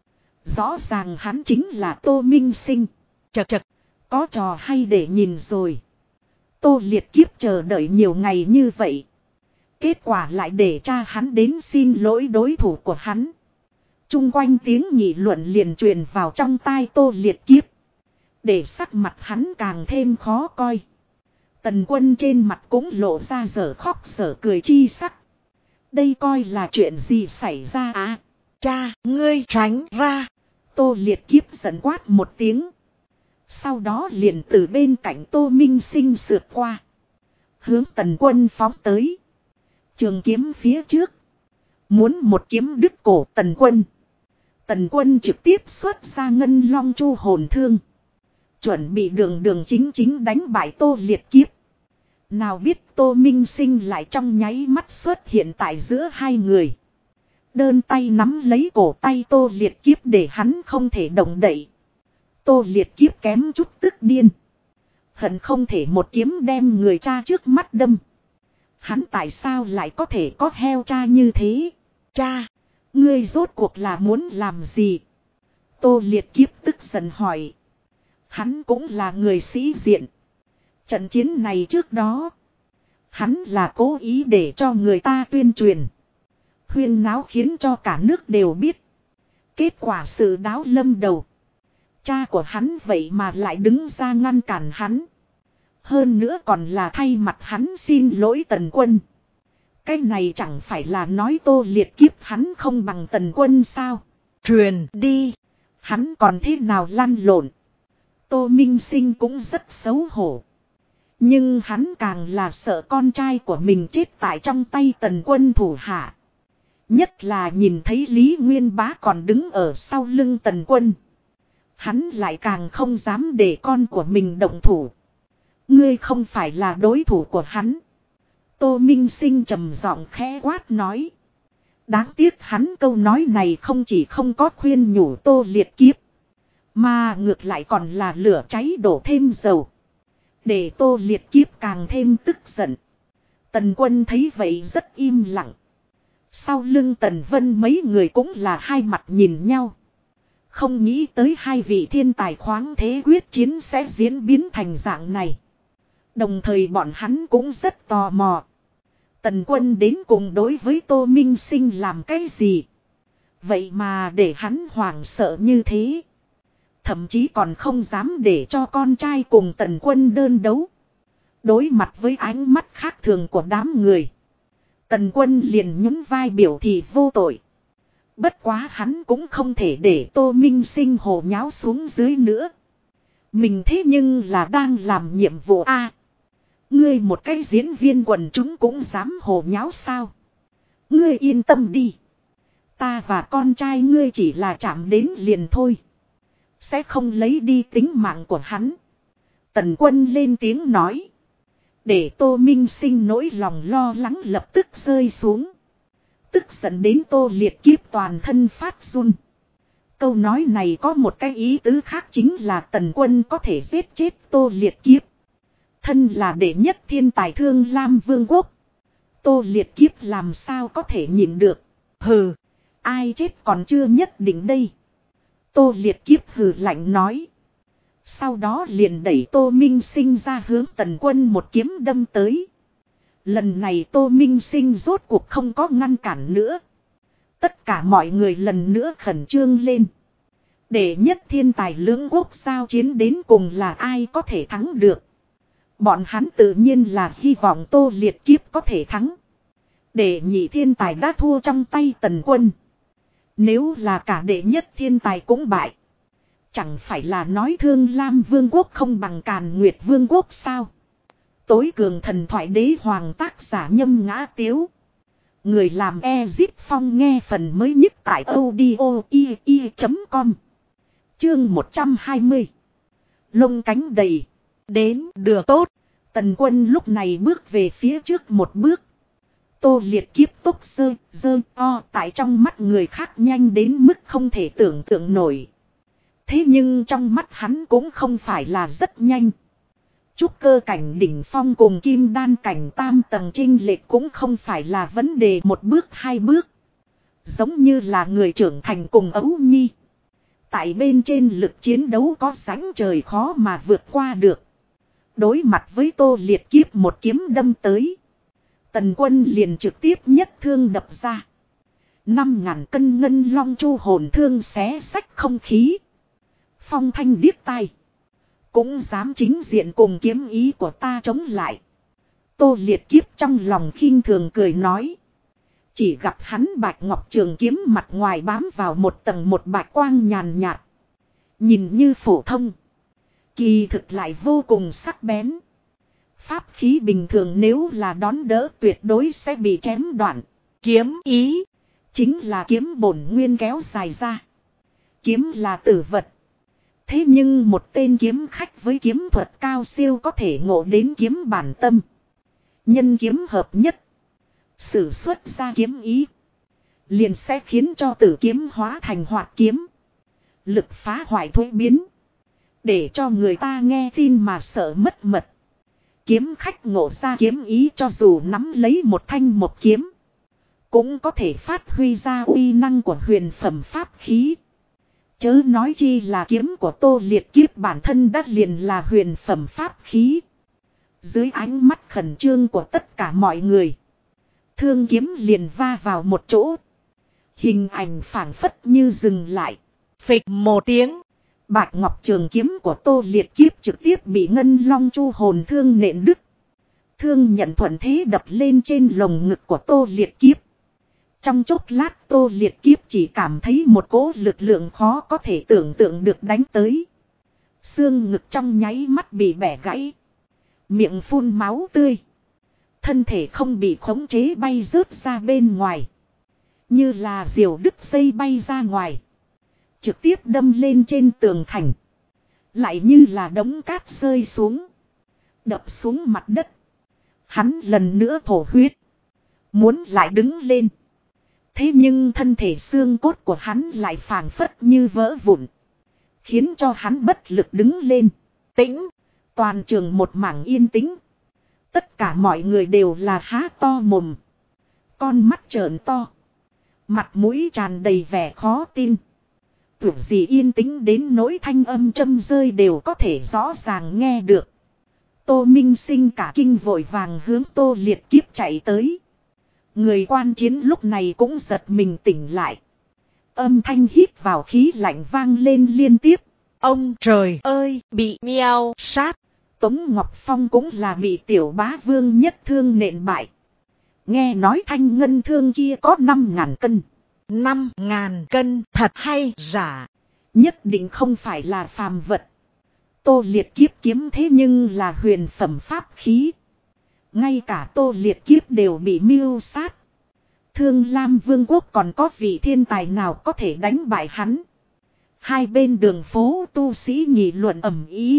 Rõ ràng hắn chính là Tô Minh Sinh. Chật chật, có trò hay để nhìn rồi. Tô Liệt Kiếp chờ đợi nhiều ngày như vậy. Kết quả lại để cha hắn đến xin lỗi đối thủ của hắn. Chung quanh tiếng nghị luận liền truyền vào trong tai Tô Liệt Kiếp. Để sắc mặt hắn càng thêm khó coi. Tần Quân trên mặt cũng lộ ra dở khóc dở cười chi sắc. Đây coi là chuyện gì xảy ra à? Cha, ngươi tránh ra. Tô Liệt Kiếp giận quát một tiếng. Sau đó liền từ bên cạnh Tô Minh Sinh sượt qua. Hướng Tần Quân phóng tới. Trường kiếm phía trước. Muốn một kiếm đứt cổ Tần Quân. Tần Quân trực tiếp xuất ra Ngân Long Chu hồn thương. Chuẩn bị đường chính đánh bại Tô Liệt Kiếp. Nào biết Tô Minh Sinh lại trong nháy mắt xuất hiện tại giữa hai người. Đơn tay nắm lấy cổ tay Tô Liệt Kiếp để hắn không thể động đậy. Tô Liệt Kiếp kém chút tức điên. Hận không thể một kiếm đem người cha trước mắt đâm. Hắn tại sao lại có thể có heo cha như thế? Cha, ngươi rốt cuộc là muốn làm gì? Tô Liệt Kiếp tức giận hỏi. Hắn cũng là người sĩ diện. Trận chiến này trước đó, hắn là cố ý để cho người ta tuyên truyền. Huyên náo khiến cho cả nước đều biết. Kết quả sự đáo lâm đầu. Cha của hắn vậy mà lại đứng ra ngăn cản hắn. Hơn nữa còn là thay mặt hắn xin lỗi Tần Quân. Cái này chẳng phải là nói Tô Liệt kiếp hắn không bằng Tần Quân sao? Truyền đi. Hắn còn thế nào lăn lộn? Tô Minh Sinh cũng rất xấu hổ. Nhưng hắn càng là sợ con trai của mình chết tại trong tay Tần Quân thủ hạ. Nhất là nhìn thấy Lý Nguyên Bá còn đứng ở sau lưng Tần Quân. Hắn lại càng không dám để con của mình động thủ. Ngươi không phải là đối thủ của hắn. Tô Minh Sinh trầm giọng khẽ quát nói. Đáng tiếc hắn câu nói này không chỉ không có khuyên nhủ Tô Liệt kiếp. Mà ngược lại còn là lửa cháy đổ thêm dầu. Để Tô Liệt kiếp càng thêm tức giận. Tần Quân thấy vậy rất im lặng. Sau lưng Tần Vân mấy người cũng là hai mặt nhìn nhau. Không nghĩ tới hai vị thiên tài khoáng thế quyết chiến sẽ diễn biến thành dạng này. Đồng thời bọn hắn cũng rất tò mò. Tần Quân đến cùng đối với Tô Minh Sinh làm cái gì? Vậy mà để hắn hoảng sợ như thế. Thậm chí còn không dám để cho con trai cùng Tần Quân đơn đấu. Đối mặt với ánh mắt khác thường của đám người. Tần Quân liền nhún vai biểu thị vô tội. Bất quá hắn cũng không thể để Tô Minh Sinh hồ nháo xuống dưới nữa. Mình thế nhưng là đang làm nhiệm vụ a. Ngươi một cái diễn viên quần chúng cũng dám hồ nháo sao? Ngươi yên tâm đi. Ta và con trai ngươi chỉ là chạm đến liền thôi. Sẽ không lấy đi tính mạng của hắn. Tần Quân lên tiếng nói. Để Tô Minh Sinh nỗi lòng lo lắng lập tức rơi xuống. Tức giận đến Tô Liệt kiếp toàn thân phát run. Câu nói này có một cái ý tứ khác chính là Tần Quân có thể giết chết Tô Liệt kiếp. Thân là đệ nhất thiên tài Thương Lam Vương quốc. Tô Liệt kiếp làm sao có thể nhịn được. Hừ, ai chết còn chưa nhất định đây. Tô Liệt kiếp hừ lạnh nói. Sau đó liền đẩy Tô Minh Sinh ra hướng Tần Quân một kiếm đâm tới. Lần này Tô Minh Sinh rốt cuộc không có ngăn cản nữa. Tất cả mọi người lần nữa khẩn trương lên. Đệ nhất thiên tài lưỡng quốc giao chiến đến cùng là ai có thể thắng được. Bọn hắn tự nhiên là hy vọng Tô Liệt kiếp có thể thắng. Đệ nhị thiên tài đã thua trong tay Tần Quân. Nếu là cả đệ nhất thiên tài cũng bại. Chẳng phải là nói Thương Lam Vương quốc không bằng Càn Nguyệt Vương quốc sao? Tối cường thần thoại đế hoàng tác giả Nhâm Ngã Tiếu. Người làm Ezip Phong nghe phần mới nhất tại audio.com. Chương 120. Lông cánh đầy. Đến được tốt. Tần Quân lúc này bước về phía trước một bước. Tô Liệt kiếp tốc dơ o tại trong mắt người khác nhanh đến mức không thể tưởng tượng nổi. Thế nhưng trong mắt hắn cũng không phải là rất nhanh. Trúc cơ cảnh đỉnh phong cùng kim đan cảnh tam tầng chênh lệch cũng không phải là vấn đề một bước hai bước. Giống như là người trưởng thành cùng Ấu Nhi. Tại bên trên lực chiến đấu có sánh trời khó mà vượt qua được. Đối mặt với Tô Liệt kiếp một kiếm đâm tới. Tần Quân liền trực tiếp nhất thương đập ra. 5.000 cân ngân long chu hồn thương xé xách không khí. Phong thanh điếc tai. Cũng dám chính diện cùng kiếm ý của ta chống lại. Tô Liệt kiếp trong lòng khinh thường cười nói. Chỉ gặp hắn bạch ngọc trường kiếm mặt ngoài bám vào một tầng một bạch quang nhàn nhạt. Nhìn như phổ thông. Kỳ thực lại vô cùng sắc bén. Pháp khí bình thường nếu là đón đỡ tuyệt đối sẽ bị chém đoạn. Kiếm ý. Chính là kiếm bổn nguyên kéo dài ra. Kiếm là tử vật. Thế nhưng một tên kiếm khách với kiếm thuật cao siêu có thể ngộ đến kiếm bản tâm. Nhân kiếm hợp nhất. Sử xuất ra kiếm ý. Liền sẽ khiến cho tử kiếm hóa thành hoạt kiếm. Lực phá hoại thuế biến. Để cho người ta nghe tin mà sợ mất mật. Kiếm khách ngộ ra kiếm ý cho dù nắm lấy một thanh một kiếm. Cũng có thể phát huy ra uy năng của huyền phẩm pháp khí. Chớ nói chi là kiếm của Tô Liệt kiếp bản thân đã liền là huyền phẩm pháp khí. Dưới ánh mắt khẩn trương của tất cả mọi người. Thương kiếm liền va vào một chỗ. Hình ảnh phảng phất như dừng lại. Phịch một tiếng. Bạch ngọc trường kiếm của Tô Liệt Kiếp trực tiếp bị Ngân Long Chu hồn thương nện đứt. Thương nhận thuận thế đập lên trên lồng ngực của Tô Liệt Kiếp. Trong chốc lát Tô Liệt Kiếp chỉ cảm thấy một cỗ lực lượng khó có thể tưởng tượng được đánh tới. Xương ngực trong nháy mắt bị bẻ gãy. Miệng phun máu tươi. Thân thể không bị khống chế bay rớt ra bên ngoài. Như là diều đứt dây bay ra ngoài. Trực tiếp đâm lên trên tường thành. Lại như là đống cát rơi xuống. Đập xuống mặt đất. Hắn lần nữa thổ huyết. Muốn lại đứng lên. Thế nhưng thân thể xương cốt của hắn lại phảng phất như vỡ vụn. Khiến cho hắn bất lực đứng lên. Tĩnh. Toàn trường một mảng yên tĩnh. Tất cả mọi người đều là há to mồm. Con mắt trợn to. Mặt mũi tràn đầy vẻ khó tin. Tưởng gì yên tĩnh đến nỗi thanh âm châm rơi đều có thể rõ ràng nghe được. Tô Minh Sinh cả kinh vội vàng hướng Tô Liệt Kiếp chạy tới. Người quan chiến lúc này cũng giật mình tỉnh lại. Âm thanh hít vào khí lạnh vang lên liên tiếp. Ông trời ơi, bị miao sát. Tống Ngọc Phong cũng là bị Tiểu Bá Vương nhất thương nện bại. Nghe nói thanh ngân thương kia có 5.000 cân. 5.000 cân thật hay giả? Nhất định không phải là phàm vật. Tô Liệt Kiếp kiếm thế nhưng là huyền phẩm pháp khí. Ngay cả Tô Liệt Kiếp đều bị mưu sát. Thương Lam Vương quốc còn có vị thiên tài nào có thể đánh bại hắn. Hai bên đường phố tu sĩ nghị luận ầm ĩ.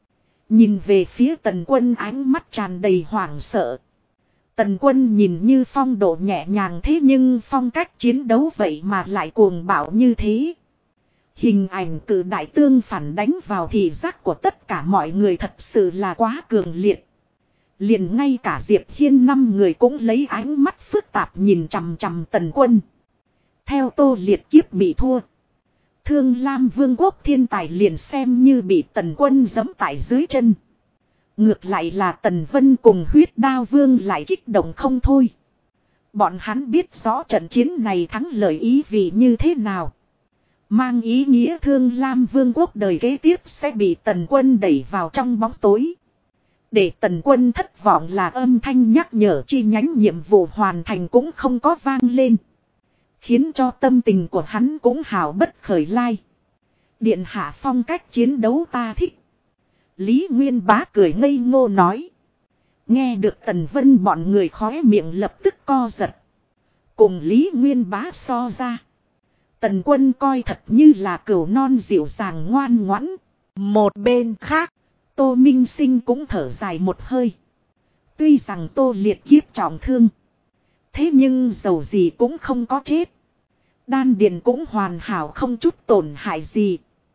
Nhìn về phía Tần Quân ánh mắt tràn đầy hoảng sợ. Tần Quân nhìn như phong độ nhẹ nhàng thế nhưng phong cách chiến đấu vậy mà lại cuồng bạo như thế. Hình ảnh cự đại tương phản đánh vào thị giác của tất cả mọi người thật sự là quá cường liệt. Liền ngay cả Diệp Hiên 5 người cũng lấy ánh mắt phức tạp nhìn chằm chằm Tần Quân. Theo Tô Liệt Kiếp bị thua. Thương Lam Vương quốc thiên tài liền xem như bị Tần Quân giẫm tại dưới chân. Ngược lại là Tần Vân cùng Huyết Đao Vương lại kích động không thôi. Bọn hắn biết rõ trận chiến này thắng lợi ý vì như thế nào. Mang ý nghĩa Thương Lam Vương quốc đời kế tiếp sẽ bị Tần Quân đẩy vào trong bóng tối. Để Tần Quân thất vọng là âm thanh nhắc nhở chi nhánh nhiệm vụ hoàn thành cũng không có vang lên. Khiến cho tâm tình của hắn cũng hào bất khởi lai. Điện hạ phong cách chiến đấu ta thích. Lý Nguyên Bá cười ngây ngô nói. Nghe được Tần Vân bọn người khóe miệng lập tức co giật. Cùng Lý Nguyên Bá so ra. Tần Quân coi thật như là cừu non dịu dàng ngoan ngoãn. Một bên khác, Tô Minh Sinh cũng thở dài một hơi. Tuy rằng Tô Liệt Kiếp trọng thương. Thế nhưng dầu gì cũng không có chết. Đan điền cũng hoàn hảo không chút tổn hại gì.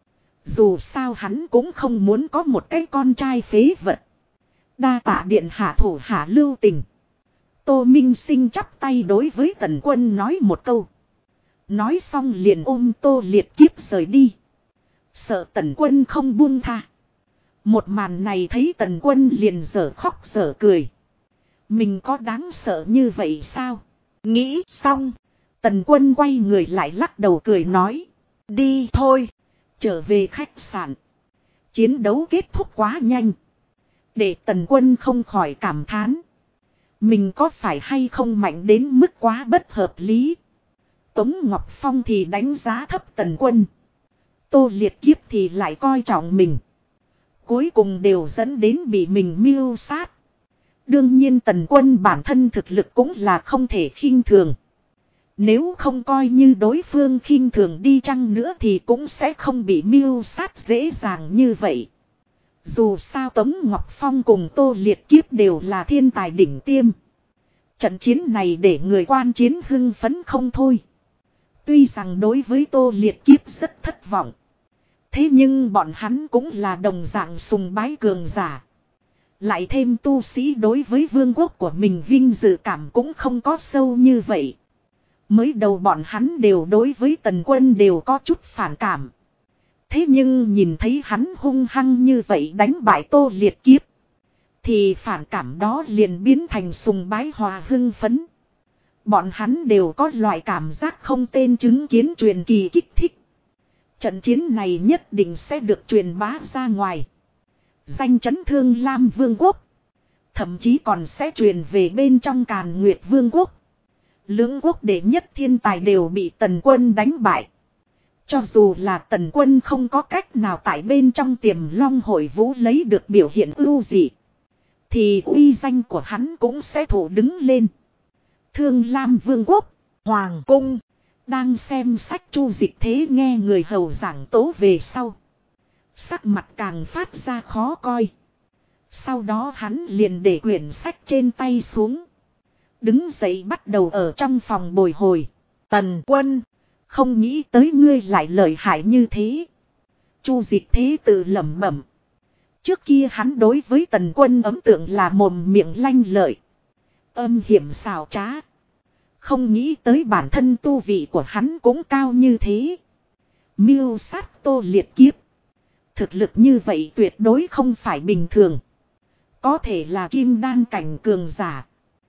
Dù sao hắn cũng không muốn có một cái con trai phế vật. Đa tạ điện hạ thủ hạ lưu tình. Tô Minh Sinh chắp tay đối với Tần Quân nói một câu. Nói xong liền ôm Tô Liệt Kiếp rời đi. Sợ Tần Quân không buông tha. Một màn này thấy Tần Quân liền dở khóc dở cười. Mình có đáng sợ như vậy sao? nghĩ xong, Tần Quân quay người lại lắc đầu cười nói. đi thôi. Trở về khách sạn. Chiến đấu kết thúc quá nhanh. Để Tần Quân không khỏi cảm thán. Mình có phải hay không mạnh đến mức quá bất hợp lý. Tống Ngọc Phong thì đánh giá thấp Tần Quân. Tô Liệt Kiếp thì lại coi trọng mình. Cuối cùng đều dẫn đến bị mình mưu sát. Đương nhiên Tần Quân bản thân thực lực cũng là không thể khinh thường. Nếu không coi như đối phương khinh thường đi chăng nữa thì cũng sẽ không bị mưu sát dễ dàng như vậy. Dù sao Tống Ngọc Phong cùng Tô Liệt Kiếp đều là thiên tài đỉnh tiêm. Trận chiến này để người quan chiến hưng phấn không thôi. Tuy rằng đối với Tô Liệt Kiếp rất thất vọng. Thế nhưng bọn hắn cũng là đồng dạng sùng bái cường giả. Lại thêm tu sĩ đối với vương quốc của mình vinh dự cảm cũng không có sâu như vậy. Mới đầu bọn hắn đều đối với Tần Quân đều có chút phản cảm. Thế nhưng nhìn thấy hắn hung hăng như vậy đánh bại Tô Liệt Kiếp. Thì phản cảm đó liền biến thành sùng bái hòa hưng phấn. Bọn hắn đều có loại cảm giác không tên chứng kiến truyền kỳ kích thích. Trận chiến này nhất định sẽ được truyền bá ra ngoài. Danh chấn Thương Lam Vương quốc. Thậm chí còn sẽ truyền về bên trong Càn Nguyệt Vương quốc. Lưỡng quốc đệ nhất thiên tài đều bị Tần Quân đánh bại. Cho dù là Tần Quân không có cách nào tại bên trong Tiềm Long hội vũ lấy được biểu hiện ưu dị, thì uy danh của hắn cũng sẽ thụ đứng lên. Thương Lam Vương quốc, Hoàng cung. Đang xem sách Chu Dịch Thế nghe người hầu giảng tố về sau. Sắc mặt càng phát ra khó coi. Sau đó hắn liền để quyển sách trên tay xuống. Đứng dậy bắt đầu ở trong phòng bồi hồi. Tần Quân, không nghĩ tới ngươi lại lợi hại như thế. Chu Dịch Thế tự lẩm bẩm. Trước kia hắn đối với Tần Quân ấn tượng là mồm miệng lanh lợi, âm hiểm xảo trá. Không nghĩ tới bản thân tu vị của hắn cũng cao như thế. Mưu sát Tô Liệt kiếp. Thực lực như vậy tuyệt đối không phải bình thường. Có thể là kim đan cảnh cường giả.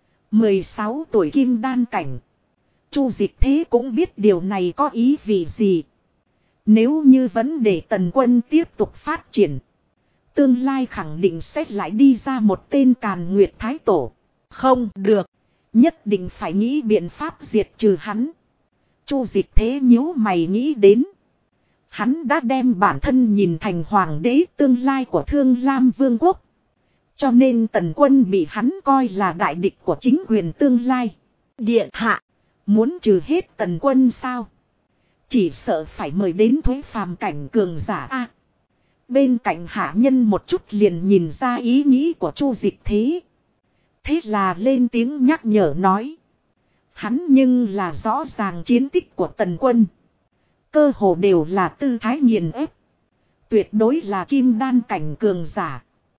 16 tuổi kim đan cảnh. Chu Dịch Thế cũng biết điều này có ý vì gì. Nếu như vẫn để Tần Quân tiếp tục phát triển, tương lai khẳng định sẽ lại đi ra một tên Càn Nguyệt Thái Tổ. Không được. Nhất định phải nghĩ biện pháp diệt trừ hắn. Chu Dịch Thế nhíu mày nghĩ đến. Hắn đã đem bản thân nhìn thành hoàng đế tương lai của Thương Lam Vương quốc. Cho nên Tần Quân bị hắn coi là đại địch của chính quyền tương lai. Điện hạ, muốn trừ hết Tần Quân sao? Chỉ sợ phải mời đến Thuế Phàm cảnh cường giả a. Bên cạnh hạ nhân một chút liền nhìn ra ý nghĩ của Chu Dịch Thế. Thế là lên tiếng nhắc nhở nói. Hắn nhưng là rõ ràng chiến tích của Tần Quân. Cơ hồ đều là tư thái nghiền ép. Tuyệt đối là kim đan cảnh cường giả.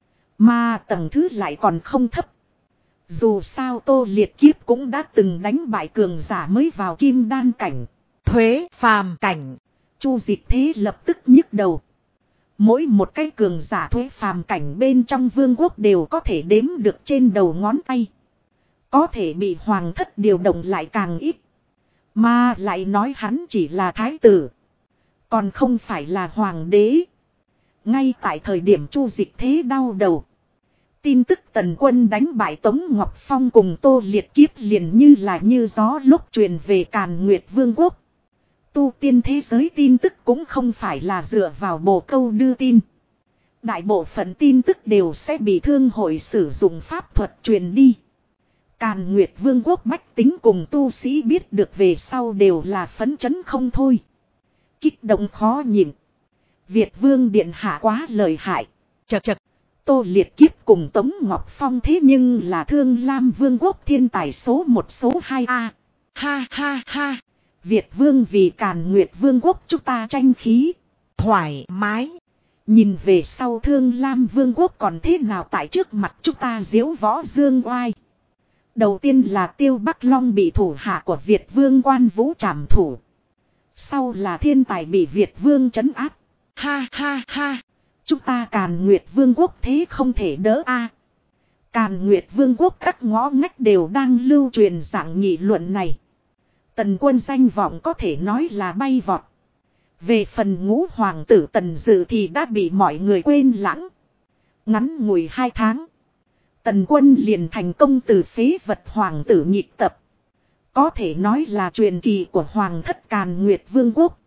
Mà tầng thứ lại còn không thấp. Dù sao Tô Liệt kiếp cũng đã từng đánh bại cường giả mới vào kim đan cảnh. Thuế phàm cảnh. Chu Dịch Thế lập tức nhức đầu. Mỗi một cái cường giả thuế phàm cảnh bên trong vương quốc đều có thể đếm được trên đầu ngón tay. Có thể bị hoàng thất điều động lại càng ít. Mà lại nói hắn chỉ là thái tử. Còn không phải là hoàng đế. Ngay tại thời điểm Chu Dịch Thế đau đầu. Tin tức Tần Quân đánh bại Tống Ngọc Phong cùng Tô Liệt kiếp liền như là như gió lúc truyền về Càn Nguyệt Vương quốc. Tu tiên thế giới tin tức cũng không phải là dựa vào bồ câu đưa tin. Đại bộ phận tin tức đều sẽ bị thương hội sử dụng pháp thuật truyền đi. Càn Nguyệt Vương quốc bách tính cùng tu sĩ biết được về sau đều là phấn chấn không thôi. Kích động khó nhịn. Việt Vương Điện Hạ quá lợi hại. Chật chật. Tô Liệt kiếp cùng Tống Ngọc Phong thế nhưng là Thương Lam Vương quốc thiên tài số 1 số 2A. Ha ha ha. Việt Vương vì Càn Nguyệt Vương quốc chúng ta tranh khí. Thoải mái. Nhìn về sau Thương Lam Vương quốc còn thế nào tại trước mặt chúng ta diễu võ dương oai. Đầu tiên là Tiêu Bắc Long bị thủ hạ của Việt Vương Quan Vũ trảm thủ. Sau là thiên tài bị Việt Vương trấn áp. Ha ha ha. Chúng ta Càn Nguyệt Vương quốc thế không thể đỡ a. Càn Nguyệt Vương quốc các ngõ ngách đều đang lưu truyền dạng nghị luận này. Tần Quân danh vọng có thể nói là bay vọt. Về phần ngũ hoàng tử Tần Dự thì đã bị mọi người quên lãng. Ngắn ngủi 2 tháng. Tần Quân liền thành công từ phế vật hoàng tử nhịp tập. Có thể nói là truyền kỳ của hoàng thất Càn Nguyệt Vương quốc.